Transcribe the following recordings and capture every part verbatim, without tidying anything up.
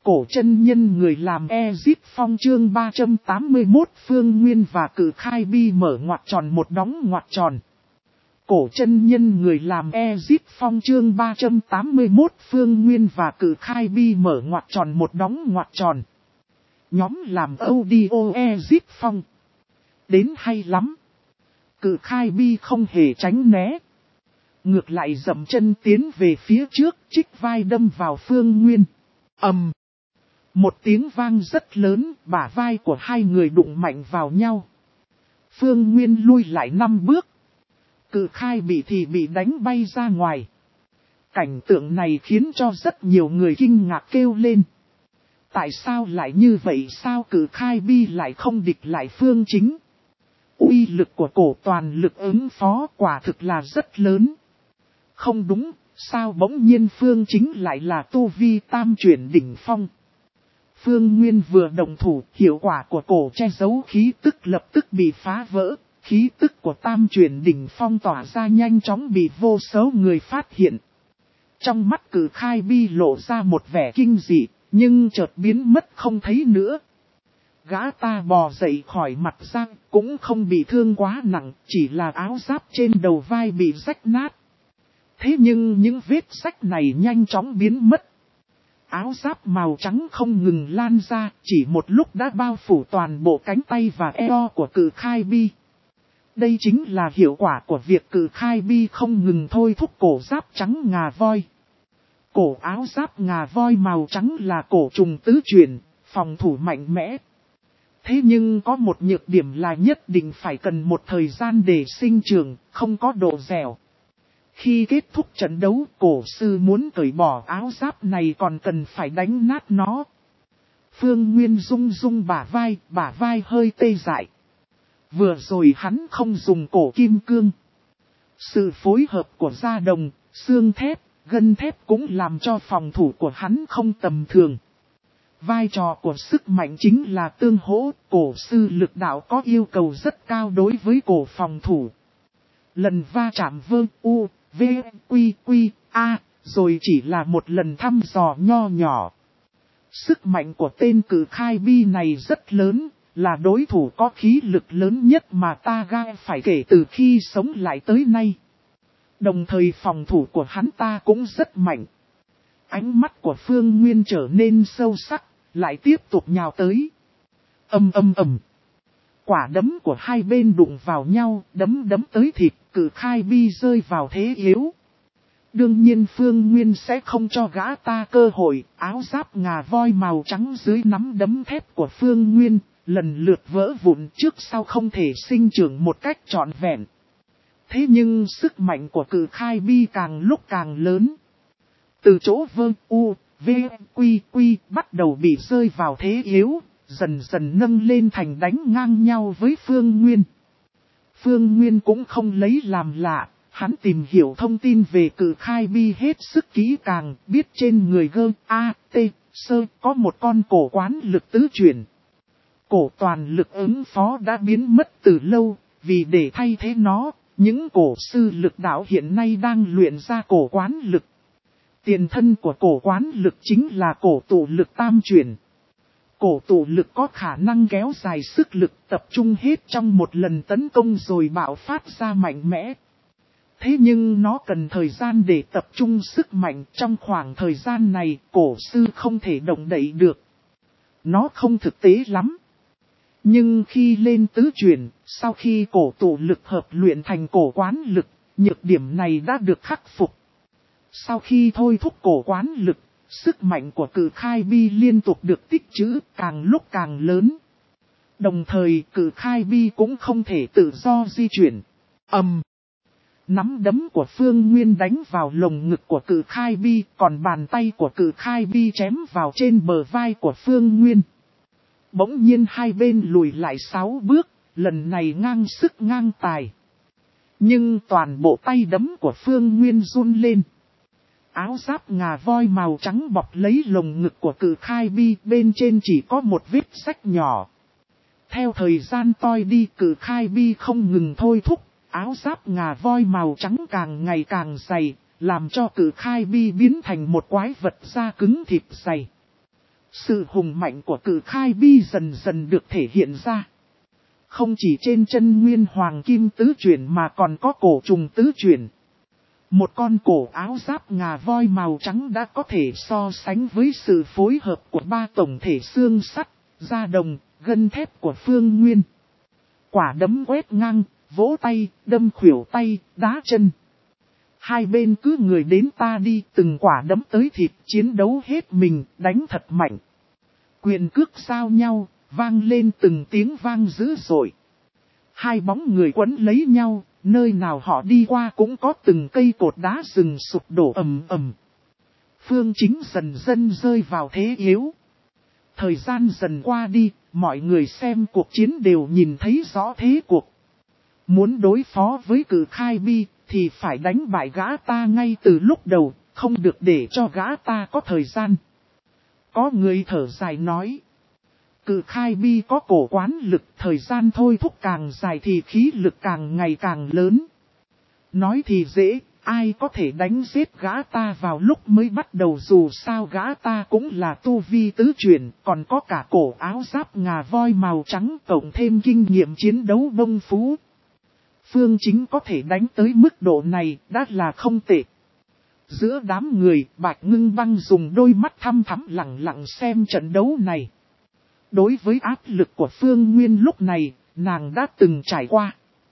Cổ chân nhân người làm Ezip Phong chương ba trăm tám mươi mốt Phương Nguyên và Cử Khai Bi mở ngoặc tròn một đóng ngoặc tròn. Cổ chân nhân người làm Ezip Phong chương ba trăm tám mươi mốt Phương Nguyên và Cử Khai Bi mở ngoặc tròn một đóng ngoặc tròn. Nhóm làm audio Ezip Phong. Đến hay lắm. Cử Khai Bi không hề tránh né. Ngược lại dậm chân tiến về phía trước, trích vai đâm vào Phương Nguyên. Ầm. Một tiếng vang rất lớn, bả vai của hai người đụng mạnh vào nhau. Phương Nguyên lui lại năm bước. Cử Khai Bị thì bị đánh bay ra ngoài. Cảnh tượng này khiến cho rất nhiều người kinh ngạc kêu lên. Tại sao lại như vậy, sao Cử Khai Bi lại không địch lại Phương Chính? Uy lực của cổ toàn lực ứng phó quả thực là rất lớn. Không đúng, sao bỗng nhiên Phương Chính lại là tu vi tam chuyển đỉnh phong? Phương Nguyên vừa động thủ, hiệu quả của cổ che giấu khí tức lập tức bị phá vỡ, khí tức của tam chuyển đỉnh phong tỏa ra nhanh chóng bị vô số người phát hiện. Trong mắt Cử Khai Bi lộ ra một vẻ kinh dị, nhưng chợt biến mất không thấy nữa. Gã ta bò dậy khỏi mặt giang, cũng không bị thương quá nặng, chỉ là áo giáp trên đầu vai bị rách nát. Thế nhưng những vết rách này nhanh chóng biến mất. Áo giáp màu trắng không ngừng lan ra, chỉ một lúc đã bao phủ toàn bộ cánh tay và eo của Cử Khai Bi. Đây chính là hiệu quả của việc Cử Khai Bi không ngừng thôi thúc cổ giáp trắng ngà voi. Cổ áo giáp ngà voi màu trắng là cổ trùng tứ chuyển, phòng thủ mạnh mẽ. Thế nhưng có một nhược điểm là nhất định phải cần một thời gian để sinh trưởng, không có độ dẻo. Khi kết thúc trận đấu, cổ sư muốn cởi bỏ áo giáp này còn cần phải đánh nát nó. Phương Nguyên rung rung bả vai, bả vai hơi tê dại. Vừa rồi hắn không dùng cổ kim cương. Sự phối hợp của da đồng, xương thép, gân thép cũng làm cho phòng thủ của hắn không tầm thường. Vai trò của sức mạnh chính là tương hỗ, cổ sư lực đạo có yêu cầu rất cao đối với cổ phòng thủ. Lần va chạm vơ u, v, quy, quy, a, rồi chỉ là một lần thăm dò nho nhỏ. Sức mạnh của tên Cử Khai Bi này rất lớn, là đối thủ có khí lực lớn nhất mà ta ga phải kể từ khi sống lại tới nay. Đồng thời phòng thủ của hắn ta cũng rất mạnh. Ánh mắt của Phương Nguyên trở nên sâu sắc, lại tiếp tục nhào tới. Âm âm ầm. Quả đấm của hai bên đụng vào nhau, đấm đấm tới thịt, Cử Khai Bi rơi vào thế yếu. Đương nhiên Phương Nguyên sẽ không cho gã ta cơ hội, áo giáp ngà voi màu trắng dưới nắm đấm thép của Phương Nguyên, lần lượt vỡ vụn trước sau không thể sinh trưởng một cách trọn vẹn. Thế nhưng sức mạnh của Cử Khai Bi càng lúc càng lớn. Từ chỗ vơ u, v, quy, quy bắt đầu bị rơi vào thế yếu, dần dần nâng lên thành đánh ngang nhau với Phương Nguyên. Phương Nguyên cũng không lấy làm lạ, hắn tìm hiểu thông tin về Cử Khai Bi hết sức kỹ càng, biết trên người gơ, a, t, sơ có một con cổ quán lực tứ chuyển. Cổ toàn lực ứng phó đã biến mất từ lâu, vì để thay thế nó, những cổ sư lực đạo hiện nay đang luyện ra cổ quán lực. Tiền thân của cổ quán lực chính là cổ tụ lực tam chuyển. Cổ tụ lực có khả năng kéo dài sức lực tập trung hết trong một lần tấn công rồi bạo phát ra mạnh mẽ. Thế nhưng nó cần thời gian để tập trung sức mạnh, trong khoảng thời gian này cổ sư không thể động đậy được. Nó không thực tế lắm. Nhưng khi lên tứ chuyển, sau khi cổ tụ lực hợp luyện thành cổ quán lực, nhược điểm này đã được khắc phục. Sau khi thôi thúc cổ quán lực, sức mạnh của Cử Khai Bi liên tục được tích trữ càng lúc càng lớn. Đồng thời Cử Khai Bi cũng không thể tự do di chuyển. Ầm. Nắm đấm của Phương Nguyên đánh vào lồng ngực của Cử Khai Bi, còn bàn tay của Cử Khai Bi chém vào trên bờ vai của Phương Nguyên. Bỗng nhiên hai bên lùi lại sáu bước, lần này ngang sức ngang tài. Nhưng toàn bộ tay đấm của Phương Nguyên run lên. Áo giáp ngà voi màu trắng bọc lấy lồng ngực của Cử Khai Bi, bên trên chỉ có một vết rách nhỏ. Theo thời gian toi đi, Cử Khai Bi không ngừng thôi thúc, áo giáp ngà voi màu trắng càng ngày càng dày, làm cho Cử Khai Bi biến thành một quái vật da cứng thịt dày. Sự hùng mạnh của cự khai bi dần dần được thể hiện ra. Không chỉ trên chân nguyên hoàng kim tứ chuyển mà còn có cổ trùng tứ chuyển. Một con cổ áo giáp ngà voi màu trắng đã có thể so sánh với sự phối hợp của ba tổng thể xương sắt, da đồng, gân thép của Phương Nguyên. Quả đấm quét ngang, vỗ tay, đâm khuỷu tay, đá chân. Hai bên cứ người đến ta đi, từng quả đấm tới thịt, chiến đấu hết mình, đánh thật mạnh. Quyền cước giao nhau, vang lên từng tiếng vang dữ dội. Hai bóng người quấn lấy nhau, nơi nào họ đi qua cũng có từng cây cột đá rừng sụp đổ ầm ầm. Phương Chính dần dần rơi vào thế yếu. Thời gian dần qua đi, mọi người xem cuộc chiến đều nhìn thấy rõ thế cuộc. Muốn đối phó với cự khai bi, thì phải đánh bại gã ta ngay từ lúc đầu, không được để cho gã ta có thời gian. Có người thở dài nói. Cự khai bi có cổ quán lực, thời gian thôi thúc càng dài thì khí lực càng ngày càng lớn. Nói thì dễ, ai có thể đánh giết gã ta vào lúc mới bắt đầu, dù sao gã ta cũng là tu vi tứ chuyển, còn có cả cổ áo giáp ngà voi màu trắng cộng thêm kinh nghiệm chiến đấu bông phú. Phương Chính có thể đánh tới mức độ này đã là không tệ. Giữa đám người, Bạch Ngưng Băng dùng đôi mắt thăm thắm lặng lặng xem trận đấu này. Đối với áp lực của Phương Nguyên lúc này, nàng đã từng trải qua.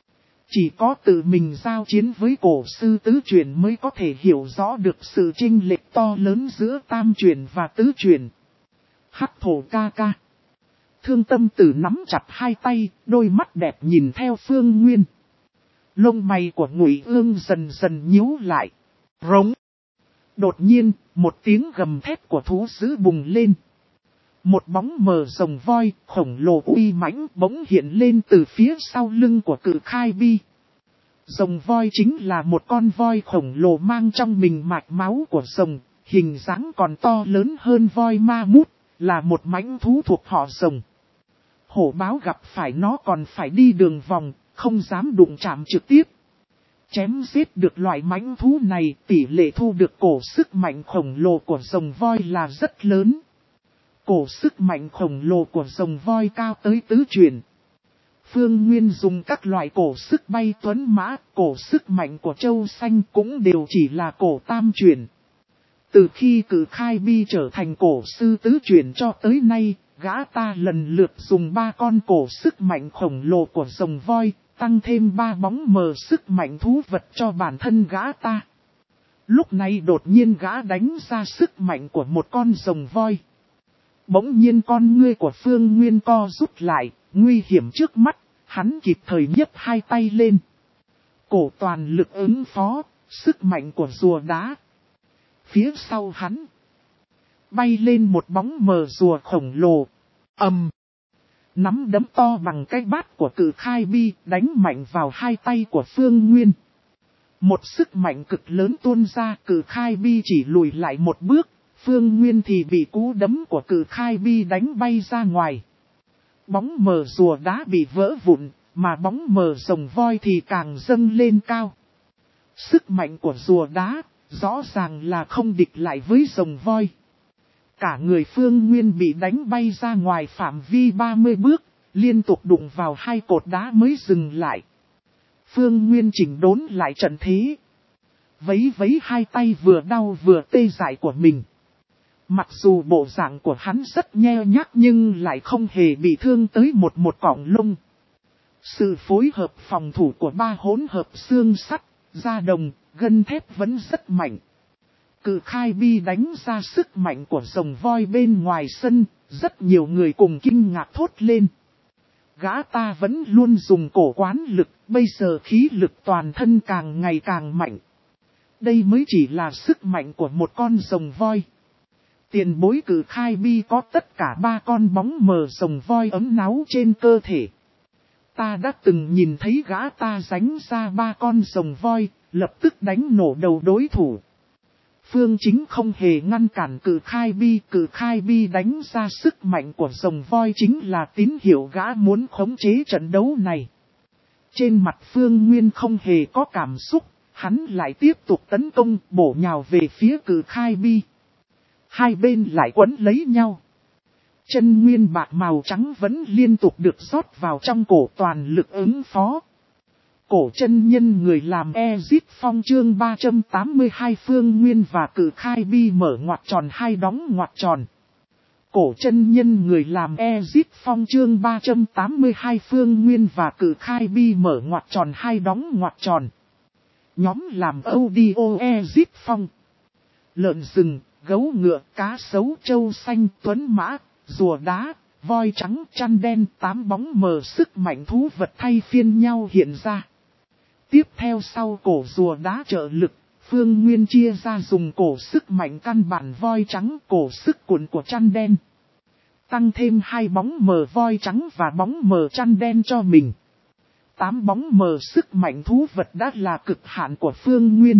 Chỉ có tự mình giao chiến với cổ sư tứ chuyển mới có thể hiểu rõ được sự chênh lệch to lớn giữa tam chuyển và tứ chuyển. Hắc thổ ca ca. Thương Tâm Tử nắm chặt hai tay, đôi mắt đẹp nhìn theo Phương Nguyên. Lông mày của Ngụy Ương dần dần nhíu lại. Rống. Đột nhiên, một tiếng gầm thét của thú dữ bùng lên. Một bóng mờ rồng voi khổng lồ uy mãnh bỗng hiện lên từ phía sau lưng của cự khai bi. Rồng voi chính là một con voi khổng lồ mang trong mình mạch máu của rồng, hình dáng còn to lớn hơn voi ma mút, là một mãnh thú thuộc họ rồng. Hổ báo gặp phải nó còn phải đi đường vòng, không dám đụng chạm trực tiếp. Chém giết được loại mãnh thú này, tỷ lệ thu được cổ sức mạnh khổng lồ của rồng voi là rất lớn. Cổ sức mạnh khổng lồ của rồng voi cao tới tứ chuyển. Phương Nguyên dùng các loại cổ sức bay tuấn mã, cổ sức mạnh của châu xanh cũng đều chỉ là cổ tam chuyển. Từ khi cự khai bi trở thành cổ sư tứ chuyển cho tới nay, gã ta lần lượt dùng ba con cổ sức mạnh khổng lồ của rồng voi, tăng thêm ba bóng mờ sức mạnh thú vật cho bản thân gã ta. Lúc này đột nhiên gã đánh ra sức mạnh của một con rồng voi. Bỗng nhiên con ngươi của Phương Nguyên co rút lại, nguy hiểm trước mắt, hắn kịp thời nhấc hai tay lên. Cổ toàn lực ứng phó, sức mạnh của rùa đá. Phía sau hắn, bay lên một bóng mờ rùa khổng lồ. Ầm. Nắm đấm to bằng cái bát của cự khai bi đánh mạnh vào hai tay của Phương Nguyên. Một sức mạnh cực lớn tuôn ra, cự khai bi chỉ lùi lại một bước. Phương Nguyên thì bị cú đấm của cự khai bi đánh bay ra ngoài. Bóng mờ rùa đá bị vỡ vụn, mà bóng mờ rồng voi thì càng dâng lên cao. Sức mạnh của rùa đá, rõ ràng là không địch lại với rồng voi. Cả người Phương Nguyên bị đánh bay ra ngoài phạm vi ba mươi bước, liên tục đụng vào hai cột đá mới dừng lại. Phương Nguyên chỉnh đốn lại trận thế. Vấy vấy hai tay vừa đau vừa tê dại của mình. Mặc dù bộ dạng của hắn rất nheo nhác nhưng lại không hề bị thương tới một một cọng lông. Sự phối hợp phòng thủ của ba hỗn hợp xương sắt, da đồng, gân thép vẫn rất mạnh. Cự khai bi đánh ra sức mạnh của rồng voi bên ngoài sân, rất nhiều người cùng kinh ngạc thốt lên. Gã ta vẫn luôn dùng cổ quán lực, bây giờ khí lực toàn thân càng ngày càng mạnh. Đây mới chỉ là sức mạnh của một con rồng voi. Tiền bối cự khai bi có tất cả ba con bóng mờ rồng voi ấm náu trên cơ thể. Ta đã từng nhìn thấy gã ta đánh ra ba con rồng voi, lập tức đánh nổ đầu đối thủ. Phương Chính không hề ngăn cản cự khai bi, cự khai bi đánh ra sức mạnh của rồng voi chính là tín hiệu gã muốn khống chế trận đấu này. Trên mặt Phương Nguyên không hề có cảm xúc, hắn lại tiếp tục tấn công bổ nhào về phía cự khai bi. Hai bên lại quấn lấy nhau. Chân nguyên bạc màu trắng vẫn liên tục được rót vào trong cổ toàn lực ứng phó. Cổ chân nhân người làm Ezip Phong chương ba trăm tám mươi hai Phương Nguyên và Cử Khai Bi mở ngoặc tròn hai đóng ngoặc tròn. Cổ chân nhân người làm Ezip Phong chương ba trăm tám mươi hai Phương Nguyên và Cử Khai Bi mở ngoặc tròn hai đóng ngoặc tròn. Nhóm làm audio Ezip Phong. Lợn rừng, gấu ngựa, cá sấu, trâu xanh, tuấn mã, rùa đá, voi trắng, chăn đen, tám bóng mờ sức mạnh thú vật thay phiên nhau hiện ra. Tiếp theo sau cổ rùa đá trợ lực, Phương Nguyên chia ra dùng cổ sức mạnh căn bản voi trắng, cổ sức cuộn của chăn đen. Tăng thêm hai bóng mờ voi trắng và bóng mờ chăn đen cho mình. Tám bóng mờ sức mạnh thú vật đã là cực hạn của Phương Nguyên.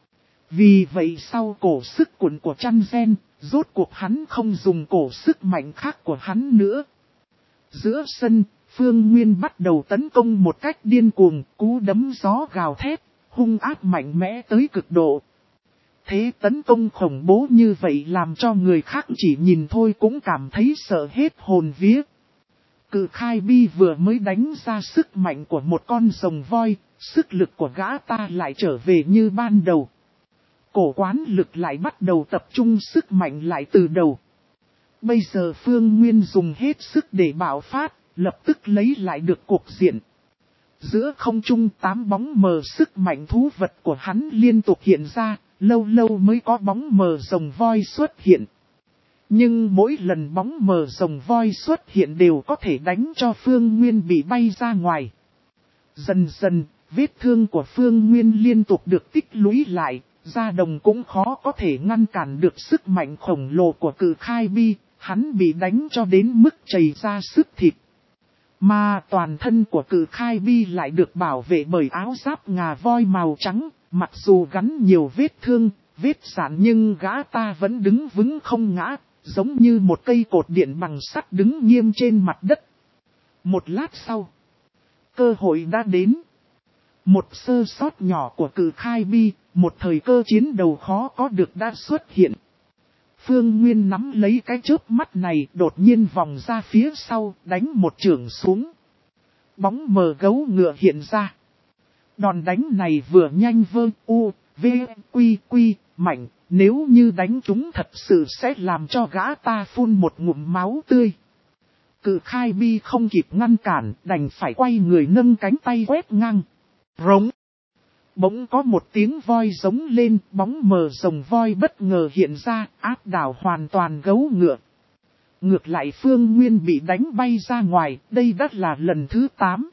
Vì vậy sau cổ sức cuộn của chăn gen, rốt cuộc hắn không dùng cổ sức mạnh khác của hắn nữa. Giữa sân, Phương Nguyên bắt đầu tấn công một cách điên cuồng, cú đấm gió gào thét, hung ác mạnh mẽ tới cực độ. Thế tấn công khủng bố như vậy làm cho người khác chỉ nhìn thôi cũng cảm thấy sợ hết hồn vía. Cự Khai Bi vừa mới đánh ra sức mạnh của một con rồng voi, sức lực của gã ta lại trở về như ban đầu. Cổ quán lực lại bắt đầu tập trung sức mạnh lại từ đầu. Bây giờ Phương Nguyên dùng hết sức để bạo phát, lập tức lấy lại được cuộc diện. Giữa không trung tám bóng mờ sức mạnh thú vật của hắn liên tục hiện ra, lâu lâu mới có bóng mờ rồng voi xuất hiện. Nhưng mỗi lần bóng mờ rồng voi xuất hiện đều có thể đánh cho Phương Nguyên bị bay ra ngoài. Dần dần, vết thương của Phương Nguyên liên tục được tích lũy lại, da đồng cũng khó có thể ngăn cản được sức mạnh khổng lồ của Cự Khai Bi, hắn bị đánh cho đến mức chảy ra sức thịt. Mà toàn thân của Cự Khai Bi lại được bảo vệ bởi áo giáp ngà voi màu trắng, mặc dù gắn nhiều vết thương, vết sạn nhưng gã ta vẫn đứng vững không ngã, giống như một cây cột điện bằng sắt đứng nghiêm trên mặt đất. Một lát sau, cơ hội đã đến. Một sơ sót nhỏ của Cự Khai Bi, một thời cơ chiến đầu khó có được đã xuất hiện. Phương Nguyên nắm lấy cái chớp mắt này đột nhiên vòng ra phía sau, đánh một chưởng xuống. Bóng mờ gấu ngựa hiện ra. Đòn đánh này vừa nhanh vơ u, v, quy quy, mạnh, nếu như đánh chúng thật sự sẽ làm cho gã ta phun một ngụm máu tươi. Cự Khai Bi không kịp ngăn cản, đành phải quay người nâng cánh tay quét ngang. Rống. Bỗng có một tiếng voi giống lên, bóng mờ rồng voi bất ngờ hiện ra, áp đảo hoàn toàn gấu ngựa. Ngược lại Phương Nguyên bị đánh bay ra ngoài, đây đã là lần thứ tám.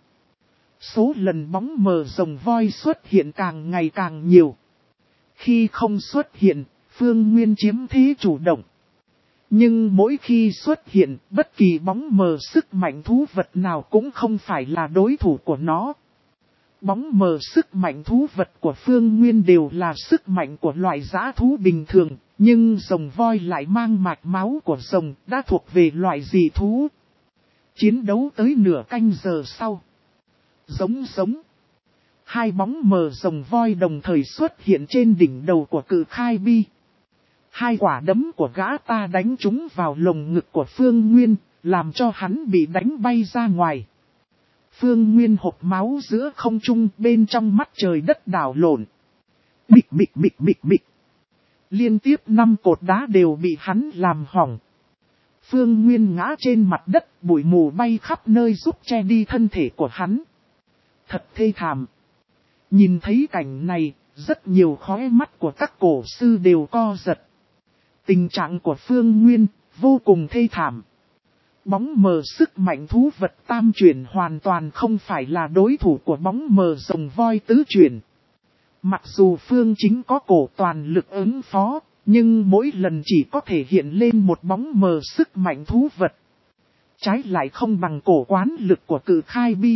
Số lần bóng mờ rồng voi xuất hiện càng ngày càng nhiều. Khi không xuất hiện, Phương Nguyên chiếm thế chủ động. Nhưng mỗi khi xuất hiện, bất kỳ bóng mờ sức mạnh thú vật nào cũng không phải là đối thủ của nó. Bóng mờ sức mạnh thú vật của Phương Nguyên đều là sức mạnh của loại dã thú bình thường, nhưng rồng voi lại mang mạch máu của rồng, đã thuộc về loại dị thú. Chiến đấu tới nửa canh giờ sau. Giống giống. Hai bóng mờ rồng voi đồng thời xuất hiện trên đỉnh đầu của Cự Khai Bi. Hai quả đấm của gã ta đánh trúng vào lồng ngực của Phương Nguyên, làm cho hắn bị đánh bay ra ngoài. Phương Nguyên hộc máu giữa không trung, bên trong mắt trời đất đảo lộn. Bịch bịch bịch bịch bịch. Liên tiếp năm cột đá đều bị hắn làm hỏng. Phương Nguyên ngã trên mặt đất, bụi mù bay khắp nơi giúp che đi thân thể của hắn. Thật thê thảm. Nhìn thấy cảnh này, rất nhiều khóe mắt của các cổ sư đều co giật. Tình trạng của Phương Nguyên vô cùng thê thảm. Bóng mờ sức mạnh thú vật tam chuyển hoàn toàn không phải là đối thủ của bóng mờ rồng voi tứ chuyển. Mặc dù Phương Chính có cổ toàn lực ứng phó, nhưng mỗi lần chỉ có thể hiện lên một bóng mờ sức mạnh thú vật. Trái lại không bằng cổ quán lực của Cự Khai Bi.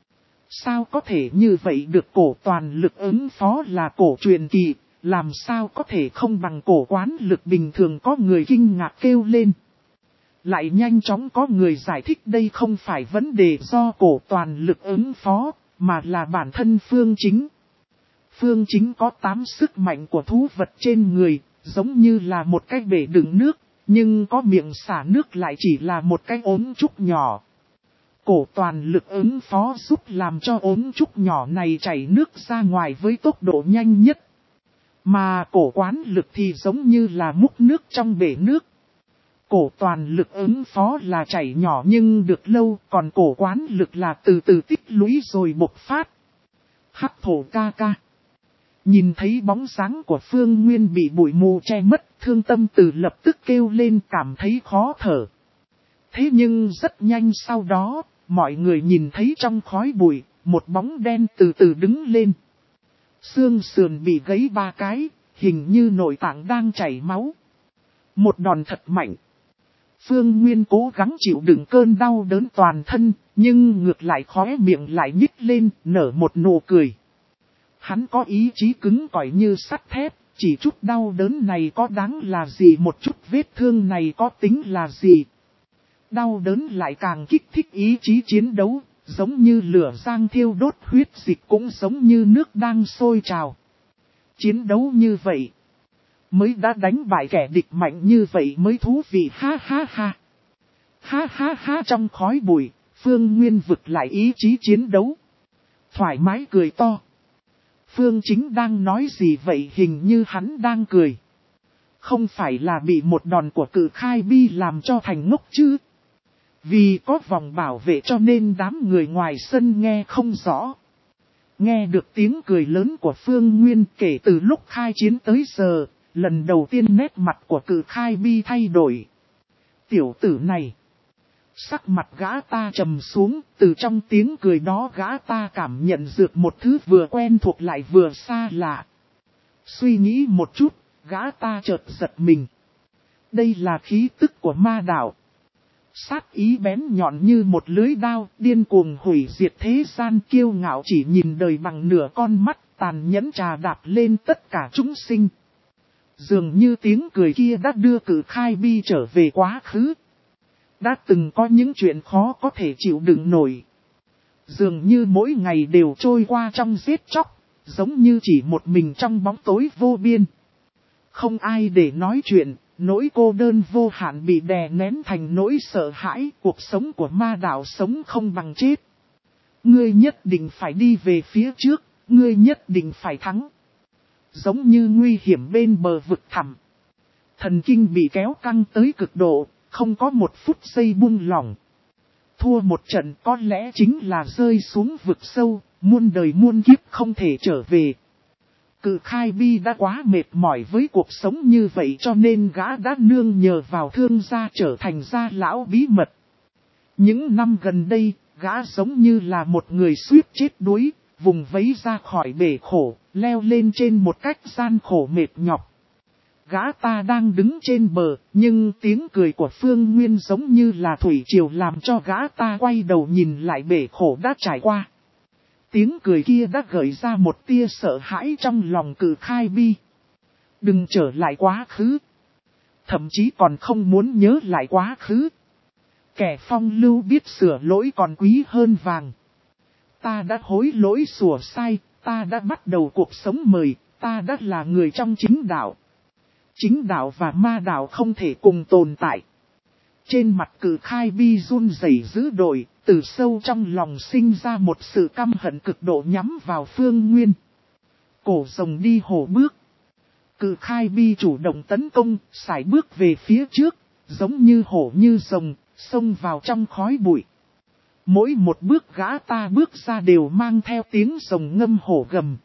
Sao có thể như vậy được? Cổ toàn lực ứng phó là cổ truyền kỳ, làm sao có thể không bằng cổ quán lực bình thường? Có người kinh ngạc kêu lên. Lại nhanh chóng có người giải thích đây không phải vấn đề do cổ toàn lực ứng phó, mà là bản thân Phương Chính. Phương Chính có tám sức mạnh của thú vật trên người, giống như là một cái bể đựng nước, Nhưng có miệng xả nước lại chỉ là một cái ống trúc nhỏ. Cổ toàn lực ứng phó giúp làm cho ống trúc nhỏ này chảy nước ra ngoài với tốc độ nhanh nhất. Mà cổ quán lực thì giống như là múc nước trong bể nước. Cổ toàn lực ứng phó là chảy nhỏ nhưng được lâu, còn cổ quán lực là từ từ tích lũy rồi bộc phát. Hắc thổ ca ca. Nhìn thấy bóng dáng của Phương Nguyên bị bụi mù che mất, Thương Tâm Từ lập tức kêu lên cảm thấy khó thở. Thế nhưng rất nhanh sau đó, mọi người nhìn thấy trong khói bụi, một bóng đen từ từ đứng lên. Xương sườn bị gãy ba cái, hình như nội tạng đang chảy máu. Một đòn thật mạnh. Phương Nguyên cố gắng chịu đựng cơn đau đớn toàn thân, nhưng ngược lại khóe miệng lại nhích lên, nở một nụ cười. Hắn có ý chí cứng cỏi như sắt thép, chỉ chút đau đớn này có đáng là gì, một chút vết thương này có tính là gì. Đau đớn lại càng kích thích ý chí chiến đấu, giống như lửa giang thiêu đốt huyết dịch cũng giống như nước đang sôi trào. Chiến đấu như vậy, mới đã đánh bại kẻ địch mạnh như vậy mới thú vị, ha ha ha. Ha ha ha, trong khói bụi, Phương Nguyên vực lại ý chí chiến đấu. Thoải mái cười to. Phương Chính đang nói gì vậy, hình như hắn đang cười. Không phải là bị một đòn của Cự Khai Bi làm cho thành ngốc chứ. Vì có vòng bảo vệ cho nên đám người ngoài sân nghe không rõ. Nghe được tiếng cười lớn của Phương Nguyên kể từ lúc khai chiến tới giờ, lần đầu tiên nét mặt của Cự Khai Bi thay đổi. Tiểu tử này. Sắc mặt gã ta trầm xuống, từ trong tiếng cười đó gã ta cảm nhận được một thứ vừa quen thuộc lại vừa xa lạ. Suy nghĩ một chút, gã ta chợt giật mình. Đây là khí tức của ma đạo. Sát ý bén nhọn như một lưới đao, điên cuồng hủy diệt thế gian, kiêu ngạo chỉ nhìn đời bằng nửa con mắt, tàn nhẫn trà đạp lên tất cả chúng sinh. Dường như tiếng cười kia đã đưa Cự Khai Bi trở về quá khứ. Đã từng có những chuyện khó có thể chịu đựng nổi. Dường như mỗi ngày đều trôi qua trong giết chóc, giống như chỉ một mình trong bóng tối vô biên. Không ai để nói chuyện, nỗi cô đơn vô hạn bị đè nén thành nỗi sợ hãi, cuộc sống của ma đạo sống không bằng chết. Ngươi nhất định phải đi về phía trước, ngươi nhất định phải thắng. Giống như nguy hiểm bên bờ vực thẳm. Thần kinh bị kéo căng tới cực độ. Không có một phút giây buông lỏng. Thua một trận có lẽ chính là rơi xuống vực sâu, muôn đời muôn kiếp không thể trở về. Cự Khai Bi đã quá mệt mỏi với cuộc sống như vậy cho nên gã đã nương nhờ vào thương gia trở thành gia lão bí mật. Những năm gần đây, gã giống như là một người suýt chết đuối, vùng vẫy ra khỏi bể khổ, leo lên trên một cách gian khổ mệt nhọc. Gã ta đang đứng trên bờ, nhưng tiếng cười của Phương Nguyên giống như là thủy triều làm cho gã ta quay đầu nhìn lại bể khổ đã trải qua. Tiếng cười kia đã gợi ra một tia sợ hãi trong lòng Cự Khai Bi. Đừng trở lại quá khứ. Thậm chí còn không muốn nhớ lại quá khứ. Kẻ phong lưu biết sửa lỗi còn quý hơn vàng. Ta đã hối lỗi sửa sai, ta đã bắt đầu cuộc sống mới, ta đã là người trong chính đạo. Chính đạo và ma đạo không thể cùng tồn tại. Trên mặt Cự Khai Bi run rẩy dữ dội, từ sâu trong lòng sinh ra một sự căm hận cực độ nhắm vào Phương Nguyên. Cổ rồng đi hổ bước. Cự Khai Bi chủ động tấn công, sải bước về phía trước, giống như hổ như rồng, xông vào trong khói bụi. Mỗi một bước gã ta bước ra đều mang theo tiếng rồng ngâm hổ gầm.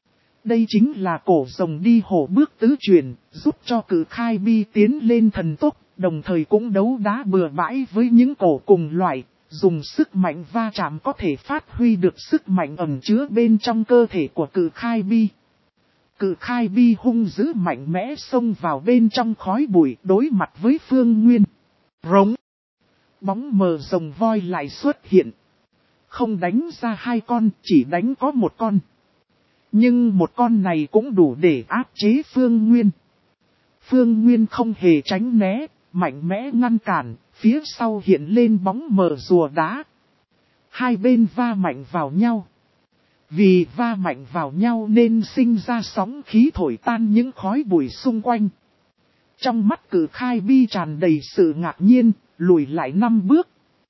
Đây chính là cổ rồng đi hổ bước tứ truyền, giúp cho Cự Khai Bi tiến lên thần tốc, đồng thời cũng đấu đá bừa bãi với những cổ cùng loại, dùng sức mạnh va chạm có thể phát huy được sức mạnh ẩn chứa bên trong cơ thể của Cự Khai Bi. Cự Khai Bi hung dữ mạnh mẽ xông vào bên trong khói bụi đối mặt với Phương Nguyên. Rống! Bóng mờ rồng voi lại xuất hiện. Không đánh ra hai con, chỉ đánh có một con. Nhưng một con này cũng đủ để áp chế Phương Nguyên. Phương Nguyên không hề tránh né, mạnh mẽ ngăn cản, phía sau hiện lên bóng mờ rùa đá. Hai bên va mạnh vào nhau. Vì va mạnh vào nhau nên sinh ra sóng khí thổi tan những khói bụi xung quanh. Trong mắt Cử Khai Bi tràn đầy sự ngạc nhiên, lùi lại năm bước.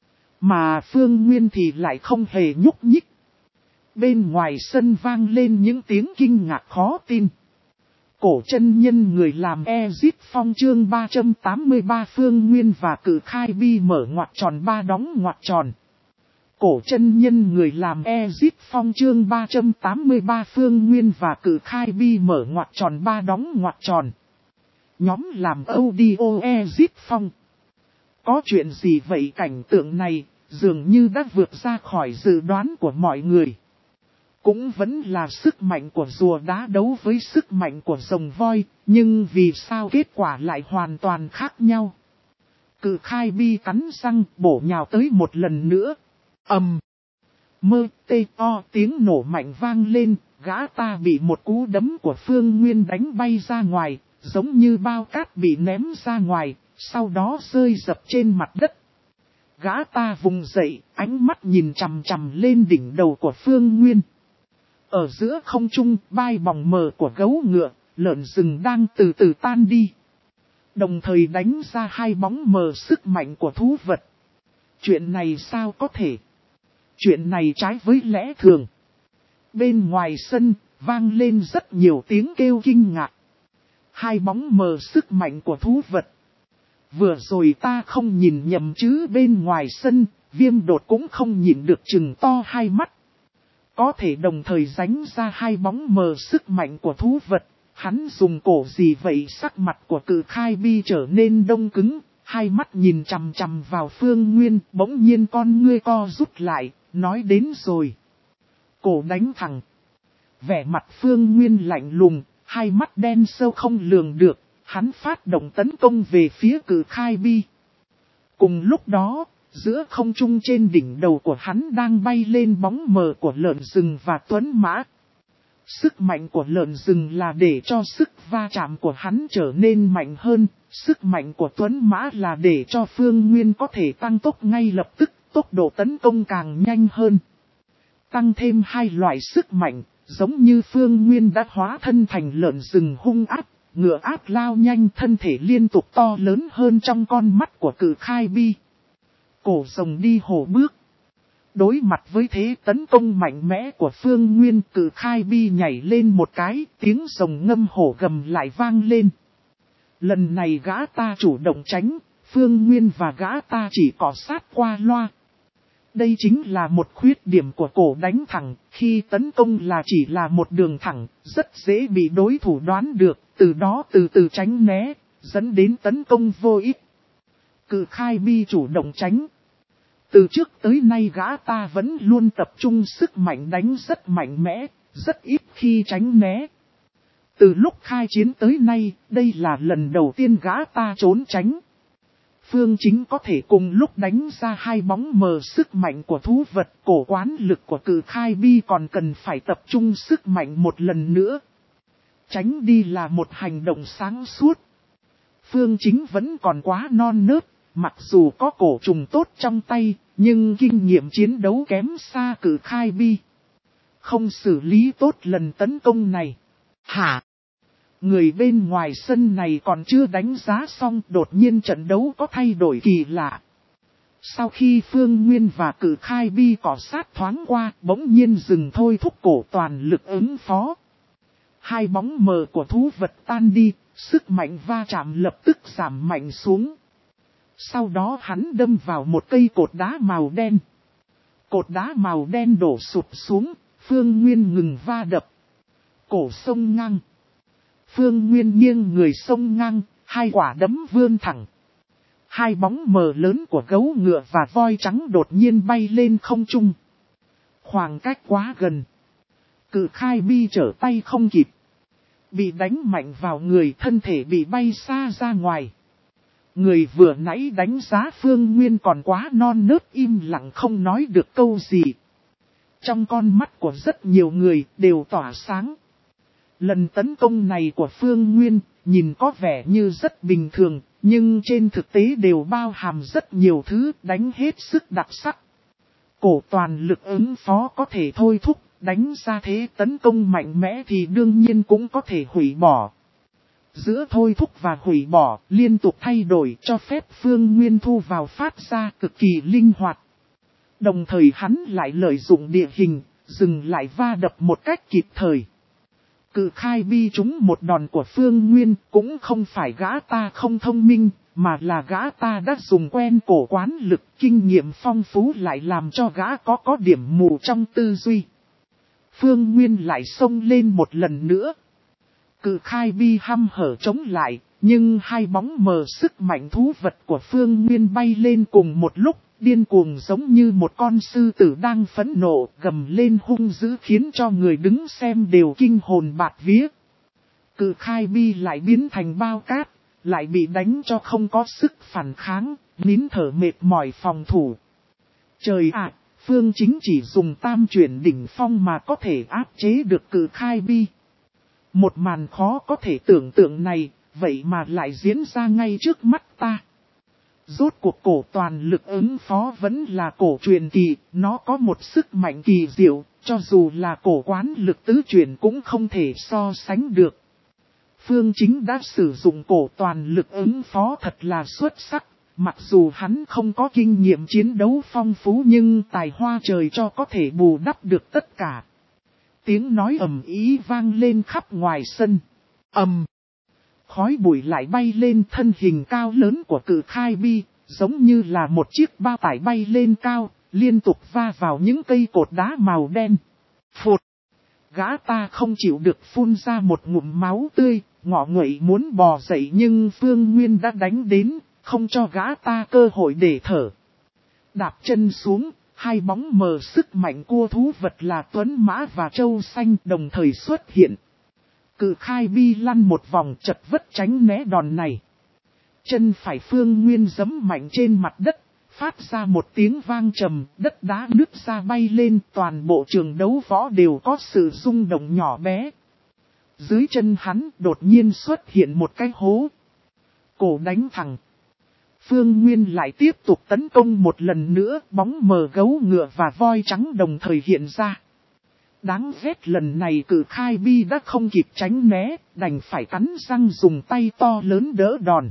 Mà Phương Nguyên thì lại không hề nhúc nhích. Bên ngoài sân vang lên những tiếng kinh ngạc khó tin. Cổ chân nhân người làm Ezip Phong chương ba trăm tám mươi ba Phương Nguyên và Cử Khai Bi mở ngoặc tròn ba đóng ngoặc tròn. Cổ chân nhân người làm Ezip Phong chương ba trăm tám mươi ba Phương Nguyên và Cử Khai Bi mở ngoặc tròn ba đóng ngoặc tròn. Nhóm làm audio Ezip Phong. Có chuyện gì vậy? Cảnh tượng này dường như đã vượt ra khỏi dự đoán của mọi người. Cũng vẫn là sức mạnh của rùa đá đấu với sức mạnh của rồng voi, nhưng vì sao kết quả lại hoàn toàn khác nhau? Cử Khai Bi cắn răng bổ nhào tới một lần nữa. Ầm. Mơ tê o tiếng nổ mạnh vang lên, gã ta bị một cú đấm của Phương Nguyên đánh bay ra ngoài, giống như bao cát bị ném ra ngoài, sau đó rơi dập trên mặt đất. Gã ta vùng dậy, ánh mắt nhìn chằm chằm lên đỉnh đầu của Phương Nguyên. Ở giữa không trung, vai bòng mờ của gấu ngựa, lợn rừng đang từ từ tan đi. Đồng thời đánh ra hai bóng mờ sức mạnh của thú vật. Chuyện này sao có thể? Chuyện này trái với lẽ thường. Bên ngoài sân, vang lên rất nhiều tiếng kêu kinh ngạc. Hai bóng mờ sức mạnh của thú vật. Vừa rồi ta không nhìn nhầm chứ? Bên ngoài sân, Viêm Đột cũng không nhìn được chừng to hai mắt. Có thể đồng thời ránh ra hai bóng mờ sức mạnh của thú vật. Hắn dùng cổ gì vậy? Sắc mặt của Cử Khai Bi trở nên đông cứng. Hai mắt nhìn chằm chằm vào Phương Nguyên. Bỗng nhiên con ngươi co rút lại. Nói đến rồi. Cổ đánh thẳng. Vẻ mặt Phương Nguyên lạnh lùng. Hai mắt đen sâu không lường được. Hắn phát động tấn công về phía Cử Khai Bi. Cùng lúc đó, giữa không trung trên đỉnh đầu của hắn đang bay lên bóng mờ của lợn rừng và tuấn mã. Sức mạnh của lợn rừng là để cho sức va chạm của hắn trở nên mạnh hơn. Sức mạnh của tuấn mã là để cho Phương Nguyên có thể tăng tốc ngay lập tức, tốc độ tấn công càng nhanh hơn. Tăng thêm hai loại sức mạnh, giống như Phương Nguyên đã hóa thân thành lợn rừng hung ác. Ngựa áp lao nhanh, thân thể liên tục to lớn hơn trong con mắt của Cử Khai Bi. Cổ rồng đi hổ bước. Đối mặt với thế tấn công mạnh mẽ của Phương Nguyên, Cử Khai Bi nhảy lên một cái, tiếng rồng ngâm hổ gầm lại vang lên. Lần này gã ta chủ động tránh, Phương Nguyên và gã ta chỉ cọ sát qua loa. Đây chính là một khuyết điểm của cổ đánh thẳng, khi tấn công là chỉ là một đường thẳng, rất dễ bị đối thủ đoán được, từ đó từ từ tránh né, dẫn đến tấn công vô ích. Cử Khai Bi chủ động tránh. Từ trước tới nay gã ta vẫn luôn tập trung sức mạnh đánh rất mạnh mẽ, rất ít khi tránh né. Từ lúc khai chiến tới nay, đây là lần đầu tiên gã ta trốn tránh. Phương Chính có thể cùng lúc đánh ra hai bóng mờ sức mạnh của thú vật, cổ quán lực của Cử Khai Bi còn cần phải tập trung sức mạnh một lần nữa. Tránh đi là một hành động sáng suốt. Phương Chính vẫn còn quá non nớt, mặc dù có cổ trùng tốt trong tay, nhưng kinh nghiệm chiến đấu kém xa Cử Khai Bi. Không xử lý tốt lần tấn công này. Hả? Người bên ngoài sân này còn chưa đánh giá xong, đột nhiên trận đấu có thay đổi kỳ lạ. Sau khi Phương Nguyên và Cử Khai Bi cọ sát thoáng qua, bỗng nhiên dừng thôi thúc cổ toàn lực ứng phó. Hai bóng mờ của thú vật tan đi, sức mạnh va chạm lập tức giảm mạnh xuống. Sau đó hắn đâm vào một cây cột đá màu đen. Cột đá màu đen đổ sụp xuống, Phương Nguyên ngừng va đập. Cổ sông ngang. Phương Nguyên nghiêng người sông ngang, hai quả đấm vươn thẳng. Hai bóng mờ lớn của gấu ngựa và voi trắng đột nhiên bay lên không trung. Khoảng cách quá gần. Cử Khai Bi trở tay không kịp. Bị đánh mạnh vào người, thân thể bị bay xa ra ngoài. Người vừa nãy đánh giá Phương Nguyên còn quá non nớt im lặng không nói được câu gì. Trong con mắt của rất nhiều người đều tỏa sáng. Lần tấn công này của Phương Nguyên nhìn có vẻ như rất bình thường, nhưng trên thực tế đều bao hàm rất nhiều thứ đánh hết sức đặc sắc. Cổ toàn lực ứng phó có thể thôi thúc, đánh ra thế tấn công mạnh mẽ thì đương nhiên cũng có thể hủy bỏ. giữa thôi thúc và hủy bỏ, liên tục thay đổi cho phép Phương Nguyên thu vào phát ra cực kỳ linh hoạt. Đồng thời hắn lại lợi dụng địa hình, dừng lại va đập một cách kịp thời. Cự khai bi trúng một đòn của Phương Nguyên cũng không phải gã ta không thông minh, mà là gã ta đã dùng quen cổ quán lực, kinh nghiệm phong phú lại làm cho gã có có điểm mù trong tư duy. Phương Nguyên lại xông lên một lần nữa. Cự khai bi hăm hở chống lại, nhưng hai bóng mờ sức mạnh thú vật của Phương Nguyên bay lên cùng một lúc, điên cuồng giống như một con sư tử đang phẫn nộ, gầm lên hung dữ khiến cho người đứng xem đều kinh hồn bạt vía. Cự khai bi lại biến thành bao cát, lại bị đánh cho không có sức phản kháng, nín thở mệt mỏi phòng thủ. Trời ạ, Phương Chính chỉ dùng tam chuyển đỉnh phong mà có thể áp chế được cự khai bi. Một màn khó có thể tưởng tượng này, vậy mà lại diễn ra ngay trước mắt ta. Rốt cuộc cổ toàn lực ứng phó vẫn là cổ truyền kỳ, nó có một sức mạnh kỳ diệu, cho dù là cổ quán lực tứ chuyển cũng không thể so sánh được. Phương Chính đã sử dụng cổ toàn lực ứng phó thật là xuất sắc, mặc dù hắn không có kinh nghiệm chiến đấu phong phú nhưng tài hoa trời cho có thể bù đắp được tất cả. Tiếng nói ầm ĩ vang lên khắp ngoài sân. Ầm. Khói bụi lại bay lên, thân hình cao lớn của cự khai bi, giống như là một chiếc bao tải bay lên cao, liên tục va vào những cây cột đá màu đen. Phụt! Gã ta không chịu được phun ra một ngụm máu tươi, ngọ nguậy muốn bò dậy nhưng Phương Nguyên đã đánh đến, không cho gã ta cơ hội để thở. Đạp chân xuống, hai bóng mờ sức mạnh cua thú vật là Tuấn Mã và Châu Xanh đồng thời xuất hiện. Cự khai bi lăn một vòng chật vật tránh né đòn này. Chân phải Phương Nguyên giẫm mạnh trên mặt đất, phát ra một tiếng vang trầm, đất đá nứt ra bay lên, toàn bộ trường đấu võ đều có sự rung động nhỏ bé. Dưới chân hắn đột nhiên xuất hiện một cái hố. Cổ đánh thẳng. Phương Nguyên lại tiếp tục tấn công một lần nữa, bóng mờ gấu ngựa và voi trắng đồng thời hiện ra. Đáng ghét lần này cự khai bi đã không kịp tránh né, đành phải cắn răng dùng tay to lớn đỡ đòn.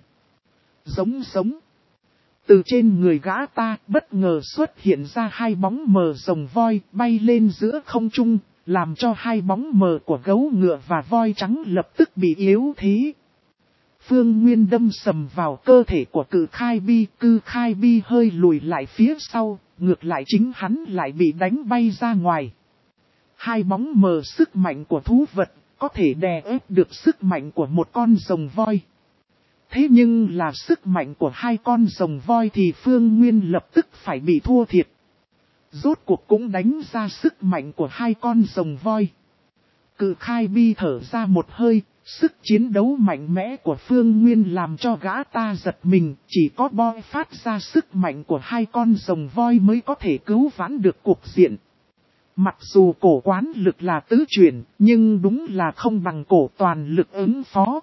Giống giống. Từ trên người gã ta bất ngờ xuất hiện ra hai bóng mờ rồng voi bay lên giữa không trung, làm cho hai bóng mờ của gấu ngựa và voi trắng lập tức bị yếu thế. Phương Nguyên đâm sầm vào cơ thể của cự khai bi, cự khai bi hơi lùi lại phía sau, ngược lại chính hắn lại bị đánh bay ra ngoài. Hai bóng mờ sức mạnh của thú vật, có thể đè ép được sức mạnh của một con rồng voi. Thế nhưng là sức mạnh của hai con rồng voi thì Phương Nguyên lập tức phải bị thua thiệt. Rốt cuộc cũng đánh ra sức mạnh của hai con rồng voi. Cự khai bi thở ra một hơi, sức chiến đấu mạnh mẽ của Phương Nguyên làm cho gã ta giật mình, chỉ có boi phát ra sức mạnh của hai con rồng voi mới có thể cứu vãn được cuộc diện. Mặc dù cổ quán lực là tứ chuyển, nhưng đúng là không bằng cổ toàn lực ứng phó.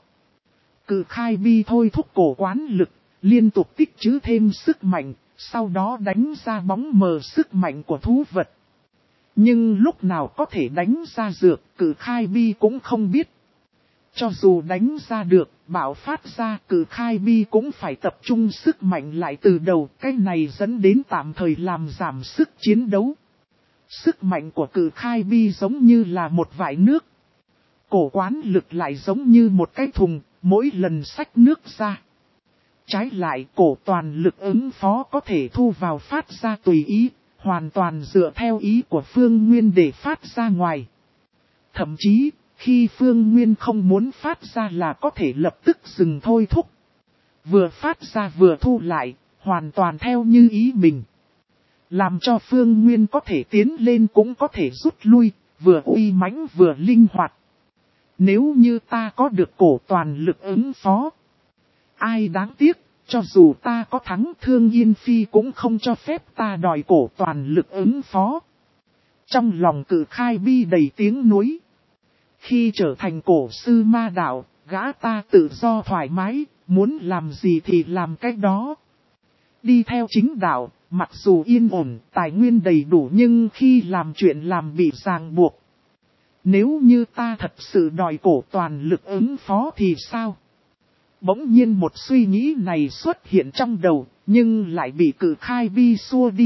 Cự khai bi thôi thúc cổ quán lực, liên tục tích trữ thêm sức mạnh, sau đó đánh ra bóng mờ sức mạnh của thú vật. Nhưng lúc nào có thể đánh ra dược, cự khai bi cũng không biết. Cho dù đánh ra được, bạo phát ra, cự khai bi cũng phải tập trung sức mạnh lại từ đầu, cái này dẫn đến tạm thời làm giảm sức chiến đấu. Sức mạnh của cự khai bi giống như là một vại nước. Cổ quán lực lại giống như một cái thùng, mỗi lần xách nước ra. Trái lại cổ toàn lực ứng phó có thể thu vào phát ra tùy ý, hoàn toàn dựa theo ý của Phương Nguyên để phát ra ngoài. Thậm chí, khi Phương Nguyên không muốn phát ra là có thể lập tức dừng thôi thúc. Vừa phát ra vừa thu lại, hoàn toàn theo như ý mình. Làm cho Phương Nguyên có thể tiến lên cũng có thể rút lui, vừa uy mãnh vừa linh hoạt. Nếu như ta có được cổ toàn lực ứng phó. Ai đáng tiếc, cho dù ta có thắng Thương Yên Phi cũng không cho phép ta đòi cổ toàn lực ứng phó. Trong lòng cự khai bi đầy tiếng nuối. Khi trở thành cổ sư ma đạo, gã ta tự do thoải mái, muốn làm gì thì làm cách đó. Đi theo chính đạo, mặc dù yên ổn, tài nguyên đầy đủ nhưng khi làm chuyện làm bị ràng buộc. Nếu như ta thật sự đòi cổ toàn lực ứng phó thì sao? Bỗng nhiên một suy nghĩ này xuất hiện trong đầu, nhưng lại bị Cự Khai Bi xua đi.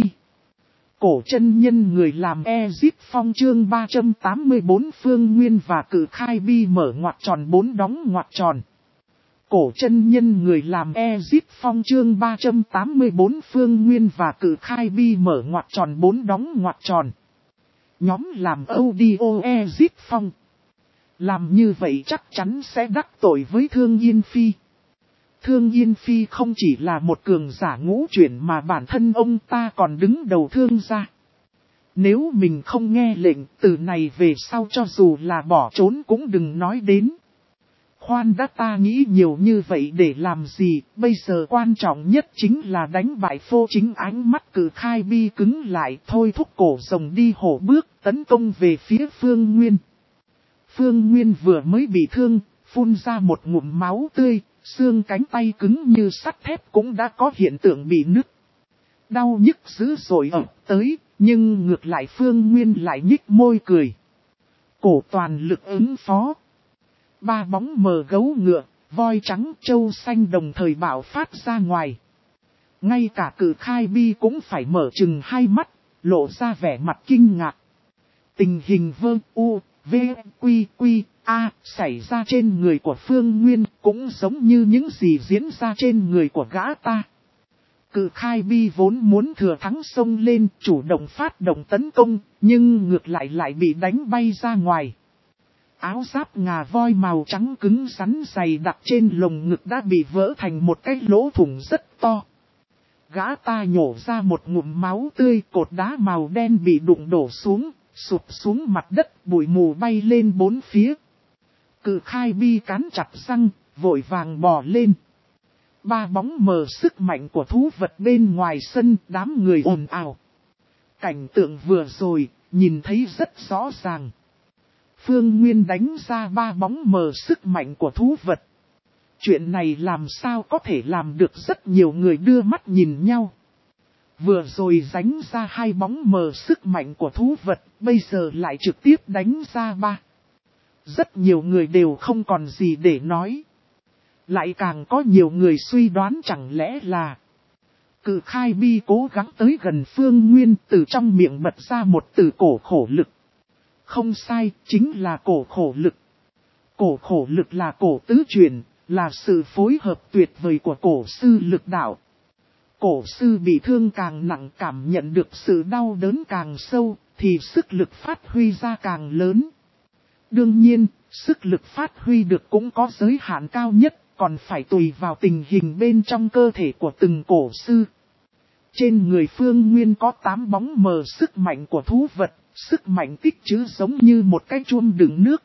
Cổ chân nhân người làm Ezip Phong chương ba trăm tám mươi bốn Phương Nguyên và Cự Khai Bi mở ngoặc tròn bốn đóng ngoặc tròn. Cổ chân nhân người làm Ezip Phong chương ba trăm tám mươi bốn Phương Nguyên và Cự Khai Bi mở ngoặc tròn bốn đóng ngoặc tròn. Nhóm làm audio Ezip Phong. Làm như vậy chắc chắn sẽ đắc tội với Thương Yên Phi. Thương Yên Phi không chỉ là một cường giả ngũ chuyển mà bản thân ông ta còn đứng đầu thương gia. Nếu mình không nghe lệnh, từ này về sau cho dù là bỏ trốn cũng đừng nói đến. Khoan đã, ta nghĩ nhiều như vậy để làm gì, bây giờ quan trọng nhất chính là đánh bại Phô Chính. Ánh mắt Cự Khai Bi cứng lại, thôi thúc cổ rồng đi hổ bước tấn công về phía Phương Nguyên. Phương Nguyên vừa mới bị thương, phun ra một ngụm máu tươi, xương cánh tay cứng như sắt thép cũng đã có hiện tượng bị nứt. Đau nhức dữ dội ập tới, nhưng ngược lại Phương Nguyên lại nhích môi cười. Cổ toàn lực ứng phó. Ba bóng mờ gấu ngựa, voi trắng, trâu xanh đồng thời bạo phát ra ngoài. Ngay cả Cự Khai Bi cũng phải mở chừng hai mắt, lộ ra vẻ mặt kinh ngạc. Tình hình vơ u, v, quy, quy, a xảy ra trên người của Phương Nguyên cũng giống như những gì diễn ra trên người của gã ta. Cự Khai Bi vốn muốn thừa thắng xông lên, chủ động phát động tấn công, nhưng ngược lại lại bị đánh bay ra ngoài. Áo giáp ngà voi màu trắng cứng rắn dày đặc trên lồng ngực đã bị vỡ thành một cái lỗ thủng rất to. Gã ta nhổ ra một ngụm máu tươi, cột đá màu đen bị đụng đổ xuống, sụp xuống mặt đất, bụi mù bay lên bốn phía. Cự Khai Bi cắn chặt răng, vội vàng bò lên. Ba bóng mờ sức mạnh của thú vật bên ngoài sân, đám người ồn ào. Cảnh tượng vừa rồi, nhìn thấy rất rõ ràng. Phương Nguyên đánh ra ba bóng mờ sức mạnh của thú vật. Chuyện này làm sao có thể làm được, rất nhiều người đưa mắt nhìn nhau. Vừa rồi đánh ra hai bóng mờ sức mạnh của thú vật, bây giờ lại trực tiếp đánh ra ba. Rất nhiều người đều không còn gì để nói. Lại càng có nhiều người suy đoán chẳng lẽ là Cự Khai Bi cố gắng tới gần Phương Nguyên, từ trong miệng bật ra một từ cổ khổ lực. Không sai, chính là cổ khổ lực. Cổ khổ lực là cổ tứ truyền, là sự phối hợp tuyệt vời của cổ sư lực đạo. Cổ sư bị thương càng nặng, cảm nhận được sự đau đớn càng sâu, thì sức lực phát huy ra càng lớn. Đương nhiên, sức lực phát huy được cũng có giới hạn cao nhất, còn phải tùy vào tình hình bên trong cơ thể của từng cổ sư. Trên người Phương Nguyên có tám bóng mờ sức mạnh của thú vật, sức mạnh tích trữ giống như một cái chuông đựng nước.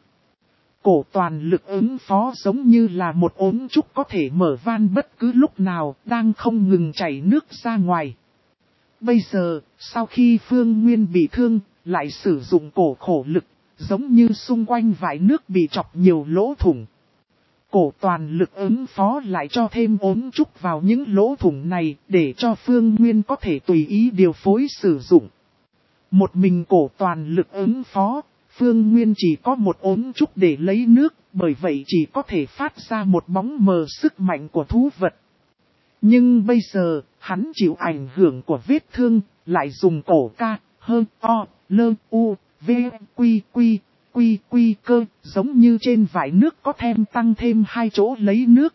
Cổ toàn lực ứng phó giống như là một ống trúc có thể mở van bất cứ lúc nào, đang không ngừng chảy nước ra ngoài. Bây giờ, sau khi Phương Nguyên bị thương, lại sử dụng cổ khổ lực, giống như xung quanh vải nước bị chọc nhiều lỗ thủng. Cổ toàn lực ứng phó lại cho thêm ống trúc vào những lỗ thủng này, để cho Phương Nguyên có thể tùy ý điều phối sử dụng. Một mình cổ toàn lực ứng phó, Phương Nguyên chỉ có một ống trúc để lấy nước, bởi vậy chỉ có thể phát ra một bóng mờ sức mạnh của thú vật. Nhưng bây giờ, hắn chịu ảnh hưởng của vết thương, lại dùng cổ ca, hơn, o, lơ, u, v, quy, quy, quy, quy cơ, giống như trên vải nước có thêm tăng thêm hai chỗ lấy nước.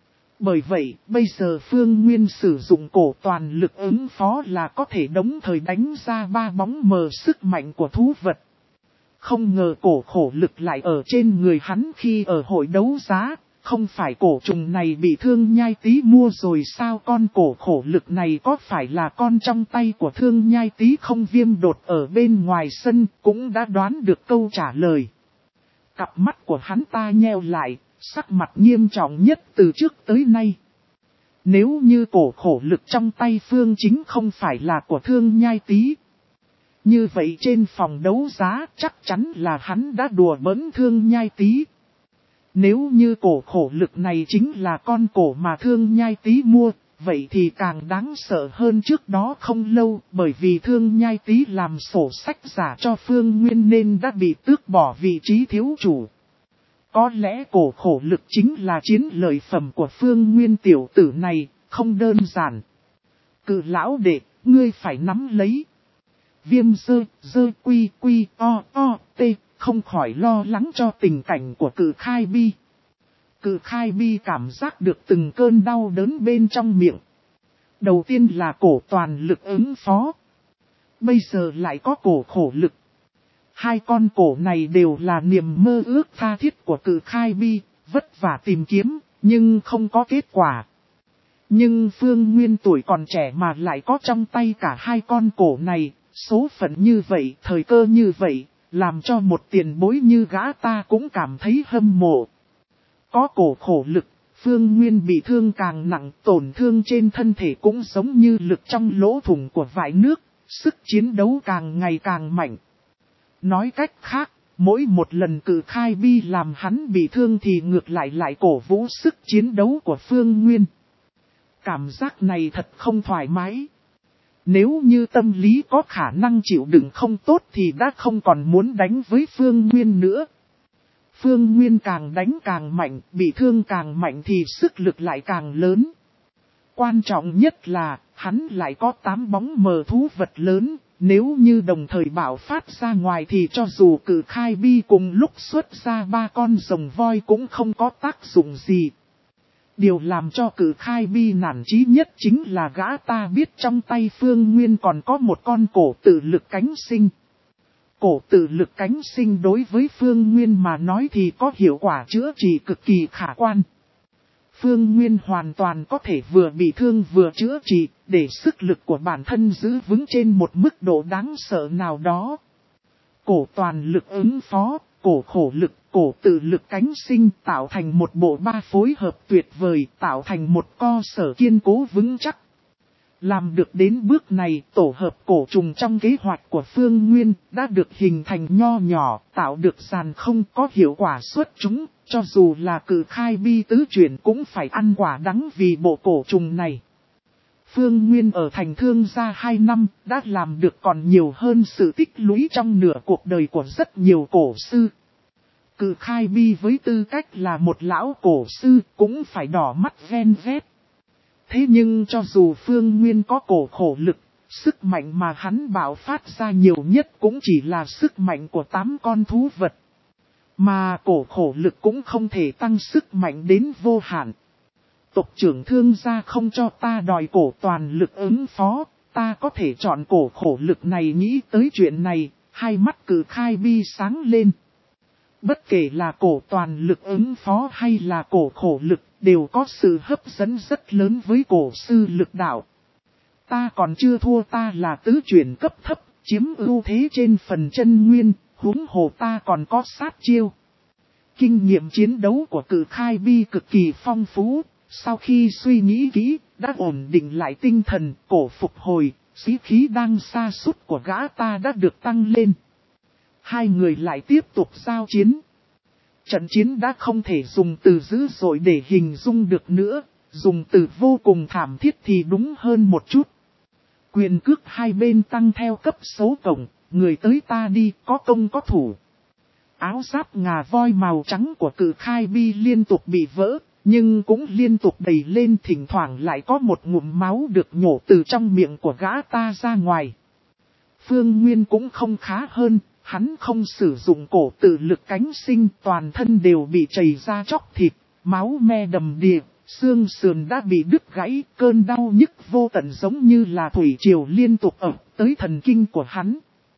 Bởi vậy, bây giờ Phương Nguyên sử dụng cổ toàn lực ứng phó là có thể đồng thời đánh ra ba bóng mờ sức mạnh của thú vật. Không ngờ cổ khổ lực lại ở trên người hắn khi ở hội đấu giá, không phải cổ trùng này bị Thương Nhai Tý mua rồi sao? Con cổ khổ lực này có phải là con trong tay của Thương Nhai Tý không? Viêm Đột ở bên ngoài sân cũng đã đoán được câu trả lời. Cặp mắt của hắn ta nheo lại, sắc mặt nghiêm trọng nhất từ trước tới nay. Nếu như cổ khổ lực trong tay Phương Chính không phải là của Thương Nhai Tý, như vậy trên phòng đấu giá chắc chắn là hắn đã đùa bỡn Thương Nhai Tý. Nếu như cổ khổ lực này chính là con cổ mà Thương Nhai Tý mua, vậy thì càng đáng sợ hơn trước đó không lâu, bởi vì Thương Nhai Tý làm sổ sách giả cho Phương Nguyên nên đã bị tước bỏ vị trí thiếu chủ. Có lẽ cổ khổ lực chính là chiến lợi phẩm của Phương Nguyên tiểu tử này, không đơn giản. Cự lão đệ, ngươi phải nắm lấy. Viêm dơ, dơ quy quy o o tê, không khỏi lo lắng cho tình cảnh của cự khai bi. Cự khai bi cảm giác được từng cơn đau đớn bên trong miệng. Đầu tiên là cổ toàn lực ứng phó. Bây giờ lại có cổ khổ lực. Hai con cổ này đều là niềm mơ ước tha thiết của cự khai bi, vất vả tìm kiếm, nhưng không có kết quả. Nhưng Phương Nguyên tuổi còn trẻ mà lại có trong tay cả hai con cổ này, số phận như vậy, thời cơ như vậy, làm cho một tiền bối như gã ta cũng cảm thấy hâm mộ. Có cổ khổ lực, Phương Nguyên bị thương càng nặng, tổn thương trên thân thể cũng giống như lực trong lỗ thủng của vải nước, sức chiến đấu càng ngày càng mạnh. Nói cách khác, mỗi một lần cự khai bi làm hắn bị thương thì ngược lại lại cổ vũ sức chiến đấu của Phương Nguyên. Cảm giác này thật không thoải mái. Nếu như tâm lý có khả năng chịu đựng không tốt thì đã không còn muốn đánh với Phương Nguyên nữa. Phương Nguyên càng đánh càng mạnh, bị thương càng mạnh thì sức lực lại càng lớn. Quan trọng nhất là, hắn lại có tám bóng mờ thú vật lớn, nếu như đồng thời bạo phát ra ngoài thì cho dù cự khai bi cùng lúc xuất ra ba con rồng voi cũng không có tác dụng gì. Điều làm cho cự khai bi nản chí nhất chính là gã ta biết trong tay Phương Nguyên còn có một con cổ tự lực cánh sinh. Cổ tự lực cánh sinh đối với Phương Nguyên mà nói thì có hiệu quả chữa trị cực kỳ khả quan. Phương Nguyên hoàn toàn có thể vừa bị thương vừa chữa trị, để sức lực của bản thân giữ vững trên một mức độ đáng sợ nào đó. Cổ toàn lực ứng phó, cổ khổ lực, cổ tự lực cánh sinh tạo thành một bộ ba phối hợp tuyệt vời, tạo thành một cơ sở kiên cố vững chắc. Làm được đến bước này, tổ hợp cổ trùng trong kế hoạch của Phương Nguyên đã được hình thành nho nhỏ, tạo được sàn không có hiệu quả xuất chúng, cho dù là cự khai bi tứ chuyển cũng phải ăn quả đắng vì bộ cổ trùng này. Phương Nguyên ở thành thương gia hai năm, đã làm được còn nhiều hơn sự tích lũy trong nửa cuộc đời của rất nhiều cổ sư. Cự khai bi với tư cách là một lão cổ sư cũng phải đỏ mắt ven vét. Thế nhưng cho dù Phương Nguyên có cổ khổ lực, sức mạnh mà hắn bạo phát ra nhiều nhất cũng chỉ là sức mạnh của tám con thú vật. Mà cổ khổ lực cũng không thể tăng sức mạnh đến vô hạn. Tộc trưởng thương gia không cho ta đòi cổ toàn lực ứng phó, ta có thể chọn cổ khổ lực này. Nghĩ tới chuyện này, hai mắt cự khai bi sáng lên. Bất kể là cổ toàn lực ứng phó hay là cổ khổ lực, đều có sự hấp dẫn rất lớn với cổ sư lực đạo. Ta còn chưa thua, ta là tứ chuyển cấp thấp, chiếm ưu thế trên phần chân nguyên, huống hồ ta còn có sát chiêu. Kinh nghiệm chiến đấu của cự khai bi cực kỳ phong phú, sau khi suy nghĩ kỹ, đã ổn định lại tinh thần, cổ phục hồi, sĩ khí đang sa sút của gã ta đã được tăng lên. Hai người lại tiếp tục giao chiến. Trận chiến đã không thể dùng từ dữ dội để hình dung được nữa, dùng từ vô cùng thảm thiết thì đúng hơn một chút. Quyền cước hai bên tăng theo cấp số cộng, người tới ta đi, có công có thủ. Áo giáp ngà voi màu trắng của cự khai bi liên tục bị vỡ, nhưng cũng liên tục đầy lên, thỉnh thoảng lại có một ngụm máu được nhổ từ trong miệng của gã ta ra ngoài. Phương Nguyên cũng không khá hơn. Hắn không sử dụng cổ tự lực cánh sinh, toàn thân đều bị chảy ra chóc thịt, máu me đầm đìa, xương sườn đã bị đứt gãy, cơn đau nhức vô tận giống như là thủy triều liên tục ập tới thần kinh của hắn.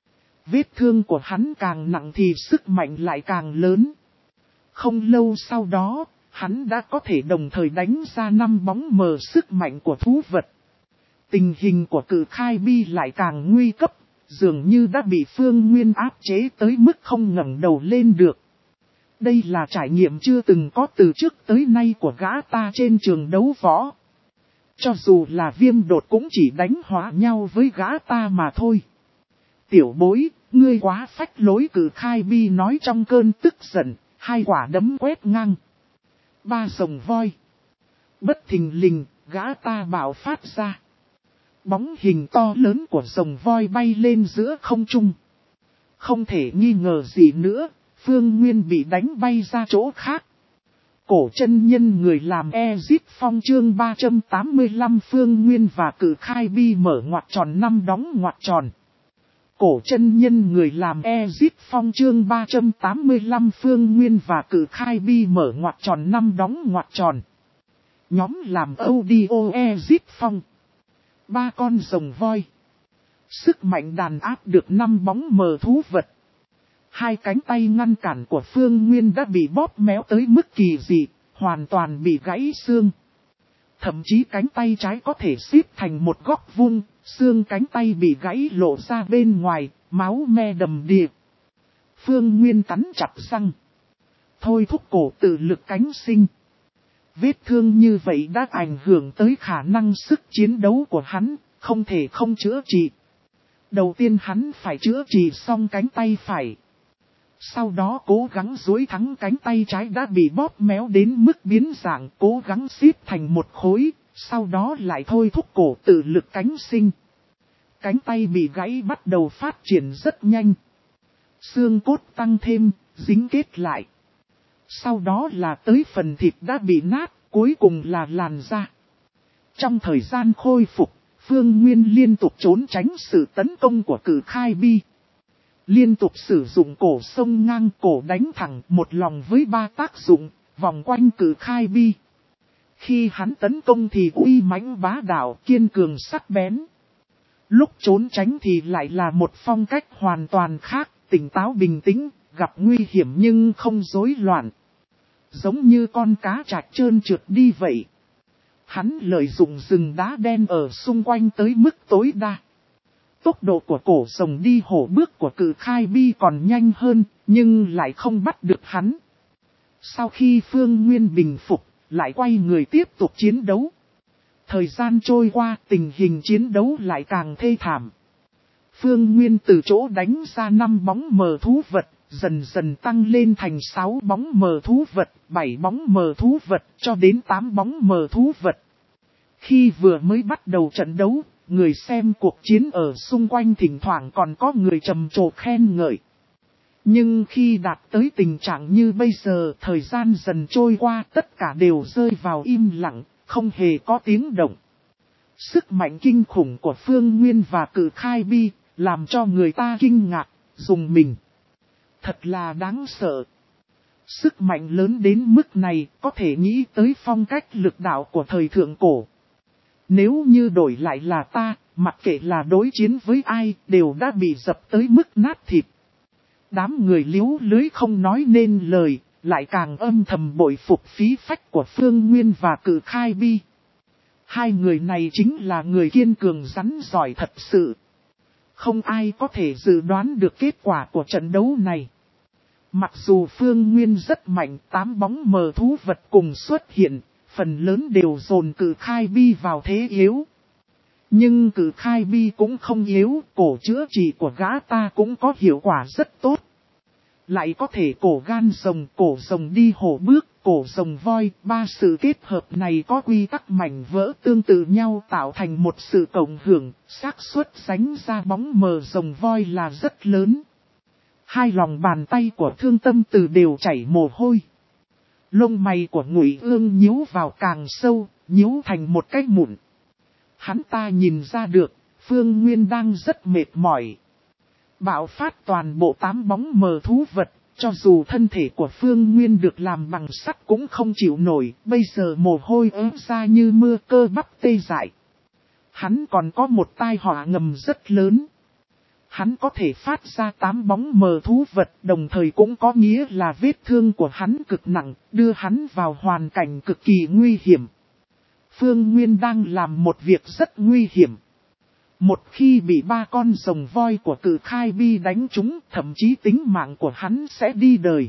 Vết thương của hắn càng nặng thì sức mạnh lại càng lớn. Không lâu sau đó, hắn đã có thể đồng thời đánh ra năm bóng mờ sức mạnh của thú vật. Tình hình của cự khai bi lại càng nguy cấp. Dường như đã bị Phương Nguyên áp chế tới mức không ngẩng đầu lên được. Đây là trải nghiệm chưa từng có từ trước tới nay của gã ta trên trường đấu võ. Cho dù là Viêm Đột cũng chỉ đánh hóa nhau với gã ta mà thôi. Tiểu bối, ngươi quá phách lối, cự khai bi nói trong cơn tức giận, hai quả đấm quét ngang. Ba rồng voi. Bất thình lình, gã ta bạo phát ra. Bóng hình to lớn của rồng voi bay lên giữa không trung. Không thể nghi ngờ gì nữa, Phương Nguyên bị đánh bay ra chỗ khác. Cổ chân nhân người làm Ezip Phong chương ba trăm tám mươi lăm Phương Nguyên và Cử Khai Bi mở ngoặc tròn năm đóng ngoặc tròn. Cổ chân nhân người làm Ezip Phong chương ba trăm tám mươi lăm Phương Nguyên và Cử Khai Bi mở ngoặc tròn năm đóng ngoặc tròn. Nhóm làm audio Ezip Phong. Ba con rồng voi. Sức mạnh đàn áp được năm bóng mờ thú vật. Hai cánh tay ngăn cản của Phương Nguyên đã bị bóp méo tới mức kỳ dị, hoàn toàn bị gãy xương. Thậm chí cánh tay trái có thể xếp thành một góc vuông, xương cánh tay bị gãy lộ ra bên ngoài, máu me đầm đìa. Phương Nguyên cắn chặt răng. Thôi thúc cổ tự lực cánh sinh. Vết thương như vậy đã ảnh hưởng tới khả năng sức chiến đấu của hắn, không thể không chữa trị. Đầu tiên hắn phải chữa trị xong cánh tay phải. Sau đó cố gắng duỗi thắng cánh tay trái đã bị bóp méo đến mức biến dạng, cố gắng xếp thành một khối, sau đó lại thôi thúc cổ tự lực cánh sinh. Cánh tay bị gãy bắt đầu phát triển rất nhanh. Xương cốt tăng thêm, dính kết lại. Sau đó là tới phần thịt đã bị nát, cuối cùng là làn da. Trong thời gian khôi phục, Phương Nguyên liên tục trốn tránh sự tấn công của Cử Khai Bi. Liên tục sử dụng cổ sông ngang cổ đánh thẳng một lòng với ba tác dụng, vòng quanh Cử Khai Bi. Khi hắn tấn công thì uy mãnh bá đạo, kiên cường sắc bén. Lúc trốn tránh thì lại là một phong cách hoàn toàn khác, tỉnh táo bình tĩnh, gặp nguy hiểm nhưng không rối loạn. Giống như con cá trạch trơn trượt đi vậy. Hắn lợi dụng rừng đá đen ở xung quanh tới mức tối đa. Tốc độ của cổ rồng đi hổ bước của Cử Khai Bi còn nhanh hơn, nhưng lại không bắt được hắn. Sau khi Phương Nguyên bình phục, lại quay người tiếp tục chiến đấu. Thời gian trôi qua, tình hình chiến đấu lại càng thê thảm. Phương Nguyên từ chỗ đánh ra năm bóng mờ thú vật, dần dần tăng lên thành sáu bóng mờ thú vật, bảy bóng mờ thú vật, cho đến tám bóng mờ thú vật. Khi vừa mới bắt đầu trận đấu, người xem cuộc chiến ở xung quanh thỉnh thoảng còn có người trầm trồ khen ngợi. Nhưng khi đạt tới tình trạng như bây giờ, thời gian dần trôi qua, tất cả đều rơi vào im lặng, không hề có tiếng động. Sức mạnh kinh khủng của Phương Nguyên và Cử Khai Bi, làm cho người ta kinh ngạc, rùng mình. Thật là đáng sợ. Sức mạnh lớn đến mức này, có thể nghĩ tới phong cách lực đạo của thời thượng cổ. Nếu như đổi lại là ta, mặc kệ là đối chiến với ai, đều đã bị dập tới mức nát thịt. Đám người liếu lưới không nói nên lời, lại càng âm thầm bội phục khí phách của Phương Nguyên và Cử Khai Bi. Hai người này chính là người kiên cường rắn giỏi thật sự. Không ai có thể dự đoán được kết quả của trận đấu này. Mặc dù Phương Nguyên rất mạnh, tám bóng mờ thú vật cùng xuất hiện, phần lớn đều dồn Cử Khai Bi vào thế yếu. Nhưng Cử Khai Bi cũng không yếu, cổ chữa trị của gã ta cũng có hiệu quả rất tốt. Lại có thể cổ gan rồng, cổ rồng đi hổ bước, cổ rồng voi, ba sự kết hợp này có quy tắc mảnh vỡ tương tự nhau tạo thành một sự cộng hưởng, xác suất sánh ra bóng mờ rồng voi là rất lớn. Hai lòng bàn tay của Thương Tâm Từ đều chảy mồ hôi. Lông mày của Ngụy Ương nhíu vào càng sâu, nhíu thành một cái mụn. Hắn ta nhìn ra được, Phương Nguyên đang rất mệt mỏi. Bạo phát toàn bộ tám bóng mờ thú vật, cho dù thân thể của Phương Nguyên được làm bằng sắt cũng không chịu nổi, bây giờ mồ hôi ứa ra như mưa, cơ bắp tê dại. Hắn còn có một tai họa ngầm rất lớn. Hắn có thể phát ra tám bóng mờ thú vật, đồng thời cũng có nghĩa là vết thương của hắn cực nặng, đưa hắn vào hoàn cảnh cực kỳ nguy hiểm. Phương Nguyên đang làm một việc rất nguy hiểm. Một khi bị ba con rồng voi của Cử Khai Bi đánh trúng, thậm chí tính mạng của hắn sẽ đi đời.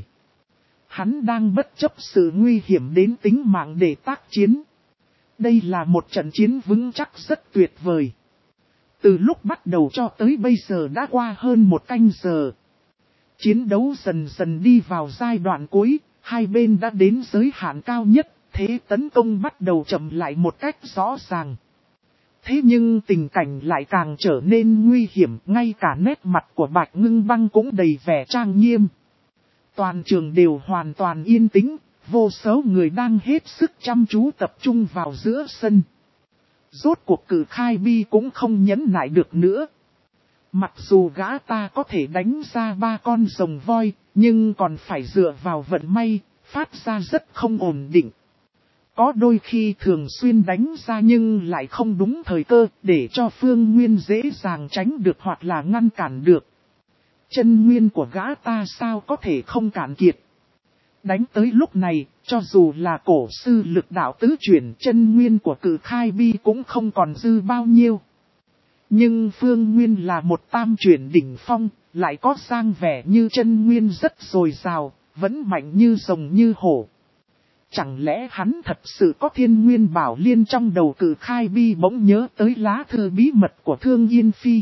Hắn đang bất chấp sự nguy hiểm đến tính mạng để tác chiến. Đây là một trận chiến vững chắc rất tuyệt vời. Từ lúc bắt đầu cho tới bây giờ đã qua hơn một canh giờ. Chiến đấu dần dần đi vào giai đoạn cuối, hai bên đã đến giới hạn cao nhất, thế tấn công bắt đầu chậm lại một cách rõ ràng. Thế nhưng tình cảnh lại càng trở nên nguy hiểm, ngay cả nét mặt của Bạch Ngưng Băng cũng đầy vẻ trang nghiêm. Toàn trường đều hoàn toàn yên tĩnh, vô số người đang hết sức chăm chú tập trung vào giữa sân. Rốt cuộc Cử Khai Bi cũng không nhẫn nại được nữa. Mặc dù gã ta có thể đánh ra ba con rồng voi, nhưng còn phải dựa vào vận may, phát ra rất không ổn định. Có đôi khi thường xuyên đánh ra nhưng lại không đúng thời cơ, để cho Phương Nguyên dễ dàng tránh được hoặc là ngăn cản được. Chân nguyên của gã ta sao có thể không cạn kiệt. Đánh tới lúc này, cho dù là cổ sư lực đạo tứ chuyển, chân nguyên của Cử Khai Bi cũng không còn dư bao nhiêu. Nhưng Phương Nguyên là một tam chuyển đỉnh phong, lại có sang vẻ như chân nguyên rất dồi dào, vẫn mạnh như rồng như hổ. Chẳng lẽ hắn thật sự có thiên nguyên bảo liên? Trong đầu Cử Khai Bi bỗng nhớ tới lá thư bí mật của Thương Yên Phi.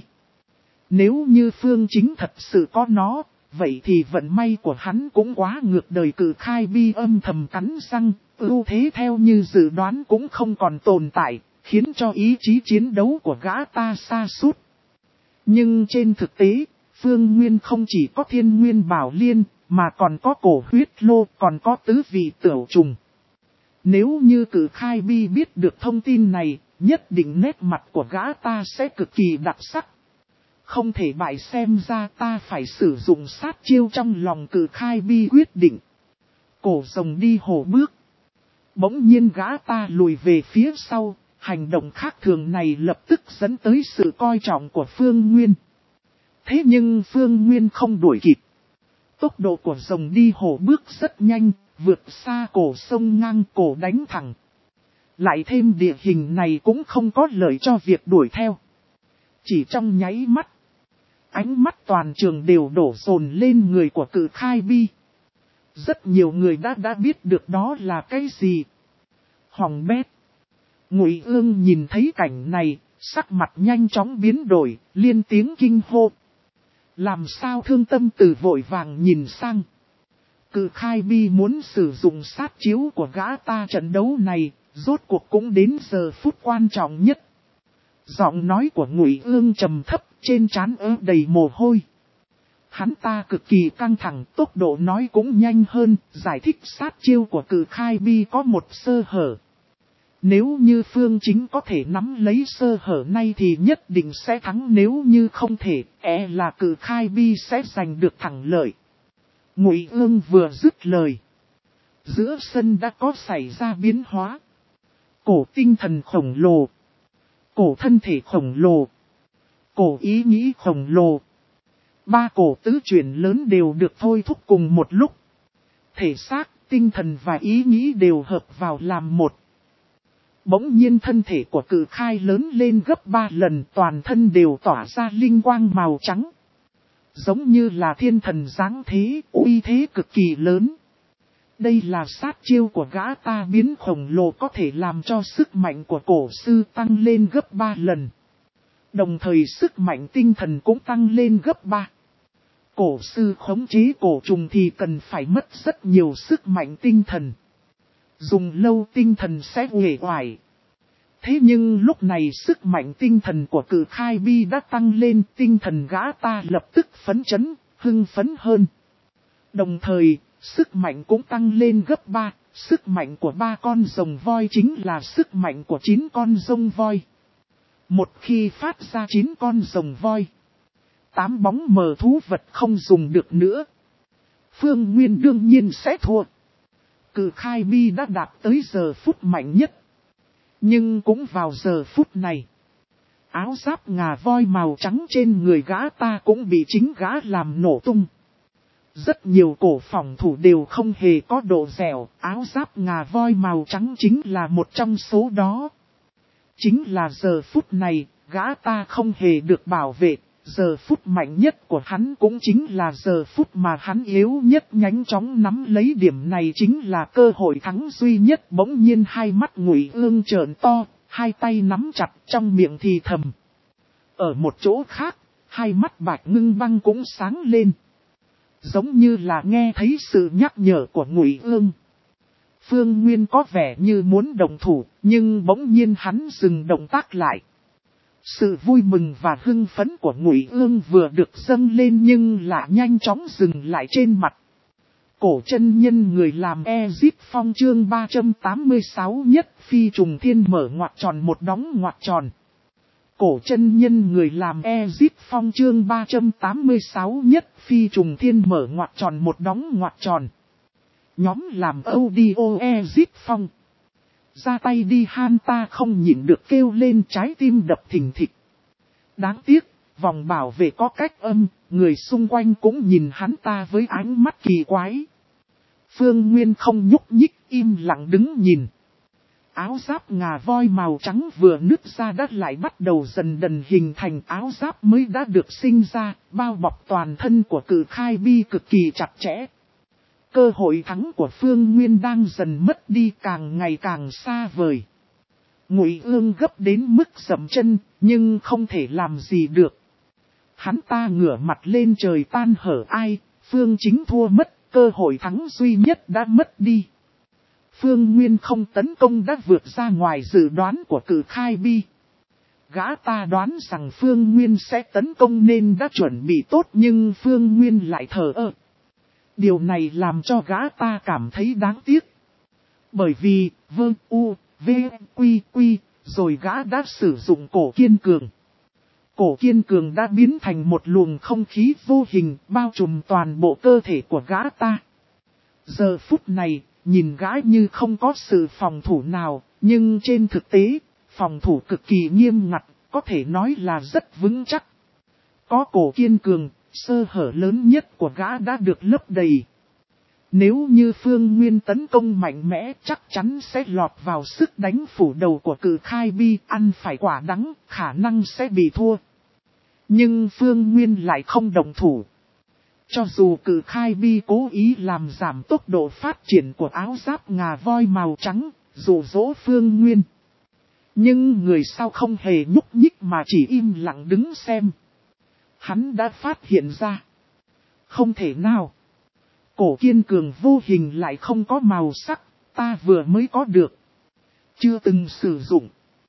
Nếu như Phương Chính thật sự có nó, vậy thì vận may của hắn cũng quá ngược đời. Cử Khai Bi âm thầm cắn răng, ưu thế theo như dự đoán cũng không còn tồn tại, khiến cho ý chí chiến đấu của gã ta sa sút. Nhưng trên thực tế, Phương Nguyên không chỉ có thiên nguyên bảo liên, mà còn có cổ huyết lô, còn có tứ vị tửu trùng. Nếu như Cử Khai Bi biết được thông tin này, nhất định nét mặt của gã ta sẽ cực kỳ đặc sắc. Không thể bại, xem ra ta phải sử dụng sát chiêu. Trong lòng Cử Khai Bi quyết định. Cổ rồng đi hổ bước. Bỗng nhiên gã ta lùi về phía sau, hành động khác thường này lập tức dẫn tới sự coi trọng của Phương Nguyên. Thế nhưng Phương Nguyên không đuổi kịp. Tốc độ của rồng đi hổ bước rất nhanh, vượt xa cổ sông ngang, cổ đánh thẳng. Lại thêm địa hình này cũng không có lợi cho việc đuổi theo. Chỉ trong nháy mắt, ánh mắt toàn trường đều đổ dồn lên người của Cử Khai Bi. Rất nhiều người đã đã biết được đó là cái gì. Hỏng bét. Ngụy Ương nhìn thấy cảnh này, sắc mặt nhanh chóng biến đổi, liên tiếng kinh hô. Làm sao? Thương Tâm Từ vội vàng nhìn sang. Cử Khai Bi muốn sử dụng sát chiếu của gã ta. Trận đấu này, rốt cuộc cũng đến giờ phút quan trọng nhất. Giọng nói của Ngụy Ương trầm thấp, trên trán ớ đầy mồ hôi. Hắn ta cực kỳ căng thẳng, tốc độ nói cũng nhanh hơn, giải thích sát chiêu của Cử Khai Bi có một sơ hở. Nếu như Phương Chính có thể nắm lấy sơ hở này thì nhất định sẽ thắng, nếu như không thể, e là Cử Khai Bi sẽ giành được thắng lợi. Ngụy Ương vừa dứt lời, giữa sân đã có xảy ra biến hóa. Cổ tinh thần khổng lồ, cổ thân thể khổng lồ, cổ ý nghĩ khổng lồ. Ba cổ tứ chuyển lớn đều được thôi thúc cùng một lúc. Thể xác, tinh thần và ý nghĩ đều hợp vào làm một. Bỗng nhiên thân thể của Cử Khai lớn lên gấp ba lần, toàn thân đều tỏa ra linh quang màu trắng. Giống như là thiên thần giáng thế, uy thế cực kỳ lớn. Đây là sát chiêu của gã ta, biến khổng lồ có thể làm cho sức mạnh của cổ sư tăng lên gấp ba lần. Đồng thời sức mạnh tinh thần cũng tăng lên gấp ba. Cổ sư khống chế cổ trùng thì cần phải mất rất nhiều sức mạnh tinh thần. Dùng lâu tinh thần sẽ uể oải. Thế nhưng lúc này sức mạnh tinh thần của Cử Khai Bi đã tăng lên, tinh thần gã ta lập tức phấn chấn, hưng phấn hơn. Đồng thời, sức mạnh cũng tăng lên gấp ba, sức mạnh của ba con rồng voi chính là sức mạnh của chín con rồng voi. Một khi phát ra chín con rồng voi, tám bóng mờ thú vật không dùng được nữa. Phương Nguyên đương nhiên sẽ thua. Cử Khai Bi đã đạt tới giờ phút mạnh nhất. Nhưng cũng vào giờ phút này, áo giáp ngà voi màu trắng trên người gã ta cũng bị chính gã làm nổ tung. Rất nhiều cổ phòng thủ đều không hề có độ dẻo, áo giáp ngà voi màu trắng chính là một trong số đó. Chính là giờ phút này, gã ta không hề được bảo vệ, giờ phút mạnh nhất của hắn cũng chính là giờ phút mà hắn yếu nhất, nhanh chóng nắm lấy điểm này chính là cơ hội thắng duy nhất. Bỗng nhiên hai mắt Ngụy Ương trợn to, hai tay nắm chặt, trong miệng thì thầm. Ở một chỗ khác, hai mắt Bạch Ngưng Băng cũng sáng lên. Giống như là nghe thấy sự nhắc nhở của Ngụy Ương. Phương Nguyên có vẻ như muốn động thủ, nhưng bỗng nhiên hắn dừng động tác lại. Sự vui mừng và hưng phấn của Ngụy Ương vừa được dâng lên nhưng lại nhanh chóng dừng lại trên mặt. Cổ chân nhân người làm Ezip Phong chương ba trăm tám mươi sáu nhất phi trùng thiên mở ngoặc tròn một đóng ngoặc tròn. Cổ chân nhân người làm Ezip Phong chương ba trăm tám mươi sáu nhất phi trùng thiên mở ngoặc tròn một đóng ngoặc tròn. Nhóm làm audio Ezip Phong. Ra tay đi han ta không nhịn được kêu lên trái tim đập thình thịch. Đáng tiếc, vòng bảo vệ có cách âm, người xung quanh cũng nhìn hắn ta với ánh mắt kỳ quái. Phương Nguyên không nhúc nhích im lặng đứng nhìn. Áo giáp ngà voi màu trắng vừa nứt ra đã lại bắt đầu dần dần hình thành áo giáp mới đã được sinh ra, bao bọc toàn thân của cự khai bi cực kỳ chặt chẽ. Cơ hội thắng của Phương Nguyên đang dần mất đi càng ngày càng xa vời. Ngụy Ương gấp đến mức dậm chân, nhưng không thể làm gì được. Hắn ta ngửa mặt lên trời tan hở ai, Phương Chính thua mất, cơ hội thắng duy nhất đã mất đi. Phương Nguyên không tấn công đã vượt ra ngoài dự đoán của cự khai bi. Gã ta đoán rằng Phương Nguyên sẽ tấn công nên đã chuẩn bị tốt nhưng Phương Nguyên lại thờ ơ. Điều này làm cho gã ta cảm thấy đáng tiếc. Bởi vì, vơ u, v, quy, quy, rồi gã đã sử dụng cổ kiên cường. Cổ kiên cường đã biến thành một luồng không khí vô hình bao trùm toàn bộ cơ thể của gã ta. Giờ phút này, nhìn gã như không có sự phòng thủ nào, nhưng trên thực tế, phòng thủ cực kỳ nghiêm ngặt, có thể nói là rất vững chắc. Có cổ kiên cường, sơ hở lớn nhất của gã đã được lấp đầy. Nếu như Phương Nguyên tấn công mạnh mẽ chắc chắn sẽ lọt vào sức đánh phủ đầu của cự khai bi, ăn phải quả đắng, khả năng sẽ bị thua. Nhưng Phương Nguyên lại không động thủ. Cho dù cự khai bi cố ý làm giảm tốc độ phát triển của áo giáp ngà voi màu trắng, dụ dỗ Phương Nguyên. Nhưng người sau không hề nhúc nhích mà chỉ im lặng đứng xem. Hắn đã phát hiện ra. Không thể nào. Cổ kiên cường vô hình lại không có màu sắc, ta vừa mới có được. Chưa từng sử dụng.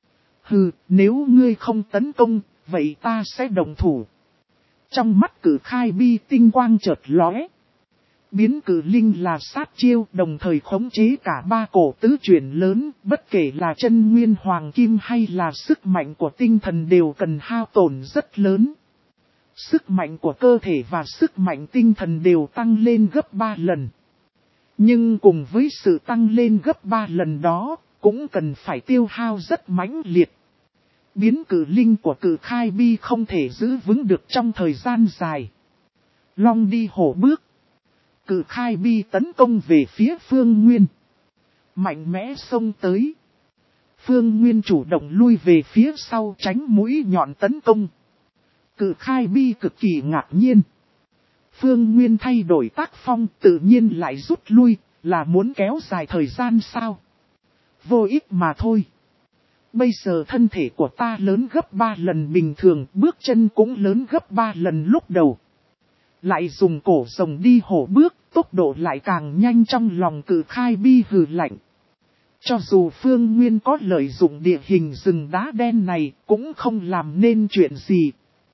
Hừ, nếu ngươi không tấn công, vậy ta sẽ đồng thủ. Trong mắt cử khai bi tinh quang chợt lóe. Biến cử linh là sát chiêu đồng thời khống chế cả ba cổ tứ chuyển lớn, bất kể là chân nguyên hoàng kim hay là sức mạnh của tinh thần đều cần hao tổn rất lớn. Sức mạnh của cơ thể và sức mạnh tinh thần đều tăng lên gấp ba lần. Nhưng cùng với sự tăng lên gấp ba lần đó, cũng cần phải tiêu hao rất mãnh liệt. Biến cử linh của cử khai bi không thể giữ vững được trong thời gian dài. Long đi hổ bước. Cử khai bi tấn công về phía Phương Nguyên. Mạnh mẽ xông tới. Phương Nguyên chủ động lui về phía sau tránh mũi nhọn tấn công. Cự khai bi cực kỳ ngạc nhiên. Phương Nguyên thay đổi tác phong tự nhiên lại rút lui, là muốn kéo dài thời gian sao? Vô ích mà thôi. Bây giờ thân thể của ta lớn gấp ba lần bình thường, bước chân cũng lớn gấp ba lần lúc đầu. Lại dùng cổ rồng đi hổ bước, tốc độ lại càng nhanh trong lòng cự khai bi hừ lạnh. Cho dù Phương Nguyên có lợi dụng địa hình rừng đá đen này, cũng không làm nên chuyện gì.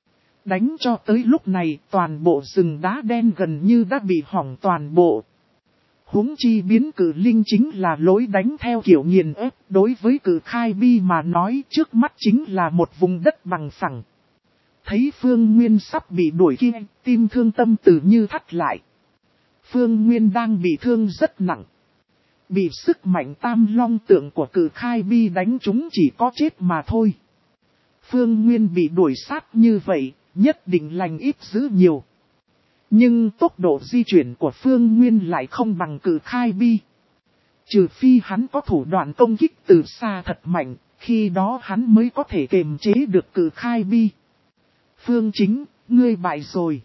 Đánh cho tới lúc này, toàn bộ rừng đá đen gần như đã bị hỏng toàn bộ. Huống chi biến cử linh chính là lối đánh theo kiểu nghiền ép, đối với cử khai bi mà nói trước mắt chính là một vùng đất bằng phẳng. Thấy Phương Nguyên sắp bị đuổi kia, tim thương tâm tự như thắt lại. Phương Nguyên đang bị thương rất nặng. Bị sức mạnh tam long tượng của cử khai bi đánh chúng chỉ có chết mà thôi. Phương Nguyên bị đuổi sát như vậy, nhất định lành ít dữ nhiều. Nhưng tốc độ di chuyển của Phương Nguyên lại không bằng cử khai bi. Trừ phi hắn có thủ đoạn công kích từ xa thật mạnh, khi đó hắn mới có thể kiềm chế được cử khai bi. Phương Chính, ngươi bại rồi.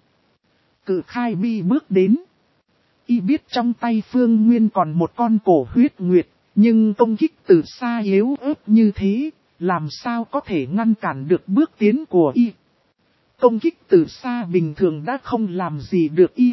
Cử khai bi bước đến. Y biết trong tay Phương Nguyên còn một con cổ huyết nguyệt, nhưng công kích từ xa yếu ớt như thế, làm sao có thể ngăn cản được bước tiến của Y. Công kích từ xa bình thường đã không làm gì được Y.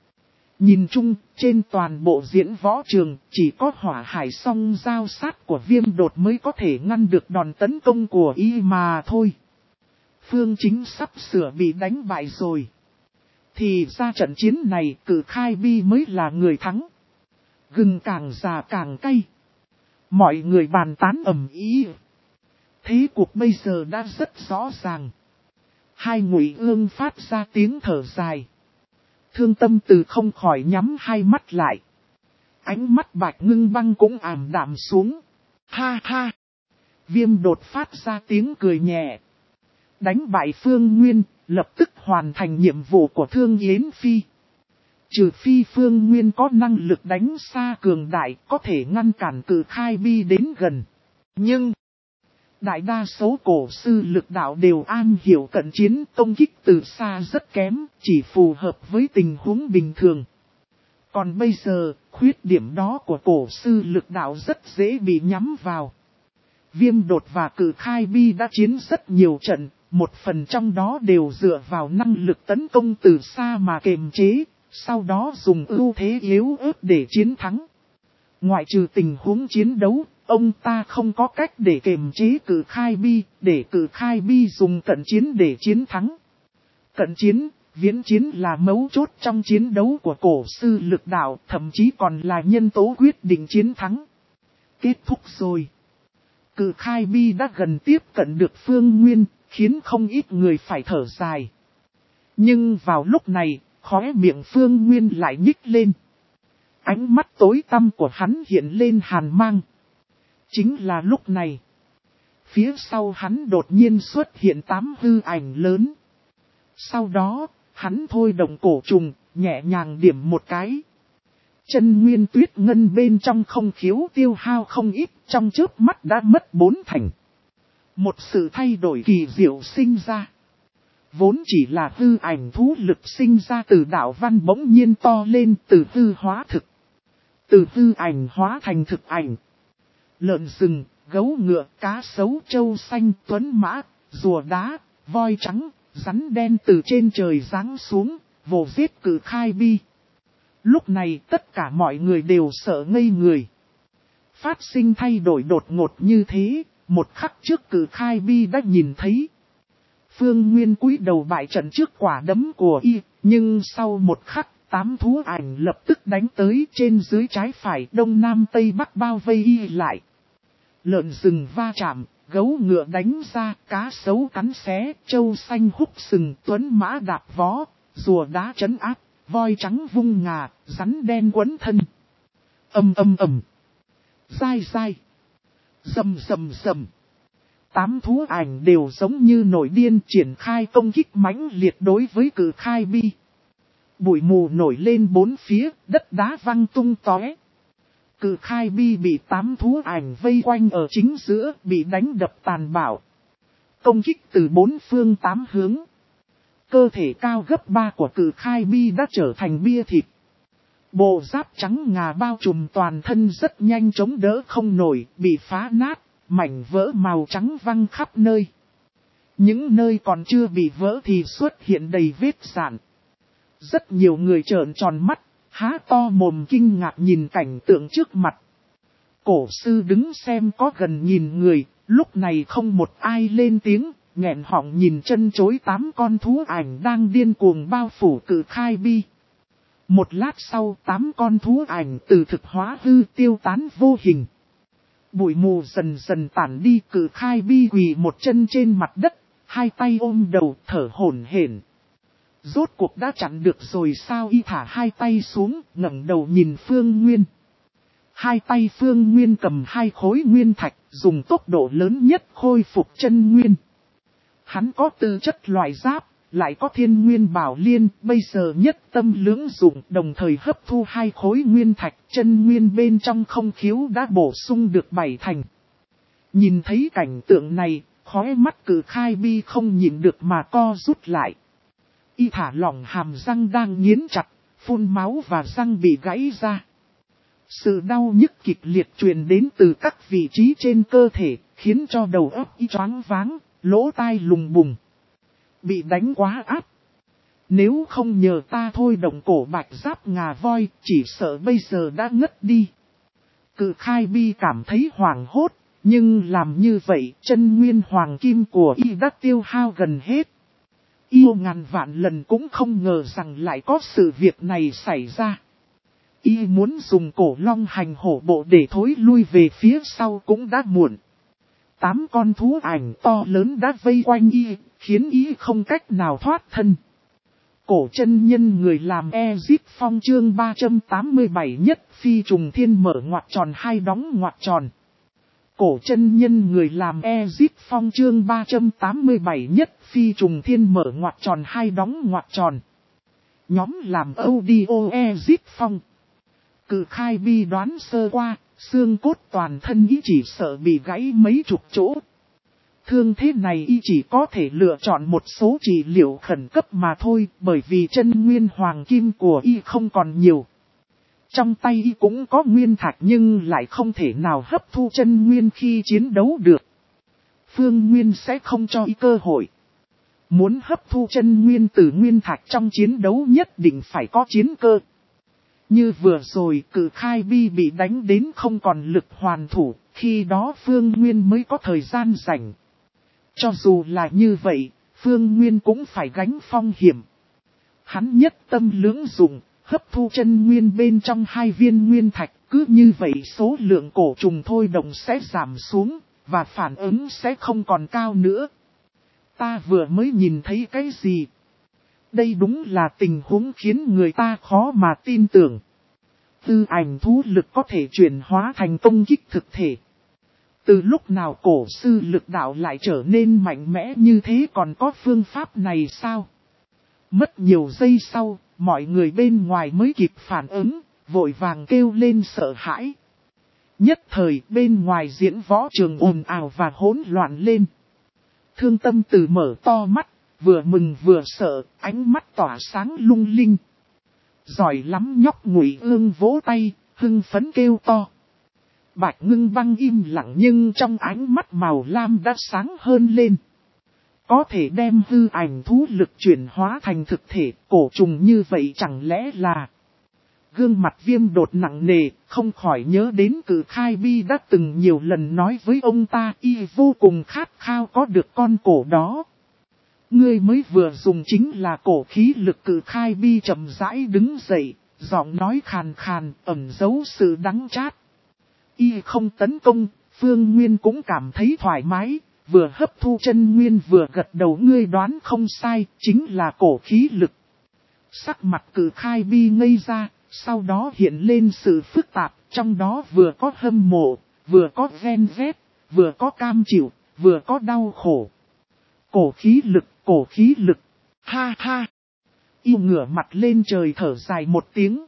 Nhìn chung, trên toàn bộ diễn võ trường, chỉ có hỏa hải song giao sát của Viêm Đột mới có thể ngăn được đòn tấn công của Y mà thôi. Phương Chính sắp sửa bị đánh bại rồi. Thì ra trận chiến này Cử Khai Bi mới là người thắng. Gừng càng già càng cay. Mọi người bàn tán ầm ĩ. Thế cuộc bây giờ đã rất rõ ràng. Hai Ngụy Ương phát ra tiếng thở dài. Thương Tâm Từ không khỏi nhắm hai mắt lại. Ánh mắt Bạch Ngưng Băng cũng ảm đạm xuống. Ha ha! Viêm Đột phát ra tiếng cười nhẹ. Đánh bại Phương Nguyên, lập tức hoàn thành nhiệm vụ của Thương Yến Phi. Trừ phi Phương Nguyên có năng lực đánh xa cường đại, có thể ngăn cản Cử Khai Bi đến gần. Nhưng, đại đa số cổ sư lực đạo đều am hiểu cận chiến, công kích từ xa rất kém, chỉ phù hợp với tình huống bình thường. Còn bây giờ, khuyết điểm đó của cổ sư lực đạo rất dễ bị nhắm vào. Viêm Đột và Cử Khai Bi đã chiến rất nhiều trận, một phần trong đó đều dựa vào năng lực tấn công từ xa mà kiềm chế, sau đó dùng ưu thế yếu ớt để chiến thắng. Ngoại trừ tình huống chiến đấu, ông ta không có cách để kiềm chế Cử Khai Bi, để Cử Khai Bi dùng cận chiến để chiến thắng. Cận chiến, viễn chiến là mấu chốt trong chiến đấu của cổ sư lực đạo, thậm chí còn là nhân tố quyết định chiến thắng. Kết thúc rồi. Cử Khai Bi đã gần tiếp cận được Phương Nguyên, khiến không ít người phải thở dài. Nhưng vào lúc này, khóe miệng Phương Nguyên lại nhích lên. Ánh mắt tối tăm của hắn hiện lên hàn mang. Chính là lúc này. Phía sau hắn đột nhiên xuất hiện tám hư ảnh lớn. Sau đó, hắn thôi động cổ trùng, nhẹ nhàng điểm một cái. Chân nguyên tuyết ngân bên trong không khiếu tiêu hao không ít, trong chớp mắt đã mất bốn thành. Một sự thay đổi kỳ diệu sinh ra. Vốn chỉ là hư ảnh thú lực sinh ra từ đạo văn bỗng nhiên to lên, từ hư hóa thực. Từ hư ảnh hóa thành thực ảnh. Lợn rừng, gấu ngựa, cá sấu, trâu xanh, tuấn mã, rùa đá, voi trắng, rắn đen từ trên trời giáng xuống, vồ giết Cử Khai Bi. Lúc này tất cả mọi người đều sợ ngây người. Phát sinh thay đổi đột ngột như thế, một khắc trước Cử Khai Bi đã nhìn thấy. Phương Nguyên cúi đầu bại trận trước quả đấm của y, nhưng sau một khắc, tám thú ảnh lập tức đánh tới trên dưới trái phải đông nam tây bắc bao vây y lại. Lợn rừng va chạm, gấu ngựa đánh ra, cá sấu cắn xé, trâu xanh húc sừng, tuấn mã đạp vó, rùa đá trấn áp, voi trắng vung ngà, rắn đen quấn thân. Ầm ầm ầm, dai dai, rầm rầm rầm. Tám thú ảnh đều giống như nổi điên triển khai công kích mãnh liệt đối với Cử Khai Bi. Bụi mù nổi lên bốn phía, đất đá văng tung tóe. Cử Khai Bi bị tám thú ảnh vây quanh ở chính giữa, bị đánh đập tàn bạo. Công kích từ bốn phương tám hướng. Cơ thể cao gấp ba của Cử Khai Bi đã trở thành bia thịt. Bộ giáp trắng ngà bao trùm toàn thân rất nhanh chống đỡ không nổi, bị phá nát, mảnh vỡ màu trắng văng khắp nơi. Những nơi còn chưa bị vỡ thì xuất hiện đầy vết rạn. Rất nhiều người trợn tròn mắt, há to mồm kinh ngạc nhìn cảnh tượng trước mặt. Cổ sư đứng xem có gần nghìn người, lúc này không một ai lên tiếng, nghẹn họng nhìn chân chối tám con thú ảnh đang điên cuồng bao phủ Cử Khai Bi. Một lát sau tám con thú ảnh từ thực hóa hư tiêu tán vô hình. Bụi mù dần dần tản đi, Cử Khai Bi quỳ một chân trên mặt đất, hai tay ôm đầu thở hổn hển. Rốt cuộc đã chặn được rồi sao? Y thả hai tay xuống, ngẩng đầu nhìn Phương Nguyên. Hai tay Phương Nguyên cầm hai khối nguyên thạch, dùng tốc độ lớn nhất khôi phục chân nguyên. Hắn có tư chất loại giáp, lại có thiên nguyên bảo liên, bây giờ nhất tâm lưỡng dụng, đồng thời hấp thu hai khối nguyên thạch, chân nguyên bên trong không khiếu đã bổ sung được bảy thành. Nhìn thấy cảnh tượng này, khóe mắt Cử Khai Bi không nhìn được mà co rút lại. Y thả lỏng hàm răng đang nghiến chặt, phun máu và răng bị gãy ra. Sự đau nhức kịch liệt truyền đến từ các vị trí trên cơ thể, khiến cho đầu óc y choáng váng, lỗ tai lùng bùng. Bị đánh quá áp. Nếu không nhờ ta thôi động cổ bạch giáp ngà voi, chỉ sợ bây giờ đã ngất đi. Cử Khai Bi cảm thấy hoảng hốt, nhưng làm như vậy chân nguyên hoàng kim của y đã tiêu hao gần hết. Yêu ngàn vạn lần cũng không ngờ rằng lại có sự việc này xảy ra. Y muốn dùng cổ long hành hổ bộ để thối lui về phía sau cũng đã muộn. Tám con thú ảnh to lớn đã vây quanh Y, khiến Y không cách nào thoát thân. Cổ chân nhân người làm Ezip Phong chương ba trăm tám mươi bảy nhất phi trùng thiên mở ngoặc tròn hai đóng ngoặc tròn. Cổ chân nhân người làm Ezip Phong chương ba trăm tám mươi bảy nhất phi trùng thiên mở ngoặc tròn hai đóng ngoặc tròn. Nhóm làm audio Ezip Phong. Cự khai bi đoán sơ qua, xương cốt toàn thân Y chỉ sợ bị gãy mấy chục chỗ. Thương thế này Y chỉ có thể lựa chọn một số trị liệu khẩn cấp mà thôi, bởi vì chân nguyên hoàng kim của Y không còn nhiều. Trong tay Y cũng có nguyên thạch nhưng lại không thể nào hấp thu chân nguyên khi chiến đấu được. Phương Nguyên sẽ không cho Y cơ hội. Muốn hấp thu chân nguyên từ nguyên thạch trong chiến đấu nhất định phải có chiến cơ. Như vừa rồi cự khai bi bị đánh đến không còn lực hoàn thủ, khi đó Phương Nguyên mới có thời gian rảnh. Cho dù là như vậy, Phương Nguyên cũng phải gánh phong hiểm. Hắn nhất tâm lưỡng dụng, hấp thu chân nguyên bên trong hai viên nguyên thạch, cứ như vậy số lượng cổ trùng thôi động sẽ giảm xuống, và phản ứng sẽ không còn cao nữa. Ta vừa mới nhìn thấy cái gì? Đây đúng là tình huống khiến người ta khó mà tin tưởng. Tư ảnh thú lực có thể chuyển hóa thành công kích thực thể. Từ lúc nào cổ sư lực đạo lại trở nên mạnh mẽ như thế, còn có phương pháp này sao? Mất nhiều giây sau, mọi người bên ngoài mới kịp phản ứng, vội vàng kêu lên sợ hãi. Nhất thời bên ngoài diễn võ trường ồn ào và hỗn loạn lên. Thương Tâm Từ mở to mắt, vừa mừng vừa sợ, ánh mắt tỏa sáng lung linh. Giỏi lắm nhóc Ngụy Ương vỗ tay, hưng phấn kêu to. Bạch Ngưng Băng im lặng nhưng trong ánh mắt màu lam đã sáng hơn lên. Có thể đem hư ảnh thú lực chuyển hóa thành thực thể, cổ trùng như vậy chẳng lẽ là... Gương mặt Viêm Đột nặng nề, không khỏi nhớ đến Cự Khai Bi đã từng nhiều lần nói với ông ta, y vô cùng khát khao có được con cổ đó. Ngươi mới vừa dùng chính là cổ khí lực. Cự Khai Bi chậm rãi đứng dậy, giọng nói khàn khàn, ẩn giấu sự đắng chát. Y không tấn công, Phương Nguyên cũng cảm thấy thoải mái, vừa hấp thu chân nguyên vừa gật đầu. Ngươi đoán không sai, chính là cổ khí lực. Sắc mặt Cự Khai Bi ngây ra, sau đó hiện lên sự phức tạp, trong đó vừa có hâm mộ, vừa có ghen ghét, vừa có cam chịu, vừa có đau khổ. Cổ khí lực, cổ khí lực, ha ha. Y ngửa mặt lên trời thở dài một tiếng.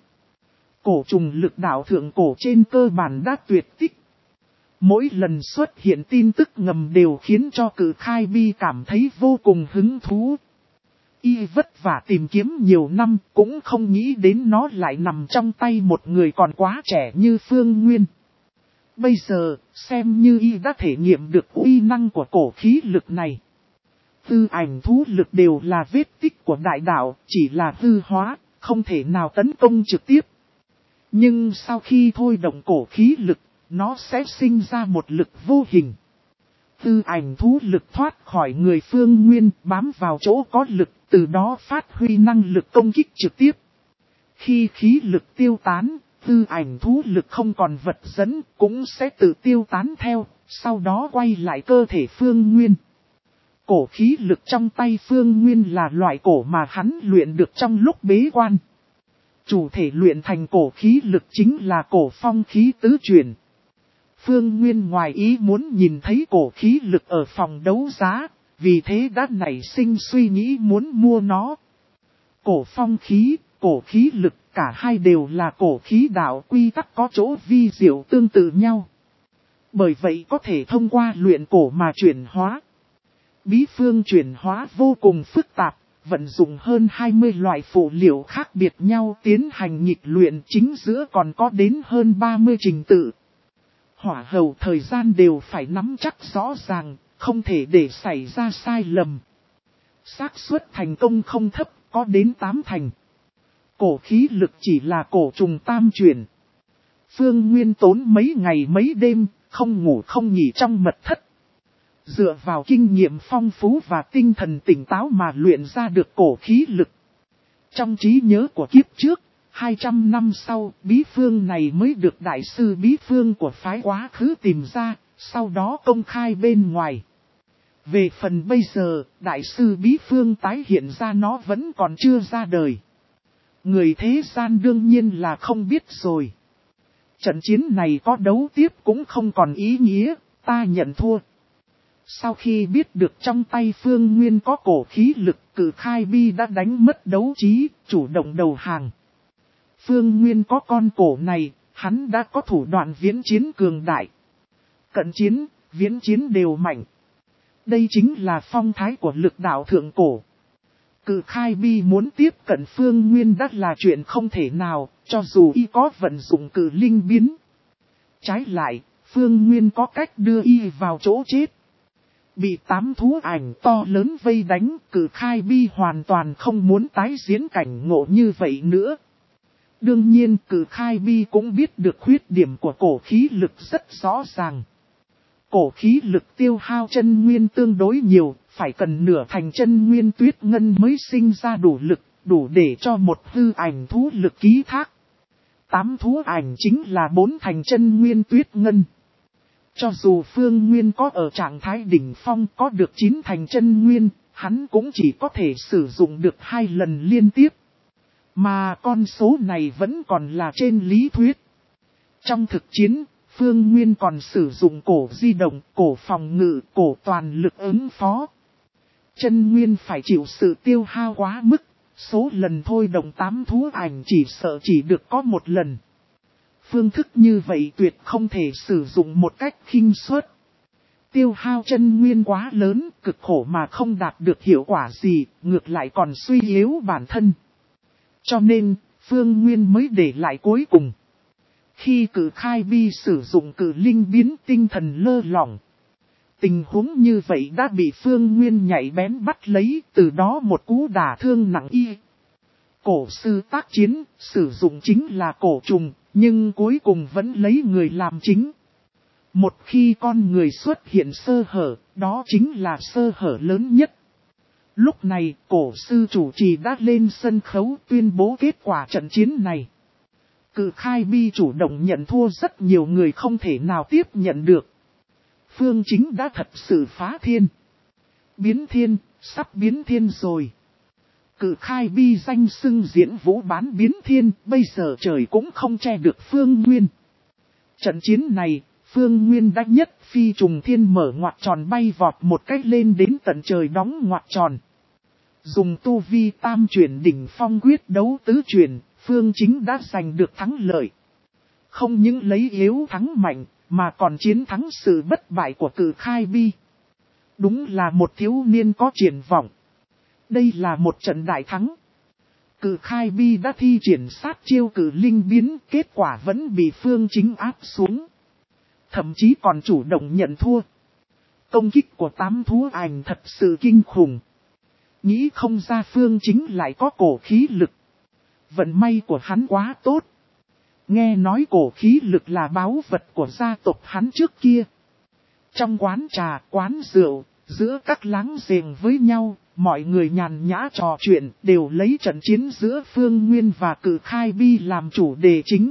Cổ trùng lực đạo thượng cổ trên cơ bản đã tuyệt tích. Mỗi lần xuất hiện tin tức ngầm đều khiến cho Cự Khai Bi cảm thấy vô cùng hứng thú. Y vất vả tìm kiếm nhiều năm cũng không nghĩ đến nó lại nằm trong tay một người còn quá trẻ như Phương Nguyên. Bây giờ, xem như Y đã thể nghiệm được uy năng của cổ khí lực này. Tư ảnh thú lực đều là vết tích của đại đạo, chỉ là hư hóa, không thể nào tấn công trực tiếp. Nhưng sau khi thôi động cổ khí lực, nó sẽ sinh ra một lực vô hình. Tư ảnh thú lực thoát khỏi người Phương Nguyên, bám vào chỗ có lực, từ đó phát huy năng lực công kích trực tiếp. Khi khí lực tiêu tán, tư ảnh thú lực không còn vật dẫn, cũng sẽ tự tiêu tán theo, sau đó quay lại cơ thể Phương Nguyên. Cổ khí lực trong tay Phương Nguyên là loại cổ mà hắn luyện được trong lúc bế quan. Chủ thể luyện thành cổ khí lực chính là cổ phong khí tứ chuyển. Phương Nguyên ngoài ý muốn nhìn thấy cổ khí lực ở phòng đấu giá, vì thế đã nảy sinh suy nghĩ muốn mua nó. Cổ phong khí, cổ khí lực, cả hai đều là cổ khí đạo, quy tắc có chỗ vi diệu tương tự nhau. Bởi vậy có thể thông qua luyện cổ mà chuyển hóa. Bí phương chuyển hóa vô cùng phức tạp, vận dụng hơn hai mươi loại phụ liệu khác biệt nhau tiến hành nghịch luyện, chính giữa còn có đến hơn ba mươi trình tự. Hỏa hầu thời gian đều phải nắm chắc rõ ràng, không thể để xảy ra sai lầm. Xác suất thành công không thấp, có đến tám thành. Cổ khí lực chỉ là cổ trùng tam chuyển. Phương Nguyên tốn mấy ngày mấy đêm, không ngủ không nghỉ trong mật thất. Dựa vào kinh nghiệm phong phú và tinh thần tỉnh táo mà luyện ra được cổ khí lực. Trong trí nhớ của kiếp trước, hai trăm năm sau, bí phương này mới được đại sư bí phương của phái quá khứ tìm ra, sau đó công khai bên ngoài. Về phần bây giờ, đại sư bí phương tái hiện ra nó vẫn còn chưa ra đời. Người thế gian đương nhiên là không biết rồi. Trận chiến này có đấu tiếp cũng không còn ý nghĩa, ta nhận thua. Sau khi biết được trong tay Phương Nguyên có cổ khí lực, Cự Khai Bi đã đánh mất đấu trí, chủ động đầu hàng. Phương Nguyên có con cổ này, hắn đã có thủ đoạn viễn chiến cường đại. Cận chiến, viễn chiến đều mạnh. Đây chính là phong thái của lực đạo thượng cổ. Cự Khai Bi muốn tiếp cận Phương Nguyên đã là chuyện không thể nào, cho dù y có vận dụng cự linh biến. Trái lại, Phương Nguyên có cách đưa y vào chỗ chết. Bị tám thú ảnh to lớn vây đánh, Cự Khai Bi hoàn toàn không muốn tái diễn cảnh ngộ như vậy nữa. Đương nhiên Cự Khai Bi cũng biết được khuyết điểm của cổ khí lực rất rõ ràng. Cổ khí lực tiêu hao chân nguyên tương đối nhiều, phải cần nửa thành chân nguyên tuyết ngân mới sinh ra đủ lực, đủ để cho một hư ảnh thú lực ký thác. Tám thú ảnh chính là bốn thành chân nguyên tuyết ngân. Cho dù Phương Nguyên có ở trạng thái đỉnh phong có được chín thành chân nguyên, hắn cũng chỉ có thể sử dụng được hai lần liên tiếp. Mà con số này vẫn còn là trên lý thuyết. Trong thực chiến, Phương Nguyên còn sử dụng cổ di động, cổ phòng ngự, cổ toàn lực ứng phó. Chân nguyên phải chịu sự tiêu hao quá mức, số lần thôi động tám thú ảnh chỉ sợ chỉ được có một lần. Phương thức như vậy tuyệt không thể sử dụng một cách khinh suất. Tiêu hao chân nguyên quá lớn, cực khổ mà không đạt được hiệu quả gì, ngược lại còn suy yếu bản thân. Cho nên, Phương Nguyên mới để lại cuối cùng. Khi Cự Khai Bi sử dụng cự linh biến tinh thần lơ lỏng. Tình huống như vậy đã bị Phương Nguyên nhảy bén bắt lấy, từ đó một cú đả thương nặng y. Cổ sư tác chiến, sử dụng chính là cổ trùng, nhưng cuối cùng vẫn lấy người làm chính. Một khi con người xuất hiện sơ hở, đó chính là sơ hở lớn nhất. Lúc này, cổ sư chủ trì đã lên sân khấu tuyên bố kết quả trận chiến này. Cự Khai Bi chủ động nhận thua rất nhiều người không thể nào tiếp nhận được. Phương Chính đã thật sự phá thiên. Biến thiên, sắp biến thiên rồi. Cự Khai Bi danh xưng diễn vũ bán biến thiên, bây giờ trời cũng không che được Phương Nguyên. Trận chiến này, Phương Nguyên đã nhất phi trùng thiên mở ngoặt tròn bay vọt một cách lên đến tận trời đóng ngoặt tròn. Dùng tu vi tam chuyển đỉnh phong quyết đấu tứ chuyển, Phương Chính đã giành được thắng lợi. Không những lấy yếu thắng mạnh, mà còn chiến thắng sự bất bại của Cự Khai Bi. Đúng là một thiếu niên có triển vọng. Đây là một trận đại thắng. Cự Khai Bi đã thi triển sát chiêu cử linh biến, kết quả vẫn bị Phương Chính áp xuống. Thậm chí còn chủ động nhận thua. Công kích của tám thú ảnh thật sự kinh khủng. Nghĩ không ra Phương Chính lại có cổ khí lực. Vận may của hắn quá tốt. Nghe nói cổ khí lực là báu vật của gia tộc hắn trước kia. Trong quán trà, quán rượu, giữa các láng giềng với nhau, mọi người nhàn nhã trò chuyện đều lấy trận chiến giữa Phương Nguyên và Cự Khai Bi làm chủ đề chính.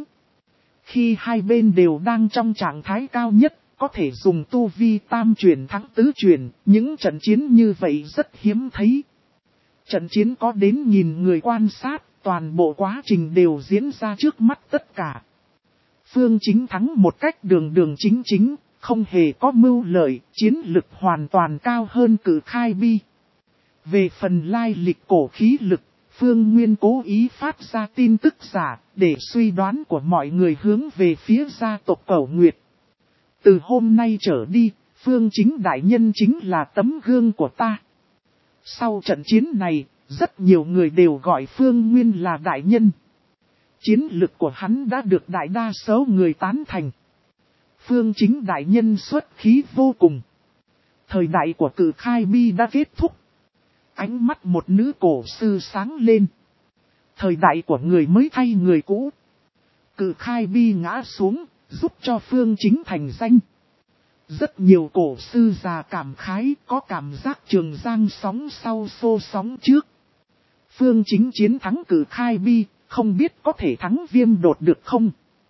Khi hai bên đều đang trong trạng thái cao nhất, có thể dùng tu vi tam chuyển thắng tứ chuyển, những trận chiến như vậy rất hiếm thấy. Trận chiến có đến nghìn người quan sát, toàn bộ quá trình đều diễn ra trước mắt tất cả. Phương Chính thắng một cách đường đường chính chính, không hề có mưu lợi, chiến lực hoàn toàn cao hơn Cự Khai Bi. Về phần lai lịch cổ khí lực, Phương Nguyên cố ý phát ra tin tức giả, để suy đoán của mọi người hướng về phía gia tộc Cẩu Nguyệt. Từ hôm nay trở đi, Phương Chính đại nhân chính là tấm gương của ta. Sau trận chiến này, rất nhiều người đều gọi Phương Nguyên là đại nhân. Chiến lực của hắn đã được đại đa số người tán thành. Phương Chính đại nhân xuất khí vô cùng. Thời đại của Cự Khai Bi đã kết thúc. Ánh mắt một nữ cổ sư sáng lên. Thời đại của người mới thay người cũ. Cự Khai Bi ngã xuống, giúp cho Phương Chính thành danh. Rất nhiều cổ sư già cảm khái, có cảm giác Trường Giang sóng sau xô sóng trước. Phương Chính chiến thắng Cử Khai Bi, không biết có thể thắng Viêm Đột được không?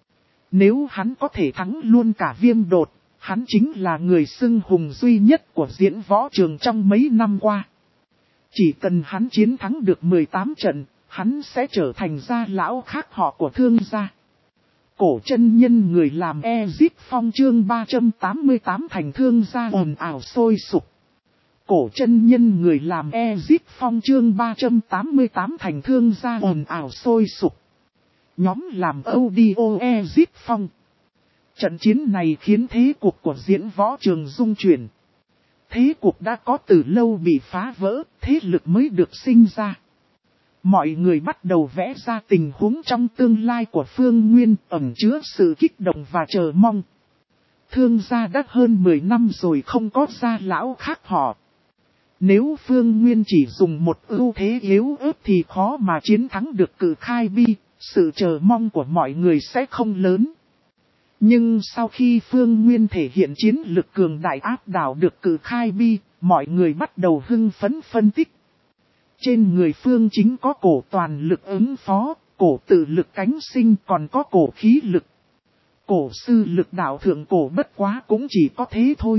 Nếu hắn có thể thắng luôn cả Viêm Đột, hắn chính là người xưng hùng duy nhất của diễn võ trường trong mấy năm qua. Chỉ cần hắn chiến thắng được mười tám trận, hắn sẽ trở thành gia lão khác họ của Thương gia. Cổ chân nhân người làm Ezip Phong chương ba trăm tám mươi tám thành Thương gia ồn ào sôi sục. Cổ chân nhân người làm Ezip Phong chương ba trăm tám mươi tám thành Thương gia ồn ào sôi sục. Nhóm làm audio Ezip Phong. Trận chiến này khiến thế cuộc của diễn võ trường rung chuyển. Thế cuộc đã có từ lâu bị phá vỡ, thế lực mới được sinh ra. Mọi người bắt đầu vẽ ra tình huống trong tương lai của Phương Nguyên, ẩn chứa sự kích động và chờ mong. Thương gia đã hơn mười năm rồi không có gia lão khác họ. Nếu Phương Nguyên chỉ dùng một ưu thế yếu ớt thì khó mà chiến thắng được Cử Khai Bi, sự chờ mong của mọi người sẽ không lớn. Nhưng sau khi Phương Nguyên thể hiện chiến lực cường đại áp đảo được Cử Khai Bi, mọi người bắt đầu hưng phấn phân tích. Trên người Phương Chính có cổ toàn lực ứng phó, cổ tự lực cánh sinh, còn có cổ khí lực. Cổ sư lực đạo thượng cổ bất quá cũng chỉ có thế thôi.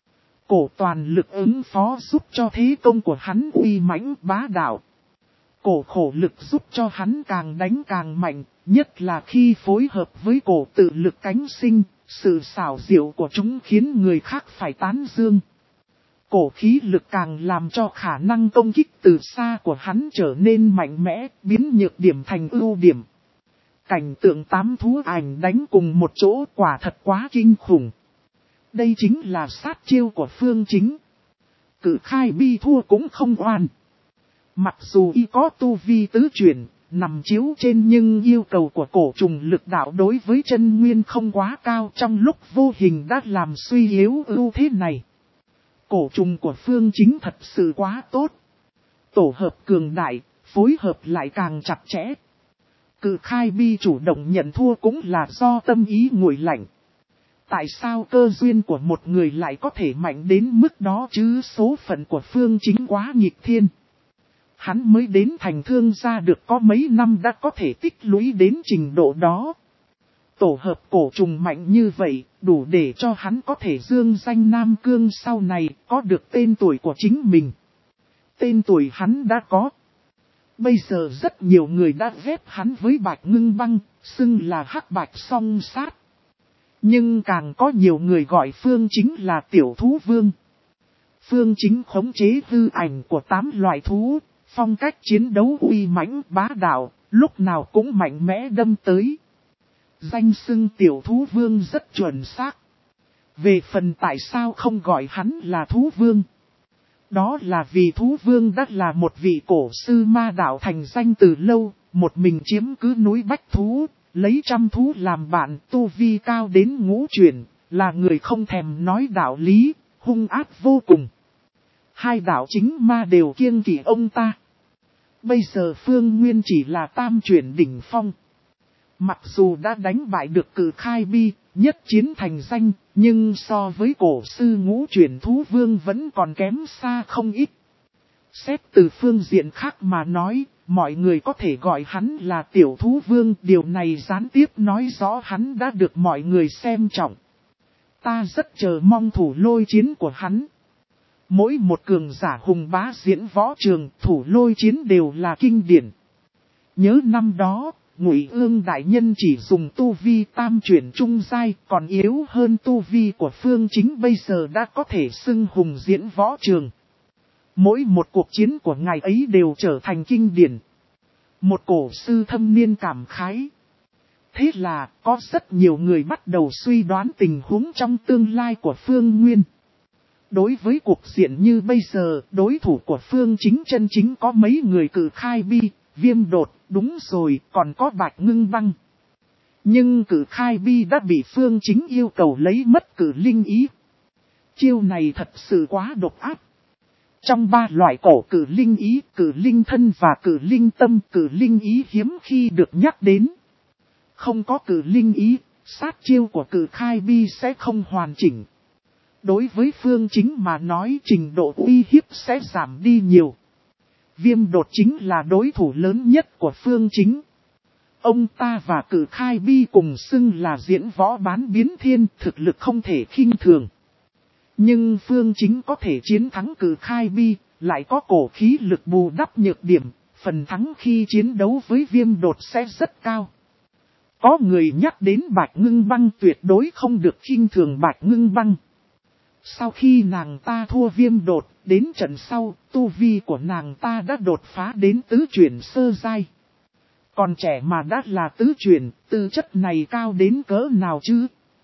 Cổ toàn lực ứng phó giúp cho thế công của hắn uy mãnh bá đạo. Cổ khổ lực giúp cho hắn càng đánh càng mạnh, nhất là khi phối hợp với cổ tự lực cánh sinh, sự xảo diệu của chúng khiến người khác phải tán dương. Cổ khí lực càng làm cho khả năng công kích từ xa của hắn trở nên mạnh mẽ, biến nhược điểm thành ưu điểm. Cảnh tượng tám thú ảnh đánh cùng một chỗ quả thật quá kinh khủng. Đây chính là sát chiêu của Phương Chính. Cử Khai Bi thua cũng không oan. Mặc dù y có tu vi tứ chuyển, nằm chiếu trên nhưng yêu cầu của cổ trùng lực đạo đối với chân nguyên không quá cao, trong lúc vô hình đã làm suy yếu ưu thế này. Cổ trùng của Phương Chính thật sự quá tốt. Tổ hợp cường đại, phối hợp lại càng chặt chẽ. Cử Khai Bi chủ động nhận thua cũng là do tâm ý nguội lạnh. Tại sao cơ duyên của một người lại có thể mạnh đến mức đó chứ? Số phận của Phương Chính quá nghịch thiên. Hắn mới đến thành Thương gia được có mấy năm đã có thể tích lũy đến trình độ đó. Tổ hợp cổ trùng mạnh như vậy, đủ để cho hắn có thể dương danh Nam Cương sau này, có được tên tuổi của chính mình. Tên tuổi hắn đã có. Bây giờ rất nhiều người đã ghép hắn với Bạch Ngưng Băng, xưng là hắc bạch song sát. Nhưng càng có nhiều người gọi Phương Chính là tiểu thú vương. Phương Chính khống chế hư ảnh của tám loại thú, phong cách chiến đấu uy mãnh bá đạo, lúc nào cũng mạnh mẽ đâm tới. Danh xưng tiểu thú vương rất chuẩn xác. Về phần tại sao không gọi hắn là thú vương? Đó là vì thú vương đã là một vị cổ sư ma đạo thành danh từ lâu, một mình chiếm cứ núi Bách Thú, lấy trăm thú làm bạn, tu vi cao đến ngũ chuyển, là người không thèm nói đạo lý, hung ác vô cùng. Hai đạo chính ma đều kiêng kỵ ông ta. Bây giờ Phương Nguyên chỉ là tam chuyển đỉnh phong. Mặc dù đã đánh bại được Cử Khai Bi, nhất chiến thành danh, nhưng so với cổ sư ngũ chuyển thú vương vẫn còn kém xa không ít. Xét từ phương diện khác mà nói, mọi người có thể gọi hắn là tiểu thú vương, điều này gián tiếp nói rõ hắn đã được mọi người xem trọng. Ta rất chờ mong thủ lôi chiến của hắn. Mỗi một cường giả hùng bá diễn võ trường, thủ lôi chiến đều là kinh điển. Nhớ năm đó, Ngụy Ương đại nhân chỉ dùng tu vi tam chuyển trung giai, còn yếu hơn tu vi của Phương Chính bây giờ đã có thể xưng hùng diễn võ trường. Mỗi một cuộc chiến của ngài ấy đều trở thành kinh điển. Một cổ sư thâm niên cảm khái. Thế là, có rất nhiều người bắt đầu suy đoán tình huống trong tương lai của Phương Nguyên. Đối với cuộc diện như bây giờ, đối thủ của Phương Chính chân chính có mấy người? Cử Khai Bi, Viêm Đột, đúng rồi, còn có Bạch Ngưng Băng. Nhưng Cử Khai Bi đã bị Phương Chính yêu cầu lấy mất Cử Linh Ý. Chiêu này thật sự quá độc ác. Trong ba loại cổ Cử Linh Ý, Cử Linh Thân và Cử Linh Tâm, Cử Linh Ý hiếm khi được nhắc đến. Không có Cử Linh Ý, sát chiêu của Cử Khai Bi sẽ không hoàn chỉnh. Đối với Phương Chính mà nói trình độ uy hiếp sẽ giảm đi nhiều. Viêm đột chính là đối thủ lớn nhất của Phương Chính. Ông ta và Cử Khai Bi cùng xưng là diễn võ bán biến thiên, thực lực không thể khinh thường. Nhưng Phương Chính có thể chiến thắng Cử Khai Bi, lại có cổ khí lực bù đắp nhược điểm, phần thắng khi chiến đấu với viêm đột sẽ rất cao. Có người nhắc đến Bạch Ngưng Băng, tuyệt đối không được khinh thường Bạch Ngưng Băng. Sau khi nàng ta thua viêm đột, đến trận sau, tu vi của nàng ta đã đột phá đến tứ chuyển sơ giai. Còn trẻ mà đã là tứ chuyển, tư chất này cao đến cỡ nào chứ?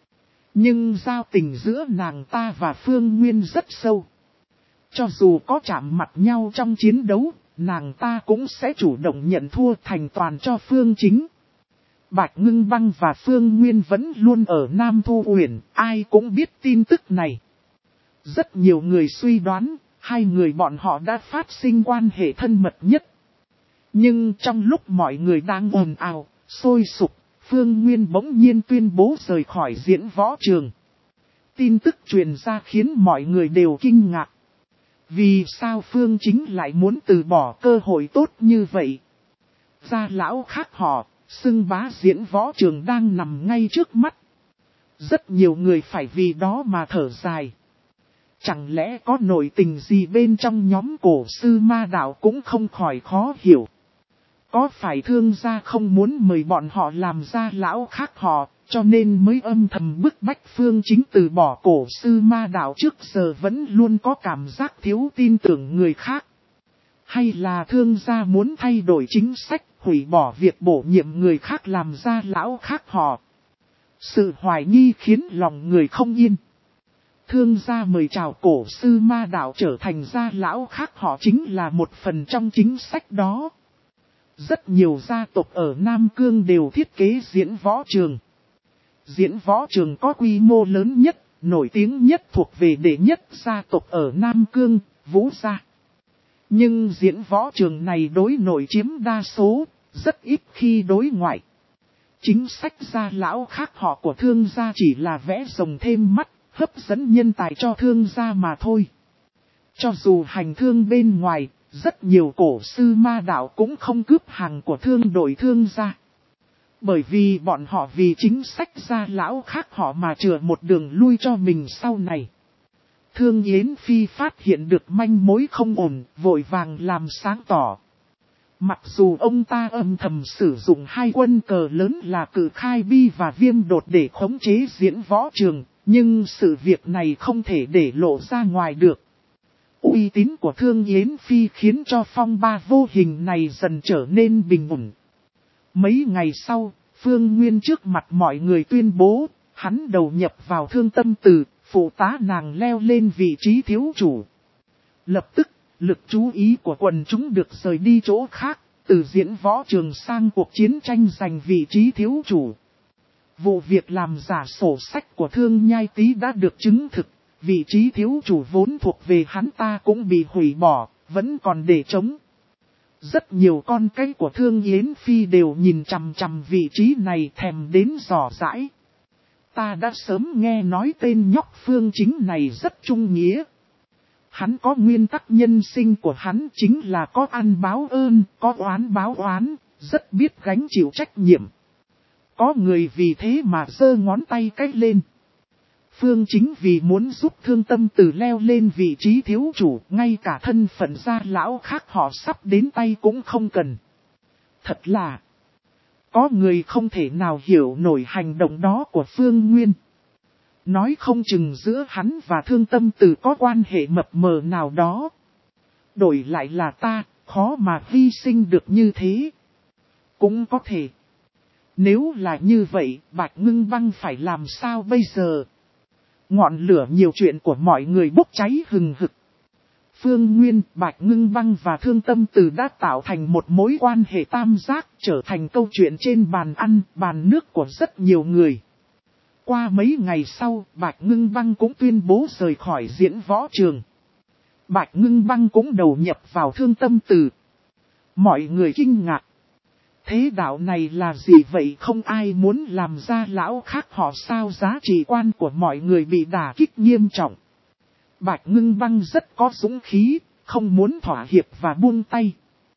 Nhưng giao tình giữa nàng ta và Phương Nguyên rất sâu. Cho dù có chạm mặt nhau trong chiến đấu, nàng ta cũng sẽ chủ động nhận thua thành toàn cho Phương Chính. Bạch Ngưng Băng và Phương Nguyên vẫn luôn ở Nam Thu Uyển, ai cũng biết tin tức này. Rất nhiều người suy đoán, hai người bọn họ đã phát sinh quan hệ thân mật nhất. Nhưng trong lúc mọi người đang ồn ào, sôi sục, Phương Nguyên bỗng nhiên tuyên bố rời khỏi diễn võ trường. Tin tức truyền ra khiến mọi người đều kinh ngạc. Vì sao Phương Chính lại muốn từ bỏ cơ hội tốt như vậy? Gia lão khác họ, xưng bá diễn võ trường đang nằm ngay trước mắt. Rất nhiều người phải vì đó mà thở dài. Chẳng lẽ có nội tình gì bên trong nhóm cổ sư ma đạo cũng không khỏi khó hiểu. Có phải thương gia không muốn mời bọn họ làm gia lão khác họ, cho nên mới âm thầm bức bách Phương Chính từ bỏ cổ sư ma đạo trước giờ vẫn luôn có cảm giác thiếu tin tưởng người khác? Hay là thương gia muốn thay đổi chính sách, hủy bỏ việc bổ nhiệm người khác làm gia lão khác họ? Sự hoài nghi khiến lòng người không yên. Thương gia mời chào cổ sư ma đạo trở thành gia lão khác họ chính là một phần trong chính sách đó. Rất nhiều gia tộc ở Nam Cương đều thiết kế diễn võ trường. Diễn võ trường có quy mô lớn nhất, nổi tiếng nhất thuộc về đệ nhất gia tộc ở Nam Cương, Vũ gia. Nhưng diễn võ trường này đối nội chiếm đa số, rất ít khi đối ngoại. Chính sách gia lão khác họ của thương gia chỉ là vẽ rồng thêm mắt, hấp dẫn nhân tài cho thương gia mà thôi. Cho dù hành thương bên ngoài, rất nhiều cổ sư ma đạo cũng không cướp hàng của thương đội thương gia. Bởi vì bọn họ vì chính sách gia lão khác họ mà chừa một đường lui cho mình sau này. Thương Yến Phi phát hiện được manh mối không ổn, vội vàng làm sáng tỏ. Mặc dù ông ta âm thầm sử dụng hai quân cờ lớn là Cử Khai Bi và Viêm Đột để khống chế diễn võ trường, nhưng sự việc này không thể để lộ ra ngoài được. Uy tín của Thương Yến Phi khiến cho phong ba vô hình này dần trở nên bình ổn. Mấy ngày sau, Phương Nguyên trước mặt mọi người tuyên bố, hắn đầu nhập vào Thương Tâm Từ, phụ tá nàng leo lên vị trí thiếu chủ. Lập tức, lực chú ý của quần chúng được rời đi chỗ khác, từ diễn võ trường sang cuộc chiến tranh giành vị trí thiếu chủ. Vụ việc làm giả sổ sách của Thương Nhai Tý đã được chứng thực, vị trí thiếu chủ vốn thuộc về hắn ta cũng bị hủy bỏ, vẫn còn để trống. Rất nhiều con cái của Thương Yến Phi đều nhìn chằm chằm vị trí này thèm đến giò dãi. Ta đã sớm nghe nói tên nhóc Phương Chính này rất trung nghĩa. Hắn có nguyên tắc nhân sinh của hắn chính là có ăn báo ơn, có oán báo oán, rất biết gánh chịu trách nhiệm. Có người vì thế mà giơ ngón tay cách lên. Phương Chính vì muốn giúp Thương Tâm Từ leo lên vị trí thiếu chủ, ngay cả thân phận gia lão khác họ sắp đến tay cũng không cần. Thật là, có người không thể nào hiểu nổi hành động đó của Phương Nguyên. Nói không chừng giữa hắn và Thương Tâm Từ có quan hệ mập mờ nào đó. Đổi lại là ta, khó mà hy sinh được như thế. Cũng có thể. Nếu là như vậy, Bạch Ngưng Băng phải làm sao bây giờ? Ngọn lửa nhiều chuyện của mọi người bốc cháy hừng hực. Phương Nguyên, Bạch Ngưng Băng và Thương Tâm Từ đã tạo thành một mối quan hệ tam giác, trở thành câu chuyện trên bàn ăn, bàn nước của rất nhiều người. Qua mấy ngày sau, Bạch Ngưng Băng cũng tuyên bố rời khỏi diễn võ trường. Bạch Ngưng Băng cũng đầu nhập vào Thương Tâm Từ. Mọi người kinh ngạc. Thế đạo này là gì vậy, không ai muốn làm ra lão khác họ sao? Giá trị quan của mọi người bị đả kích nghiêm trọng. Bạch Ngưng Băng rất có dũng khí, không muốn thỏa hiệp và buông tay.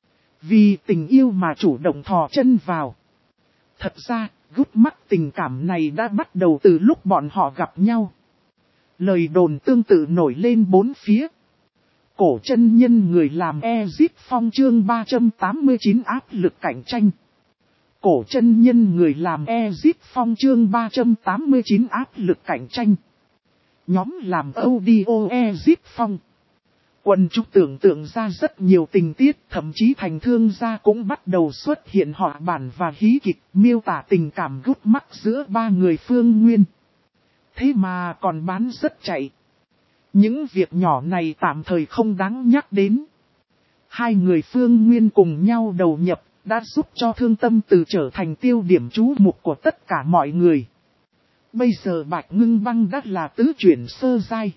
Vì tình yêu mà chủ động thò chân vào. Thật ra, gút mắt tình cảm này đã bắt đầu từ lúc bọn họ gặp nhau. Lời đồn tương tự nổi lên bốn phía. Cổ chân nhân người làm Ezip Phong chương ba trăm tám mươi chín áp lực cạnh tranh. Cổ chân nhân người làm Ezip Phong chương ba trăm tám mươi chín áp lực cạnh tranh. Nhóm làm audio Ezip Phong. Quần chúng tưởng tượng ra rất nhiều tình tiết, thậm chí thành thương gia cũng bắt đầu xuất hiện họa bản và hí kịch miêu tả tình cảm gút mắt giữa ba người Phương Nguyên. Thế mà còn bán rất chạy. Những việc nhỏ này tạm thời không đáng nhắc đến. Hai người Phương Nguyên cùng nhau đầu nhập, đã giúp cho Thương Tâm Từ trở thành tiêu điểm chú mục của tất cả mọi người. Bây giờ Bạch Ngưng Băng đã là tứ chuyển sơ giai.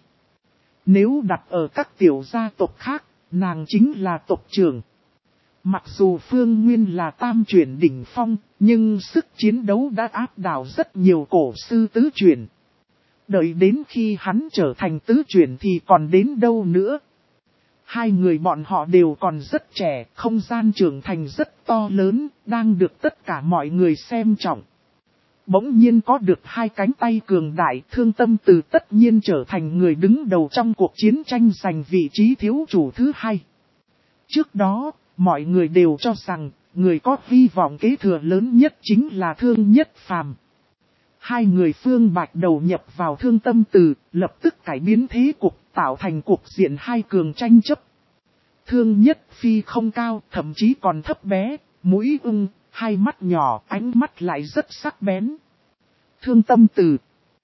Nếu đặt ở các tiểu gia tộc khác, nàng chính là tộc trưởng. Mặc dù Phương Nguyên là tam chuyển đỉnh phong, nhưng sức chiến đấu đã áp đảo rất nhiều cổ sư tứ chuyển. Đợi đến khi hắn trở thành tứ chuyển thì còn đến đâu nữa. Hai người bọn họ đều còn rất trẻ, không gian trưởng thành rất to lớn, đang được tất cả mọi người xem trọng. Bỗng nhiên có được hai cánh tay cường đại, Thương Tâm Từ tất nhiên trở thành người đứng đầu trong cuộc chiến tranh giành vị trí thiếu chủ thứ hai. Trước đó, mọi người đều cho rằng, người có hy vọng kế thừa lớn nhất chính là Thương Nhất Phàm. Hai người Phương Bạch đầu nhập vào Thương Tâm Từ, lập tức cải biến thế cục, tạo thành cuộc diện hai cường tranh chấp. Thương Nhất Phi không cao, thậm chí còn thấp bé, mũi ưng, hai mắt nhỏ, ánh mắt lại rất sắc bén. Thương Tâm Từ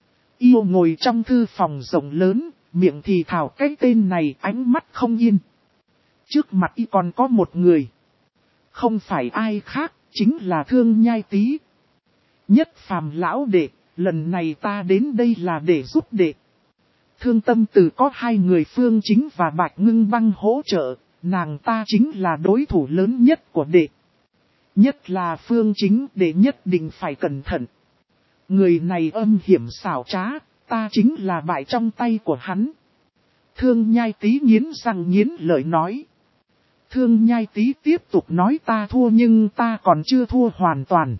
yêu ngồi trong thư phòng rộng lớn, miệng thì thào cái tên này, ánh mắt không yên. Trước mặt y còn có một người. Không phải ai khác, chính là Thương Nhai Tý. Nhất Phàm lão đệ, lần này ta đến đây là để giúp đệ. Thương Tâm Từ có hai người Phương Chính và Bạch Ngưng Băng hỗ trợ, nàng ta chính là đối thủ lớn nhất của đệ. Nhất là Phương Chính, đệ nhất định phải cẩn thận. Người này âm hiểm xảo trá, ta chính là bại trong tay của hắn. Thương Nhai Tý nghiến răng nghiến lợi nói. Thương Nhai Tý tiếp tục nói ta thua nhưng ta còn chưa thua hoàn toàn.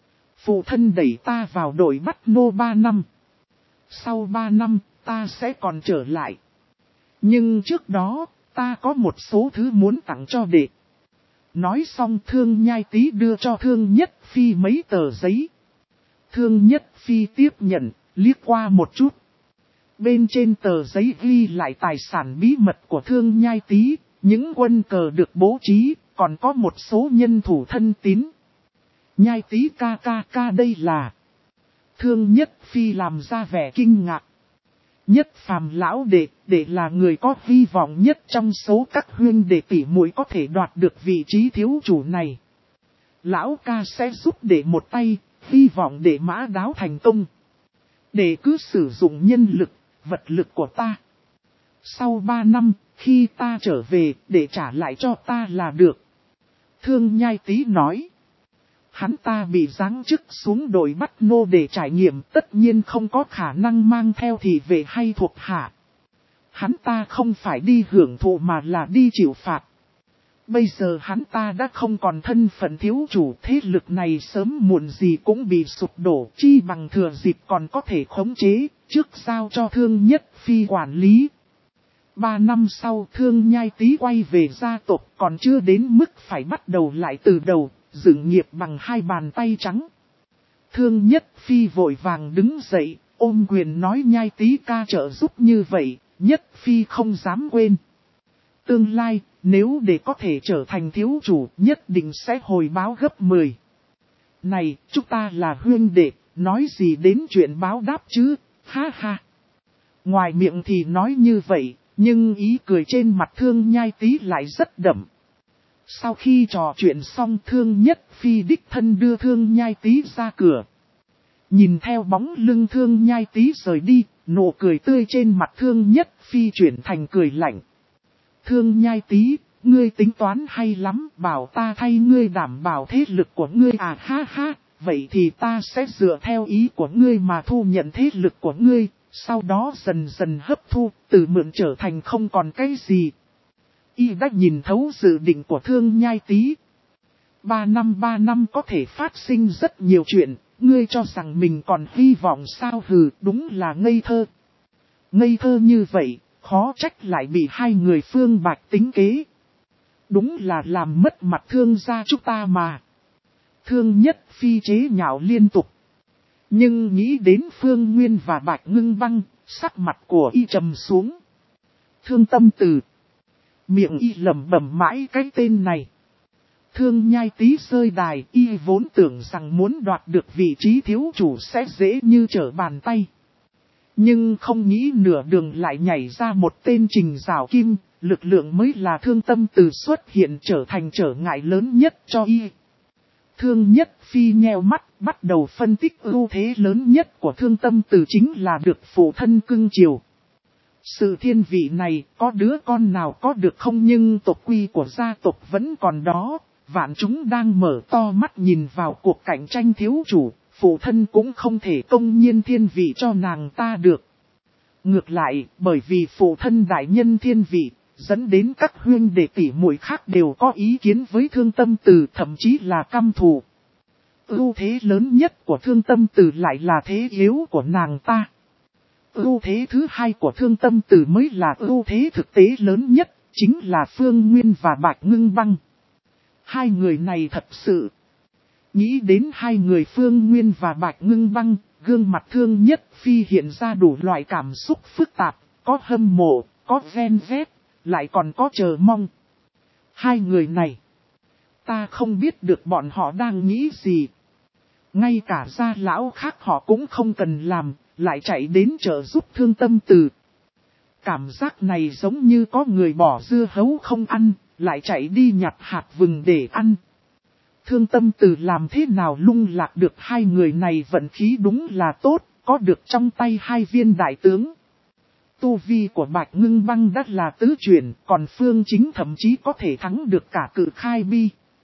Phụ thân đẩy ta vào đội bắt nô ba năm. Sau ba năm, ta sẽ còn trở lại. Nhưng trước đó, ta có một số thứ muốn tặng cho đệ. Nói xong Thương Nhai Tý đưa cho Thương Nhất Phi mấy tờ giấy. Thương Nhất Phi tiếp nhận, liếc qua một chút. Bên trên tờ giấy ghi lại tài sản bí mật của Thương Nhai Tý, những quân cờ được bố trí, còn có một số nhân thủ thân tín. Nhai Tý ca ca ca đây là. Thương Nhất Phi làm ra vẻ kinh ngạc. Nhất Phàm lão đệ, đệ là người có hy vọng nhất trong số các huynh đệ tỷ muội có thể đoạt được vị trí thiếu chủ này. Lão ca sẽ giúp đệ một tay, hy vọng đệ mã đáo thành công. Đệ cứ sử dụng nhân lực, vật lực của ta. Sau ba năm, khi ta trở về, đệ trả lại cho ta là được. Thương Nhai Tý nói. Hắn ta bị giáng chức xuống đội bắt nô để trải nghiệm, tất nhiên không có khả năng mang theo thị vệ hay thuộc hạ. Hắn ta không phải đi hưởng thụ mà là đi chịu phạt. Bây giờ hắn ta đã không còn thân phận thiếu chủ, thế lực này sớm muộn gì cũng bị sụp đổ, chi bằng thừa dịp còn có thể khống chế, trước giao cho Thương Nhất Phi quản lý. Ba năm sau Thương Nhai Tý quay về gia tộc, còn chưa đến mức phải bắt đầu lại từ đầu, dựng nghiệp bằng hai bàn tay trắng. Thương Nhất Phi vội vàng đứng dậy, ôm quyền nói Nhai Tý ca trợ giúp như vậy, Nhất Phi không dám quên. Tương lai, nếu để có thể trở thành thiếu chủ, nhất định sẽ hồi báo gấp mười. Này, chúng ta là huynh đệ, nói gì đến chuyện báo đáp chứ, ha ha. Ngoài miệng thì nói như vậy, nhưng ý cười trên mặt Thương Nhai Tý lại rất đậm. Sau khi trò chuyện xong Thương Nhất Phi đích thân đưa Thương Nhai Tý ra cửa. Nhìn theo bóng lưng Thương Nhai Tý rời đi, nụ cười tươi trên mặt Thương Nhất Phi chuyển thành cười lạnh. Thương Nhai Tý, ngươi tính toán hay lắm, bảo ta thay ngươi đảm bảo thế lực của ngươi à ha ha, vậy thì ta sẽ dựa theo ý của ngươi mà thu nhận thế lực của ngươi, Sau đó dần dần hấp thu, từ mượn trở thành không còn cái gì. Y đã nhìn thấu dự định của Thương Nhai Tý. Ba năm ba năm có thể phát sinh rất nhiều chuyện, ngươi cho rằng mình còn hy vọng sao? Hừ, đúng là ngây thơ. Ngây thơ như vậy, khó trách lại bị hai người Phương Bạch tính kế. Đúng là làm mất mặt Thương gia chúng ta mà. Thương Nhất Phi chế nhạo liên tục. Nhưng nghĩ đến Phương Nguyên và Bạch Ngưng Băng, sắc mặt của y trầm xuống. Thương Tâm Từ. Miệng y lẩm bẩm mãi cái tên này. Thương Nhai Tý rơi đài, y vốn tưởng rằng muốn đoạt được vị trí thiếu chủ sẽ dễ như trở bàn tay. Nhưng không nghĩ nửa đường lại nhảy ra một tên Trình Giảo Kim, lực lượng mới là Thương Tâm Từ xuất hiện trở thành trở ngại lớn nhất cho y. Thương Nhất Phi nheo mắt, bắt đầu phân tích ưu thế lớn nhất của Thương Tâm Từ chính là được phụ thân cưng chiều. Sự thiên vị này, có đứa con nào có được không, nhưng tộc quy của gia tộc vẫn còn đó, vạn chúng đang mở to mắt nhìn vào cuộc cạnh tranh thiếu chủ, phụ thân cũng không thể công nhiên thiên vị cho nàng ta được. Ngược lại, bởi vì phụ thân đại nhân thiên vị, dẫn đến các huynh đệ tỷ muội khác đều có ý kiến với Thương Tâm Từ, thậm chí là căm thù. Ưu thế lớn nhất của Thương Tâm Từ lại là thế yếu của nàng ta. Ưu thế thứ hai của Thương Tâm Từ mới là ưu thế thực tế lớn nhất, chính là Phương Nguyên và Bạch Ngưng Băng. Hai người này thật sự. Nghĩ đến hai người Phương Nguyên và Bạch Ngưng Băng, gương mặt Thương Nhất Phi hiện ra đủ loại cảm xúc phức tạp, có hâm mộ, có ghen ghét, lại còn có chờ mong. Hai người này, ta không biết được bọn họ đang nghĩ gì. Ngay cả gia lão khác họ cũng không cần làm, lại chạy đến trợ giúp Thương Tâm Từ. Cảm giác này giống như có người bỏ dưa hấu không ăn, lại chạy đi nhặt hạt vừng để ăn. Thương Tâm Từ làm thế nào lung lạc được hai người này, vận khí đúng là tốt, có được trong tay hai viên đại tướng. Tu vi của Bạch Ngưng Băng đã là tứ chuyển, còn Phương Chính thậm chí có thể thắng được cả Cự Khai Bi.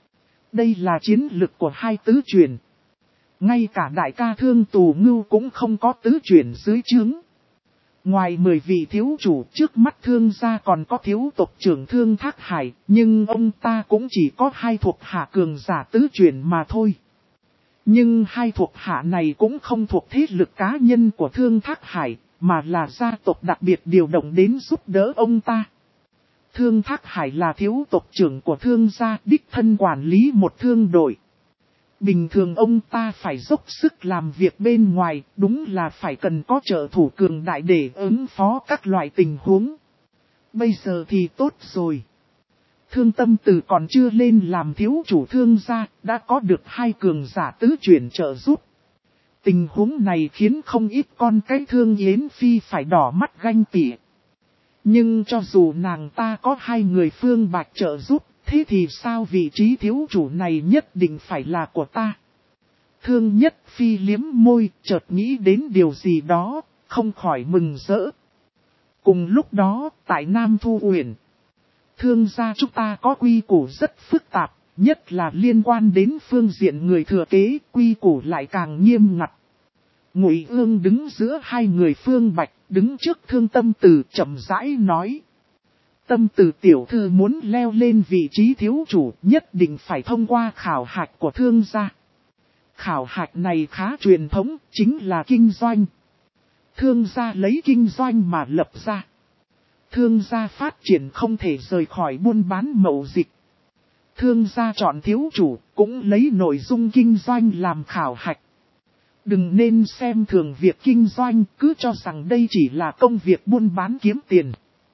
Đây là chiến lực của hai tứ chuyển. Ngay cả đại ca Thương Tù Ngưu cũng không có tứ chuyển dưới trướng. Ngoài mười vị thiếu chủ, trước mắt Thương gia còn có thiếu tộc trưởng Thương Thác Hải, nhưng ông ta cũng chỉ có hai thuộc hạ cường giả tứ chuyển mà thôi. Nhưng hai thuộc hạ này cũng không thuộc thế lực cá nhân của Thương Thác Hải, mà là gia tộc đặc biệt điều động đến giúp đỡ ông ta. Thương Thác Hải là thiếu tộc trưởng của Thương gia, đích thân quản lý một thương đội. Bình thường ông ta phải dốc sức làm việc bên ngoài, đúng là phải cần có trợ thủ cường đại để ứng phó các loại tình huống. Bây giờ thì tốt rồi. Thương Tâm Từ còn chưa lên làm thiếu chủ Thương gia, đã có được hai cường giả tứ chuyển trợ giúp. Tình huống này khiến không ít con cái Thương Yến Phi phải đỏ mắt ganh tị. Nhưng cho dù nàng ta có hai người Phương Bạch trợ giúp, thế thì sao vị trí thiếu chủ này nhất định phải là của ta? Thương Nhất Phi liếm môi, chợt nghĩ đến điều gì đó, không khỏi mừng rỡ. Cùng lúc đó, tại Nam Thu Uyển, Thương gia chúng ta có quy củ rất phức tạp, nhất là liên quan đến phương diện người thừa kế, quy củ lại càng nghiêm ngặt. Ngụy Ương đứng giữa hai người Phương Bạch, đứng trước Thương Tâm Từ chậm rãi nói. Tâm Từ tiểu thư muốn leo lên vị trí thiếu chủ, nhất định phải thông qua khảo hạch của Thương gia. Khảo hạch này khá truyền thống, chính là kinh doanh. Thương gia lấy kinh doanh mà lập ra. Thương gia phát triển không thể rời khỏi buôn bán mậu dịch. Thương gia chọn thiếu chủ, cũng lấy nội dung kinh doanh làm khảo hạch. Đừng nên xem thường việc kinh doanh, cứ cho rằng đây chỉ là công việc buôn bán kiếm tiền.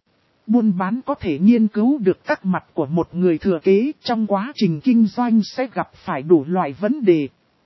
Buôn bán có thể nghiên cứu được các mặt của một người thừa kế, trong quá trình kinh doanh sẽ gặp phải đủ loại vấn đề.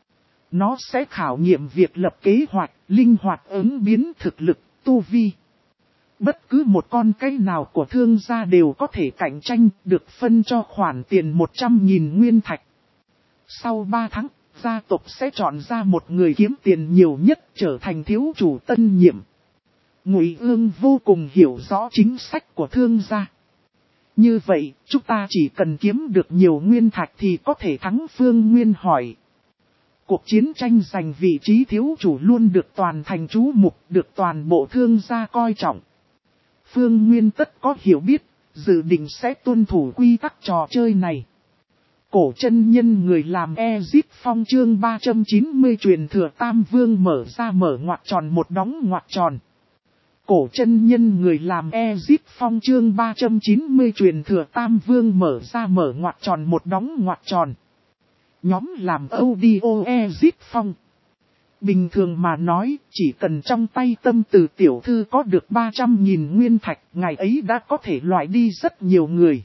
Nó sẽ khảo nghiệm việc lập kế hoạch, linh hoạt ứng biến thực lực, tu vi. Bất cứ một con cây nào của thương gia đều có thể cạnh tranh, được phân cho khoản tiền một trăm nghìn nguyên thạch. Sau ba tháng, gia tộc sẽ chọn ra một người kiếm tiền nhiều nhất trở thành thiếu chủ tân nhiệm. Ngụy Ương vô cùng hiểu rõ chính sách của thương gia. Như vậy, chúng ta chỉ cần kiếm được nhiều nguyên thạch thì có thể thắng Phương Nguyên hỏi. Cuộc chiến tranh giành vị trí thiếu chủ luôn được toàn thành chú mục, được toàn bộ thương gia coi trọng. Phương Nguyên tất có hiểu biết, dự định sẽ tuân thủ quy tắc trò chơi này. Cổ chân nhân người làm Exit Phong chương ba trăm chín mươi truyền thừa Tam Vương mở ra mở ngoặc tròn một đóng ngoặc tròn. Cổ chân nhân người làm Exit Phong chương ba trăm chín mươi truyền thừa Tam Vương mở ra mở ngoặc tròn một đóng ngoặc tròn. Nhóm làm audio Exit Phong. Bình thường mà nói, chỉ cần trong tay Tâm Từ tiểu thư có được ba trăm nghìn nguyên thạch, ngày ấy đã có thể loại đi rất nhiều người.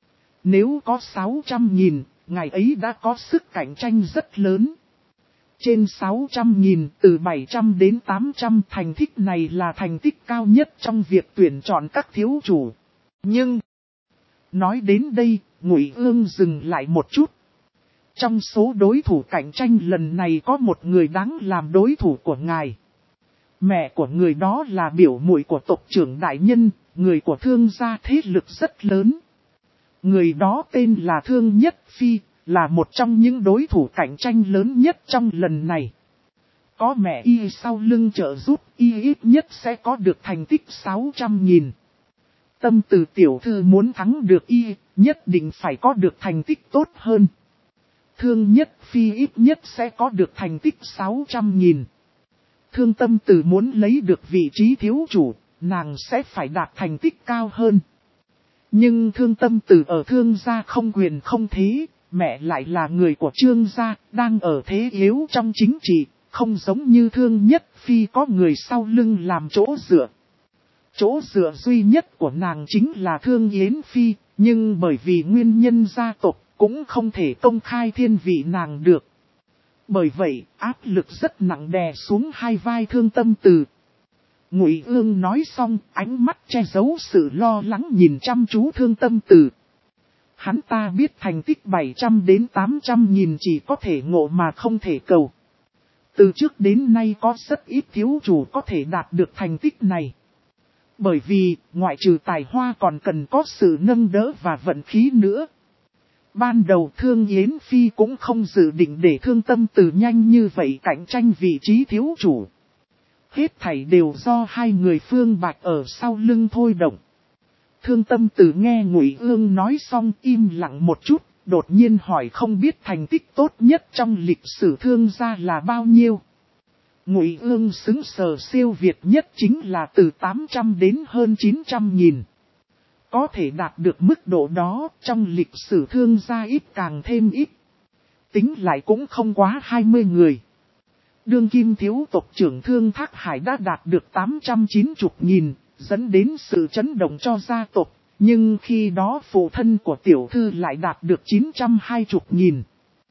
Nếu có sáu trăm nghìn, ngày ấy đã có sức cạnh tranh rất lớn. Trên sáu trăm nghìn, từ bảy trăm đến tám trăm thành tích này là thành tích cao nhất trong việc tuyển chọn các thiếu chủ. Nhưng, nói đến đây, Ngụy Ương dừng lại một chút. Trong số đối thủ cạnh tranh lần này có một người đáng làm đối thủ của ngài. Mẹ của người đó là biểu muội của tộc trưởng đại nhân, người của thương gia thế lực rất lớn. Người đó tên là Thương Nhất Phi, là một trong những đối thủ cạnh tranh lớn nhất trong lần này. Có mẹ y sau lưng trợ giúp, y ít nhất sẽ có được thành tích sáu trăm nghìn. Tâm Từ tiểu thư muốn thắng được y, nhất định phải có được thành tích tốt hơn. Thương Nhất Phi ít nhất sẽ có được thành tích sáu trăm nghìn. Thương Tâm Từ muốn lấy được vị trí thiếu chủ, nàng sẽ phải đạt thành tích cao hơn. Nhưng Thương Tâm Từ ở Thương gia không quyền không thế, mẹ lại là người của Trương gia, đang ở thế yếu trong chính trị, không giống như Thương Nhất Phi có người sau lưng làm chỗ dựa. Chỗ dựa duy nhất của nàng chính là Thương Yến Phi, nhưng bởi vì nguyên nhân gia tộc, cũng không thể công khai thiên vị nàng được. Bởi vậy, áp lực rất nặng đè xuống hai vai Thương Tâm Từ. Ngụy Ương nói xong, ánh mắt che giấu sự lo lắng nhìn chăm chú Thương Tâm Từ. Hắn ta biết thành tích bảy trăm đến tám trăm nghìn chỉ có thể ngộ mà không thể cầu. Từ trước đến nay có rất ít thiếu chủ có thể đạt được thành tích này. Bởi vì, ngoại trừ tài hoa còn cần có sự nâng đỡ và vận khí nữa. Ban đầu Thương Yến Phi cũng không dự định để Thương Tâm Từ nhanh như vậy cạnh tranh vị trí thiếu chủ. Hết thảy đều do hai người Phương Bạch ở sau lưng thôi động. Thương Tâm Từ nghe Ngụy Ương nói xong im lặng một chút, đột nhiên hỏi không biết thành tích tốt nhất trong lịch sử Thương gia là bao nhiêu. Ngụy Ương xứng sờ siêu việt nhất chính là từ tám trăm đến hơn chín trăm nghìn. Có thể đạt được mức độ đó trong lịch sử Thương gia ít càng thêm ít. Tính lại cũng không quá hai mươi người. Đương kim thiếu tộc trưởng Thương Thác Hải đã đạt được tám trăm chín mươi nghìn, dẫn đến sự chấn động cho gia tộc. Nhưng khi đó phụ thân của tiểu thư lại đạt được chín trăm hai mươi nghìn.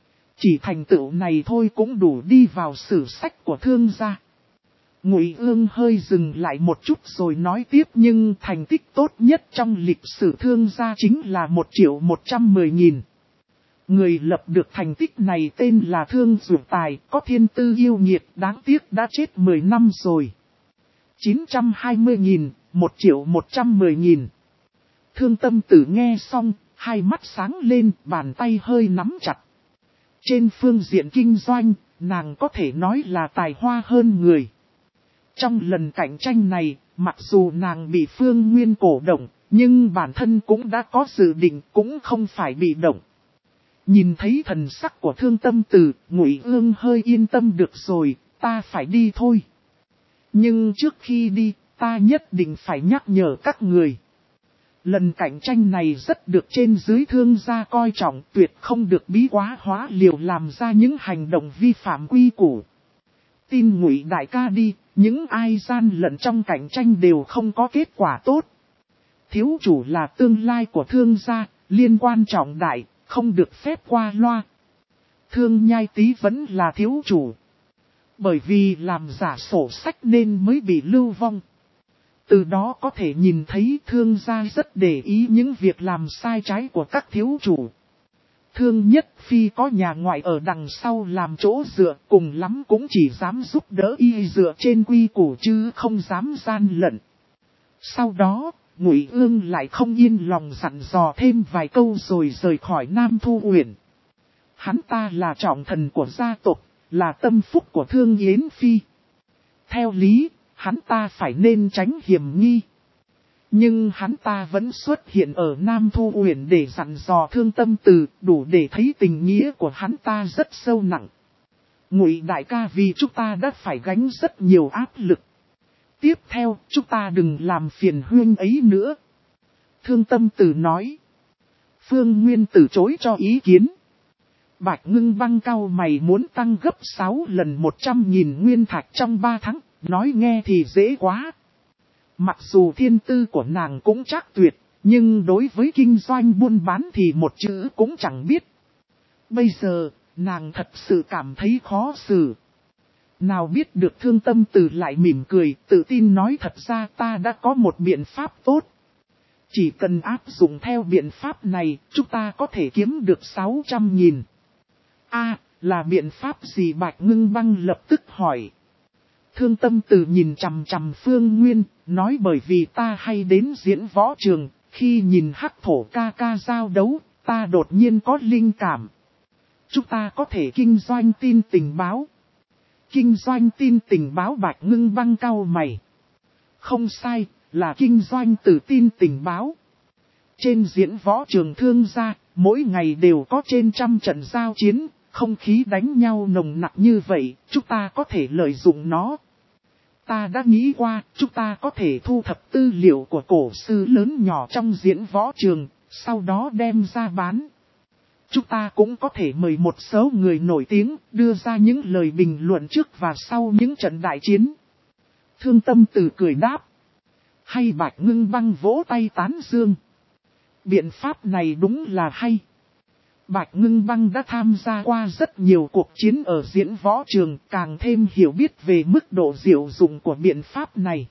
Chỉ thành tựu này thôi cũng đủ đi vào sử sách của Thương gia. Ngụy Ương hơi dừng lại một chút rồi nói tiếp, nhưng thành tích tốt nhất trong lịch sử Thương gia chính là một triệu một trăm mười nghìn. Người lập được thành tích này tên là Thương Dụ Tài, có thiên tư yêu nghiệt, đáng tiếc đã chết mười năm rồi. chín trăm hai mươi nghìn, một triệu một trăm mười nghìn. Thương Tâm Từ nghe xong, hai mắt sáng lên, bàn tay hơi nắm chặt. Trên phương diện kinh doanh, nàng có thể nói là tài hoa hơn người. Trong lần cạnh tranh này, mặc dù nàng bị Phương Nguyên cổ động, nhưng bản thân cũng đã có dự định, cũng không phải bị động. Nhìn thấy thần sắc của Thương Tâm Từ, Ngụy Ương hơi yên tâm được rồi, ta phải đi thôi. Nhưng trước khi đi, ta nhất định phải nhắc nhở các người. Lần cạnh tranh này rất được trên dưới Thương gia coi trọng, tuyệt không được bí quá hóa liều làm ra những hành động vi phạm quy củ. Tin Ngụy đại ca đi, những ai gian lận trong cạnh tranh đều không có kết quả tốt. Thiếu chủ là tương lai của Thương gia, liên quan trọng đại, không được phép qua loa. Thương Nhai Tý vẫn là thiếu chủ. Bởi vì làm giả sổ sách nên mới bị lưu vong. Từ đó có thể nhìn thấy Thương gia rất để ý những việc làm sai trái của các thiếu chủ. Thương Nhất Phi có nhà ngoại ở đằng sau làm chỗ dựa, cùng lắm cũng chỉ dám giúp đỡ y dựa trên quy củ chứ không dám gian lận. Sau đó, Ngụy Ương lại không yên lòng dặn dò thêm vài câu rồi rời khỏi Nam Thu Uyển. Hắn ta là trọng thần của gia tộc, là tâm phúc của Thương Yến Phi. Theo lý, hắn ta phải nên tránh hiểm nghi. Nhưng hắn ta vẫn xuất hiện ở Nam Thu Uyển để dặn dò Thương Tâm Từ, đủ để thấy tình nghĩa của hắn ta rất sâu nặng. Ngụy đại ca vì chúng ta đã phải gánh rất nhiều áp lực. Tiếp theo, chúng ta đừng làm phiền huynh ấy nữa. Thương Tâm Từ nói. Phương Nguyên từ chối cho ý kiến. Bạch Ngưng Băng cau mày muốn tăng gấp sáu lần một trăm nghìn nguyên thạch trong ba tháng, nói nghe thì dễ quá. Mặc dù thiên tư của nàng cũng chắc tuyệt, nhưng đối với kinh doanh buôn bán thì một chữ cũng chẳng biết. Bây giờ, nàng thật sự cảm thấy khó xử. Nào biết được Thương Tâm Từ lại mỉm cười, tự tin nói thật ra ta đã có một biện pháp tốt. Chỉ cần áp dụng theo biện pháp này, chúng ta có thể kiếm được sáu trăm nghìn. A, là biện pháp gì? Bạch Ngưng Băng lập tức hỏi. Thương Tâm Từ nhìn chằm chằm Phương Nguyên, nói bởi vì ta hay đến diễn võ trường, khi nhìn Hắc Thổ ca ca giao đấu, ta đột nhiên có linh cảm. Chúng ta có thể kinh doanh tin tình báo. Kinh doanh tin tình báo? Bạch Ngưng Băng cau mày. Không sai, là kinh doanh từ tin tình báo. Trên diễn võ trường thương gia, mỗi ngày đều có trên trăm trận giao chiến, không khí đánh nhau nồng nặc như vậy, chúng ta có thể lợi dụng nó. Ta đã nghĩ qua, chúng ta có thể thu thập tư liệu của cổ sư lớn nhỏ trong diễn võ trường, sau đó đem ra bán. Chúng ta cũng có thể mời một số người nổi tiếng, đưa ra những lời bình luận trước và sau những trận đại chiến. Thương Tâm Từ cười đáp. Hay? Bạch Ngưng Băng vỗ tay tán dương. Biện pháp này đúng là hay. Bạch Ngưng Băng đã tham gia qua rất nhiều cuộc chiến ở diễn võ trường, càng thêm hiểu biết về mức độ diệu dụng của biện pháp này.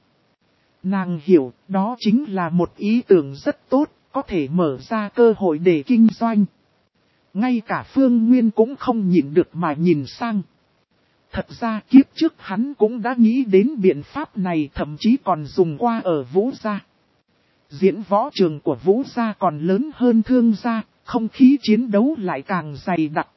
Nàng hiểu, đó chính là một ý tưởng rất tốt, có thể mở ra cơ hội để kinh doanh. Ngay cả Phương Nguyên cũng không nhịn được mà nhìn sang. Thật ra kiếp trước hắn cũng đã nghĩ đến biện pháp này, thậm chí còn dùng qua ở Vũ Gia. Diễn võ trường của Vũ Gia còn lớn hơn Thương Gia, không khí chiến đấu lại càng dày đặc.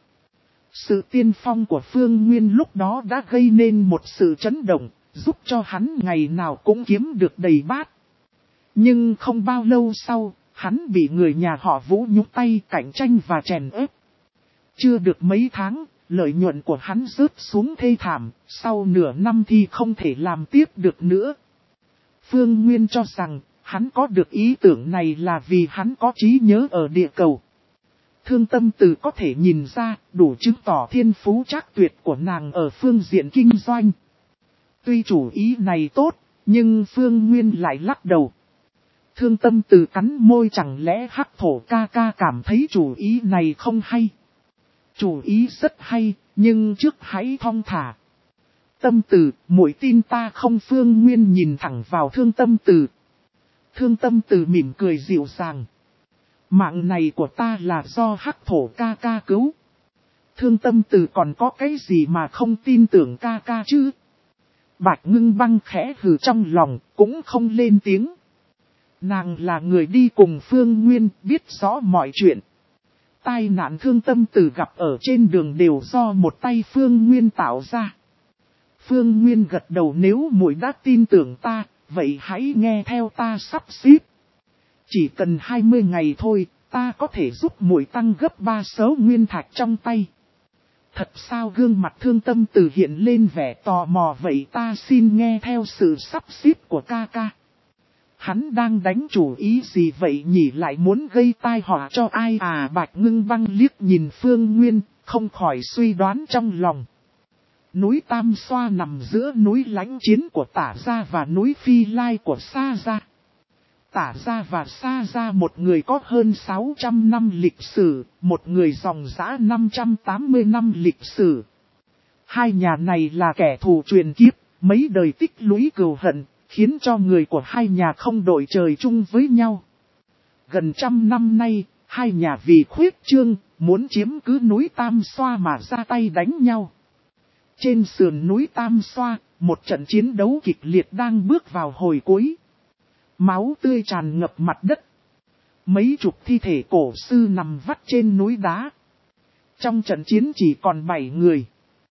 Sự tiên phong của Phương Nguyên lúc đó đã gây nên một sự chấn động, giúp cho hắn ngày nào cũng kiếm được đầy bát. Nhưng không bao lâu sau, hắn bị người nhà họ Vũ nhúc tay cạnh tranh và chèn ép. Chưa được mấy tháng, lợi nhuận của hắn rớt xuống thê thảm, sau nửa năm thì không thể làm tiếp được nữa. Phương Nguyên cho rằng, hắn có được ý tưởng này là vì hắn có trí nhớ ở địa cầu. Thương Tâm Từ có thể nhìn ra, đủ chứng tỏ thiên phú trác tuyệt của nàng ở phương diện kinh doanh. Tuy chủ ý này tốt, nhưng Phương Nguyên lại lắc đầu. Thương Tâm Từ cắn môi, chẳng lẽ Hắc Thổ ca ca cảm thấy chủ ý này không hay? Chủ ý rất hay, nhưng trước hãy thong thả. Tâm Từ, muội tin ta không? Phương Nguyên nhìn thẳng vào Thương Tâm Từ. Thương Tâm Từ mỉm cười dịu dàng. Mạng này của ta là do Hắc Thổ ca ca cứu. Thương Tâm Từ còn có cái gì mà không tin tưởng ca ca chứ? Bạch Ngưng Băng khẽ hừ trong lòng, cũng không lên tiếng. Nàng là người đi cùng Phương Nguyên, biết rõ mọi chuyện. Tai nạn Thương Tâm Từ gặp ở trên đường đều do một tay Phương Nguyên tạo ra. Phương Nguyên gật đầu, nếu muội đã tin tưởng ta, vậy hãy nghe theo ta sắp xếp. Chỉ cần hai mươi ngày thôi, ta có thể giúp muội tăng gấp ba số nguyên thạch trong tay. Thật sao? Gương mặt Thương Tâm Từ hiện lên vẻ tò mò. Vậy ta xin nghe theo sự sắp xếp của ca ca. Hắn đang đánh chủ ý gì vậy nhỉ, lại muốn gây tai họa cho ai à? Bạch Ngưng Băng liếc nhìn Phương Nguyên, không khỏi suy đoán trong lòng. Núi Tam Xoa nằm giữa núi Lãnh Chiến của Tả Gia và núi Phi Lai của Sa Gia. Tả Gia và Sa Gia một người có hơn sáu trăm năm lịch sử, một người dòng dã năm trăm tám mươi năm lịch sử. Hai nhà này là kẻ thù truyền kiếp, mấy đời tích lũy cừu hận, khiến cho người của hai nhà không đội trời chung với nhau. Gần trăm năm nay, hai nhà vì khuyết trương, muốn chiếm cứ núi Tam Xoa mà ra tay đánh nhau. Trên sườn núi Tam Xoa, một trận chiến đấu kịch liệt đang bước vào hồi cuối. Máu tươi tràn ngập mặt đất. Mấy chục thi thể cổ sư nằm vắt trên núi đá. Trong trận chiến chỉ còn bảy người.